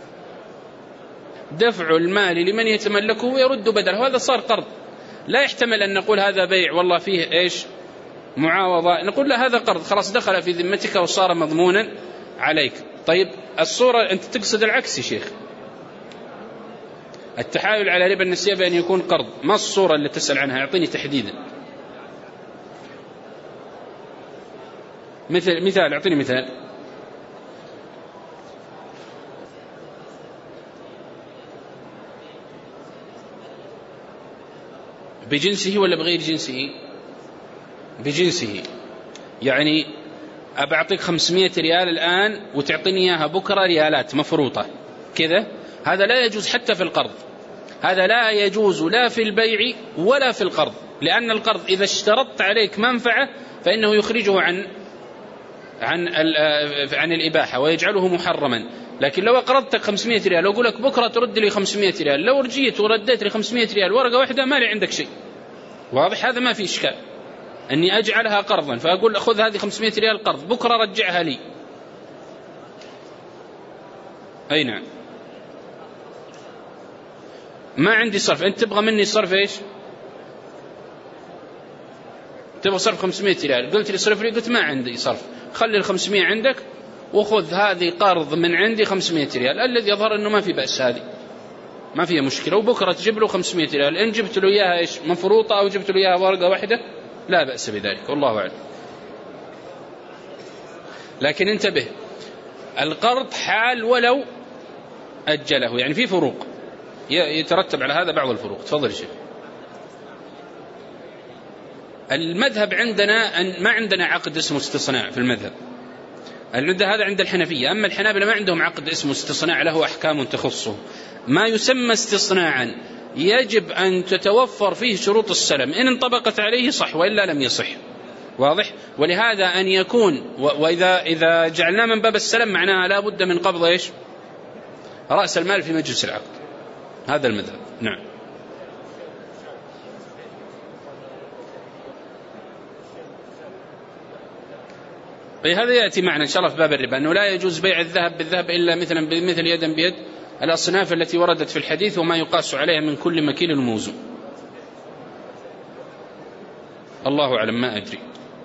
دفع المال لمن يتملكه ويرد بدله، هذا صار قرض. لا يحتمل أن نقول هذا بيع والله فيه إيش معاوضة، نقول لا هذا قرض خلاص دخل في ذمتك وصار مضمونا عليك. طيب الصورة أنت تقصد العكس يا شيخ، التحايل على ربا النسيئة بأن يكون قرض. ما الصورة اللي تسأل عنها؟ يعطيني تحديدا مثال، اعطيني مثال. بجنسه ولا بغير جنسه؟ بجنسه. يعني أبعطيك 500 ريال الآن وتعطيني إياها بكرة ريالات مفروطة كذا، هذا لا يجوز حتى في القرض. هذا لا يجوز لا في البيع ولا في القرض، لأن القرض إذا اشترطت عليك منفعة فإنه يخرجه عن الإباحة ويجعله محرما. لكن لو أقرضتك 500 ريال لو أقول لك بكرة ترد لي 500 ريال، لو رجيت ورديت لي 500 ريال ورقة واحدة ما لي عندك شيء، واضح؟ هذا ما في إشكال أني أجعلها قرضا، فأقول أخذ هذه 500 ريال قرض، بكرة رجعها لي. أي نعم. ما عندي صرف، أنت تبغى مني صرف إيش؟ تبغى صرف 500 ريال، قلت لي صرف لي، قلت ما عندي صرف، خلي 500 عندك وخذ هذه قرض من عندي 500 ريال. الذي يظهر أنه ما في بأس، هذه ما فيها مشكلة، وبكرة تجيب له 500 ريال. إن جبت له إياها إيش مفروطة أو جبت له إياها ورقة واحدة لا بأس بذلك، والله أعلم. لكن انتبه، القرض حال ولو أجله، يعني في فروق يترتب على هذا بعض الفروق. تفضل يا شيخ. المذهب عندنا أن ما عندنا عقد اسمه استصناع في المذهب، هذا عند الحنفية. أما الحنابلة ما عندهم عقد اسمه استصناع، له أحكام تخصه. ما يسمى استصناعا يجب أن تتوفر فيه شروط السلم، إن انطبقت عليه صح وإلا لم يصح. واضح؟ ولهذا أن يكون وإذا جعلنا من باب السلم معناها لا بد من قبض إيش؟ رأس المال في مجلس العقد. هذا المذهب. نعم. هذا يأتي معنا إن شاء الله في باب الربا، أنه لا يجوز بيع الذهب بالذهب إلا مثلا بمثل يدا بيد، الأصناف التي وردت في الحديث وما يقاس عليها من كل مكيل وموزون. الله أعلم، ما أدري.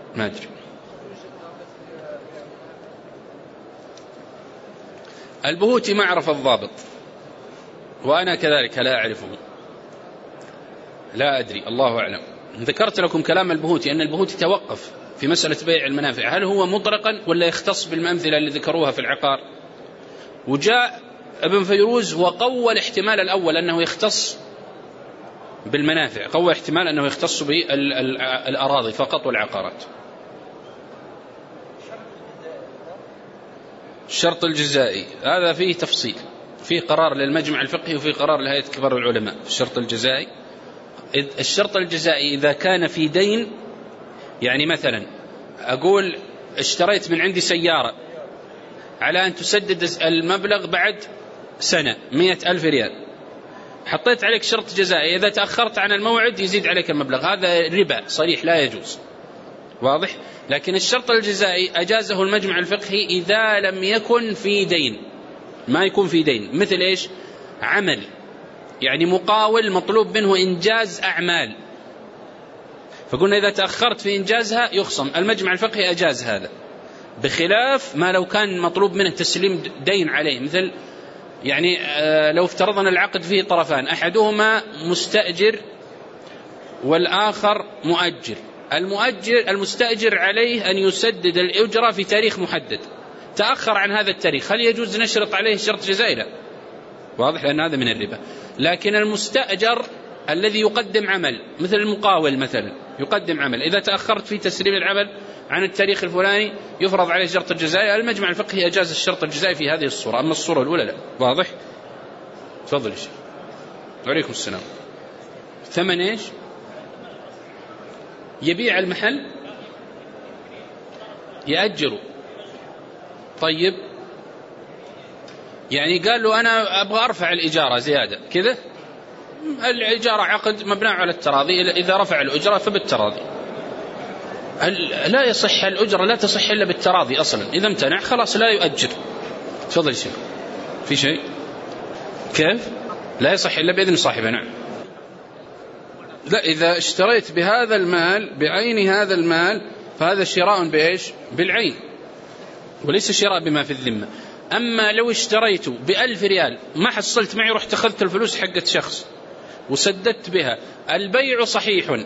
البهوتي ما أعرف الضابط، وأنا كذلك لا أعرفه، لا أدري، الله أعلم. ذكرت لكم كلام البهوتي أن البهوتي توقف في مسألة بيع المنافع، هل هو مطلقا ولا يختص بالأمثلة اللي ذكروها في العقار؟ وجاء ابن فيروز وقوى الاحتمال الأول أنه يختص بالمنافع، قوى احتمال أنه يختص بالأراضي فقط والعقارات. الشرط الجزائي هذا فيه تفصيل، فيه قرار للمجمع الفقهي وفيه قرار لهيئة كبار العلماء في الشرط الجزائي. الشرط الجزائي إذا كان في دين، يعني مثلا أقول اشتريت من عندي سيارة على أن تسدد المبلغ بعد سنة 100,000 ريال، حطيت عليك شرط جزائي إذا تأخرت عن الموعد يزيد عليك المبلغ، هذا ربا صريح لا يجوز. واضح؟ لكن الشرط الجزائي أجازه المجمع الفقهي إذا لم يكن في دين، ما يكون في دين، مثل إيش؟ عمل، يعني مقاول مطلوب منه إنجاز أعمال، فقلنا إذا تأخرت في إنجازها يخصم، المجمع الفقهي أجاز هذا، بخلاف ما لو كان مطلوب منه تسليم دين عليه. مثل يعني لو افترضنا العقد فيه طرفان، أحدهما مستأجر والآخر مؤجر، المستأجر عليه أن يسدد الأجرة في تاريخ محدد، تأخر عن هذا التاريخ، هل يجوز نشرط عليه شرط جزائي؟ لا. واضح؟ لأن هذا من الربا. لكن المستأجر الذي يقدم عمل، مثل المقاول مثلا يقدم عمل، إذا تأخرت في تسليم العمل عن التاريخ الفلاني يفرض عليه شرط الجزائي. المجمع الفقهي أجاز الشرط الجزائي في هذه الصورة، أما الصورة الأولى لا. واضح؟ تفضل يا شيخ. وعليكم السلام. ثمن إيش؟ يبيع المحل يأجره. طيب يعني قال له أنا أبغى أرفع الإجارة زيادة كذا، الإجارة عقد مبنى على التراضي، إذا رفع الأجرة فبالتراضي. لا يصح الأجرة، لا تصح إلا بالتراضي أصلا، إذا امتنع خلاص لا يؤجر. تفضل شيء في شيء كيف لا يصح إلا بإذن صاحبه. نعم. لا، إذا اشتريت بهذا المال بعين هذا المال فهذا شراء بإيش؟ بالعين، وليس شراء بما في الذمة. أما لو اشتريت ب1000 ريال ما حصلت معي، رحت أخذت الفلوس حقت شخص وسددت بها، البيع صحيح،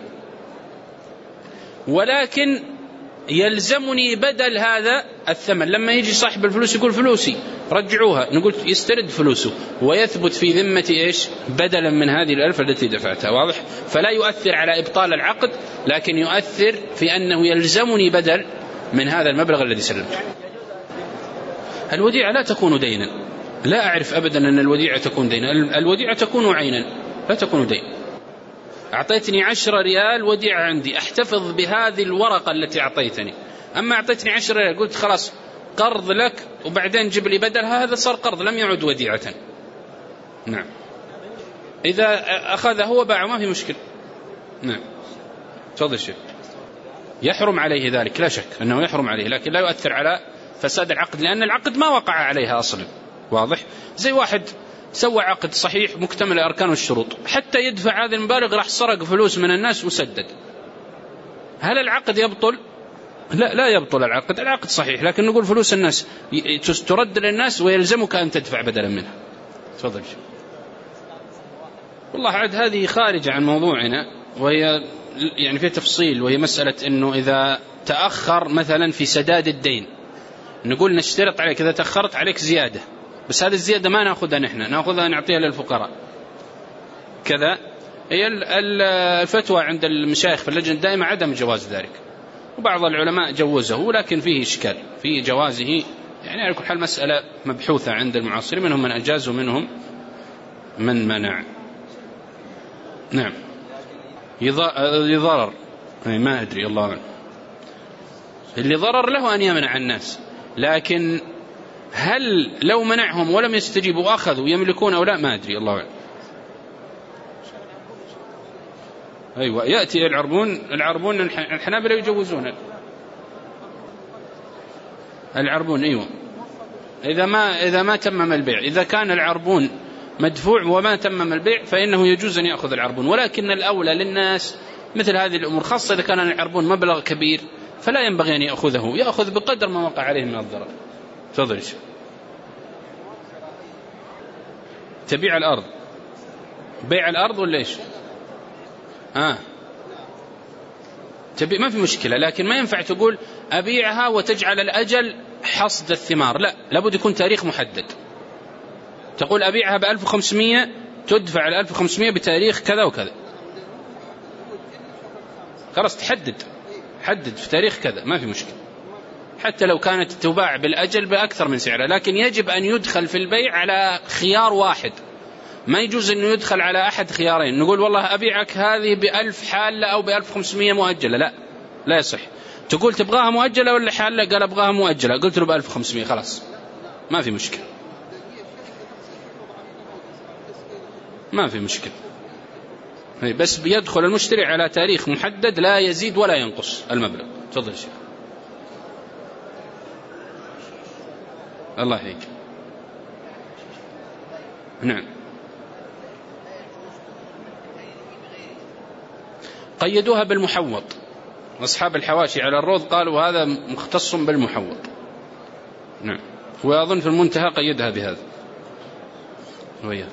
ولكن يلزمني بدل هذا الثمن. لما يجي صاحب الفلوس يقول فلوسي رجعوها، نقول يسترد فلوسه ويثبت في ذمة إيش؟ بدلا من هذه ال1000 التي دفعتها. واضح؟ فلا يؤثر على إبطال العقد، لكن يؤثر في أنه يلزمني بدل من هذا المبلغ الذي سلمته. الوديعة لا تكون دينا، لا أعرف أبدا أن الوديعة تكون دينا، الوديعة تكون عينا لا تكون دين. أعطيتني 10 ريال وديعة عندي، أحتفظ بهذه الورقة التي أعطيتني. أما أعطيتني 10 ريال قلت خلاص قرض لك وبعدين جيب لي بدلها، هذا صار قرض لم يعد وديعة. نعم. إذا أخذه وباعه ما في مشكلة. نعم. تفضل الشيخ. يحرم عليه ذلك لا شك أنه يحرم عليه، لكن لا يؤثر على فساد العقد، لأن العقد ما وقع عليها أصلا. واضح؟ زي واحد سوى عقد صحيح مكتمل أركان والشروط، حتى يدفع هذه المبالغ راح سرق فلوس من الناس وسدد. هل العقد يبطل؟ لا يبطل العقد، العقد صحيح، لكن نقول فلوس الناس ترد للناس ويلزمك أن تدفع بدلا منها. تفضل. والله عاد هذه خارجة عن موضوعنا، وهي يعني في تفصيل، وهي مسألة أنه إذا تأخر مثلا في سداد الدين نقول نشترط عليك إذا تأخرت عليك زيادة، بس هذه الزيادة ما نأخذها نحن، نأخذها نعطيها للفقراء كذا. هي الفتوى عند المشايخ في اللجنة الدائمة عدم جواز ذلك، وبعض العلماء جوزه، لكن فيه إشكال في جوازه. يعني على كل حال مسألة مبحوثة عند المعاصرين، منهم من أجاز ومنهم من منع. نعم. اللي ضرر ما أدري، الله أعلم. اللي ضرر له أن يمنع الناس، لكن هل لو منعهم ولم يستجيبوا وأخذوا يملكون أو لا ما أدري، الله أعلم. أيوة، يأتي العربون الحنابلة يجوزون العربون. أيوة، إذا ما تمم البيع، إذا كان العربون مدفوع وما تمم البيع فإنه يجوز أن يأخذ العربون، ولكن الأولى للناس مثل هذه الأمور، خاصة إذا كان العربون مبلغ كبير فلا ينبغي أن يأخذ بقدر ما وقع عليه من الضرر. تفضل. تبيع الأرض، بيع الأرض ولا إيش؟ تبيع ما في مشكلة، لكن ما ينفع تقول أبيعها وتجعل الأجل حصد الثمار، لا، لابد يكون تاريخ محدد. تقول أبيعها ب1500 تدفع 1500 بتاريخ كذا وكذا، خلاص حدد في تاريخ كذا، ما في مشكلة، حتى لو كانت تباع بالأجل بأكثر من سعرها، لكن يجب أن يدخل في البيع على خيار واحد، ما يجوز أنه يدخل على أحد خيارين. نقول والله أبيعك هذه ب1000 حالة أو ب1500 مؤجلة، لا يصح. تقول تبغاها مؤجلة ولا حالة؟ قال أبغاها مؤجلة، قلت له ب1500، خلاص ما في مشكلة، ما في مشكلة. بس بيدخل المشتري على تاريخ محدد لا يزيد ولا ينقص المبلغ. تفضل شيخ. الله يحييك. نعم. قيدوها بالمحوط، أصحاب الحواشي على الروض قالوا هذا مختص بالمحوط. نعم. وأظن في المنتهى قيدها بهذا. وياك.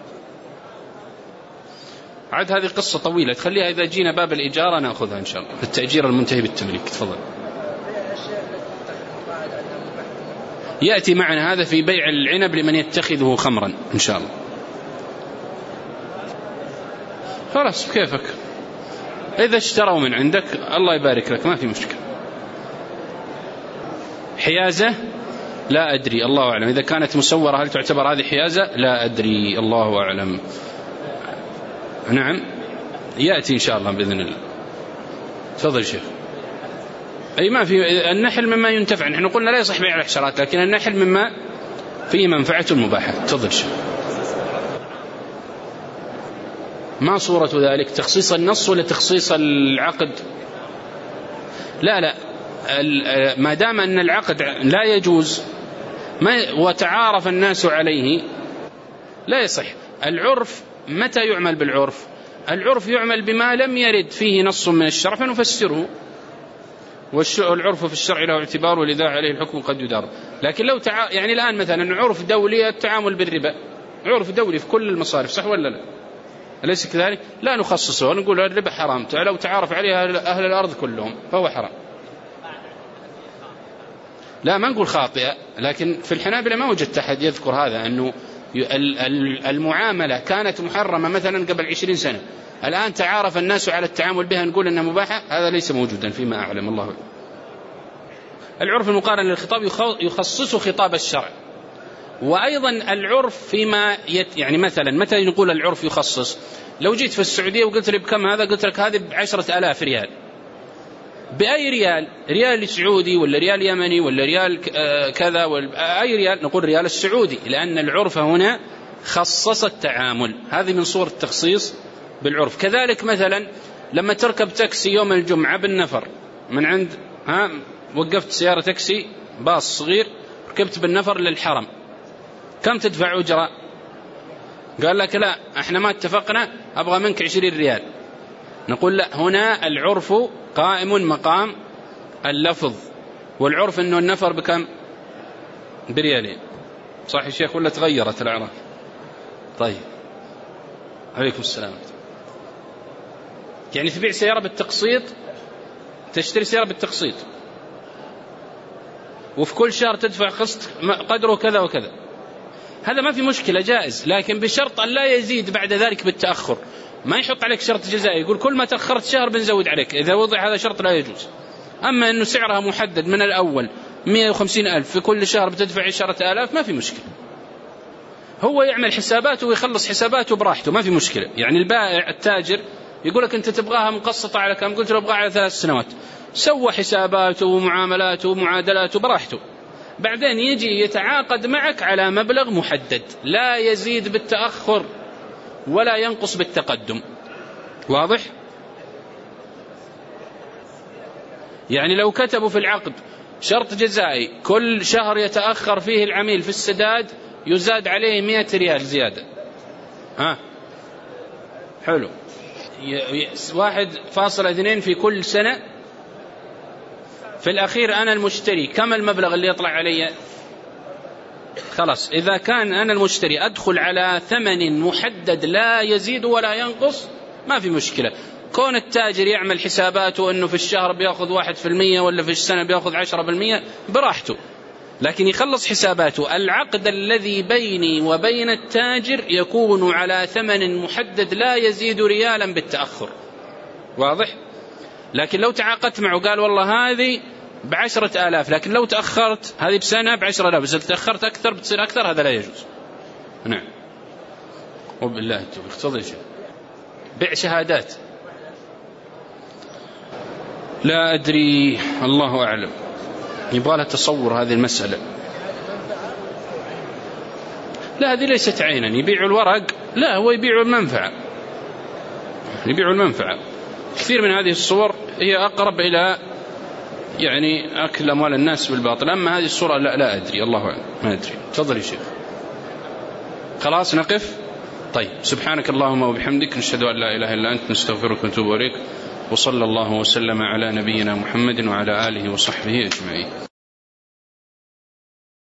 عاد هذه قصة طويلة، تخليها إذا جينا باب الإجارة نأخذها إن شاء الله، التأجير المنتهي بالتمليك. تفضل. يأتي معنا هذا في بيع العنب لمن يتخذه خمرا إن شاء الله. خلاص كيفك، إذا اشتروا من عندك الله يبارك لك، ما في مشكلة. حيازة لا أدري، الله أعلم. إذا كانت مسورة هل تعتبر هذه حيازة؟ لا أدري، الله أعلم. نعم، يأتي إن شاء الله بإذن الله. تفضل شيخ. أي ما في، النحل مما ينتفع، نحن قلنا لا يصح بيع الحشرات، لكن النحل مما فيه منفعة مباحة. تفضل شيخ. ما صورة ذلك؟ تخصيص النص ولا تخصيص العقد؟ لا، ما دام أن العقد لا يجوز وتعارف الناس عليه لا يصح. العرف متى يعمل بالعرف؟ العرف يعمل بما لم يرد فيه نص من الشرع فنفسره، والعرف في الشرع له اعتبار ولذا عليه الحكم قد يدار. لكن لو يعني الآن مثلا عرف دولي التعامل بالربا، عرف دولي في كل المصارف، صح ولا لا؟ أليس كذلك؟ لا نخصصه ونقول الربا حرام، لو تعارف عليها أهل الأرض كلهم فهو حرام. لا ما نقول خاطئة، لكن في الحنابلة ما وجدت أحد يذكر هذا، أنه المعاملة كانت محرمة مثلا قبل 20 سنة، الآن تعارف الناس على التعامل بها نقول أنها مباحة، هذا ليس موجودا فيما أعلم. الله أعلم. العرف المقارن للخطاب يخصص خطاب الشرع، وأيضا العرف فيما يعني مثلا متى نقول العرف يخصص؟ لو جيت في السعودية وقلت لي بكم هذا، قلت لك هذه ب10,000 ريال، بأي ريال؟ ريال سعودي ولا ريال يمني ولا ريال كذا أي ريال؟ نقول ريال السعودي، لأن العرف هنا خصص التعامل، هذه من صور التخصيص بالعرف. كذلك مثلا لما تركب تاكسي يوم الجمعة بالنفر من عند وقفت سيارة تاكسي باص صغير، ركبت بالنفر للحرم، كم تدفع أجرة؟ قال لك لا احنا ما اتفقنا، أبغى منك 20 ريال. نقول لا، هنا العرف قائم مقام اللفظ، والعرف انه النفر بكم؟ بريالين. صح يا شيخ ولا تغيرت الأعراف؟ طيب عليكم السلام. يعني تبيع سيارة بالتقسيط، تشتري سيارة بالتقسيط وفي كل شهر تدفع قسط قدره كذا وكذا، هذا ما في مشكلة جائز، لكن بشرط أن لا يزيد بعد ذلك بالتأخر. ما يحط عليك شرط جزائي يقول كل ما تأخرت شهر بنزود عليك، إذا وضع هذا شرط لا يجوز. أما أنه سعرها محدد من الأول 150,000 في كل شهر بتدفع 10,000 ما في مشكلة، هو يعمل حساباته ويخلص حساباته براحته ما في مشكلة. يعني البائع التاجر يقول لك أنت تبغاها مقسطة على كم؟ قلت له أبغاها على 3 سنوات، سوى حساباته ومعاملاته ومعادلاته براحته، بعدين يجي يتعاقد معك على مبلغ محدد لا يزيد بالتأخر ولا ينقص بالتقدم. واضح؟ يعني لو كتبوا في العقد شرط جزائي كل شهر يتأخر فيه العميل في السداد يزاد عليه 100 ريال زيادة، حلو، 1.2 في كل سنة، في الأخير أنا المشتري كم المبلغ اللي يطلع علي؟ خلاص، إذا كان أنا المشتري أدخل على ثمن محدد لا يزيد ولا ينقص ما في مشكلة. كون التاجر يعمل حساباته أنه في الشهر بيأخذ 1% ولا في السنة بيأخذ 10% براحته، لكن يخلص حساباته. العقد الذي بيني وبين التاجر يكون على ثمن محدد لا يزيد ريالا بالتأخر. واضح؟ لكن لو تعاقدت معه قال والله هذه ب10,000 لكن لو تأخرت هذه بسنة ب10,000، بس تأخرت أكثر بتصير أكثر، هذا لا يجوز. نعم. وبالله التوفيق. تفضل يا شيخ. بيع شهادات لا أدري، الله أعلم، يبغى لها تصور هذه المسألة. لا هذه ليست عينا يبيع الورق، لا هو يبيع المنفعة، يبيع المنفعة. كثير من هذه الصور هي أقرب إلى يعني أكل أموال الناس بالباطل، أما هذه الصورة لا أدري، الله أعلم، ما أدري. تفضل يا شيخ. خلاص نقف. طيب سبحانك اللهم وبحمدك، نشهد أن لا إله إلا أنت، نستغفرك ونتوب إليك، وصلى الله وسلم على نبينا محمد وعلى آله وصحبه أجمعين.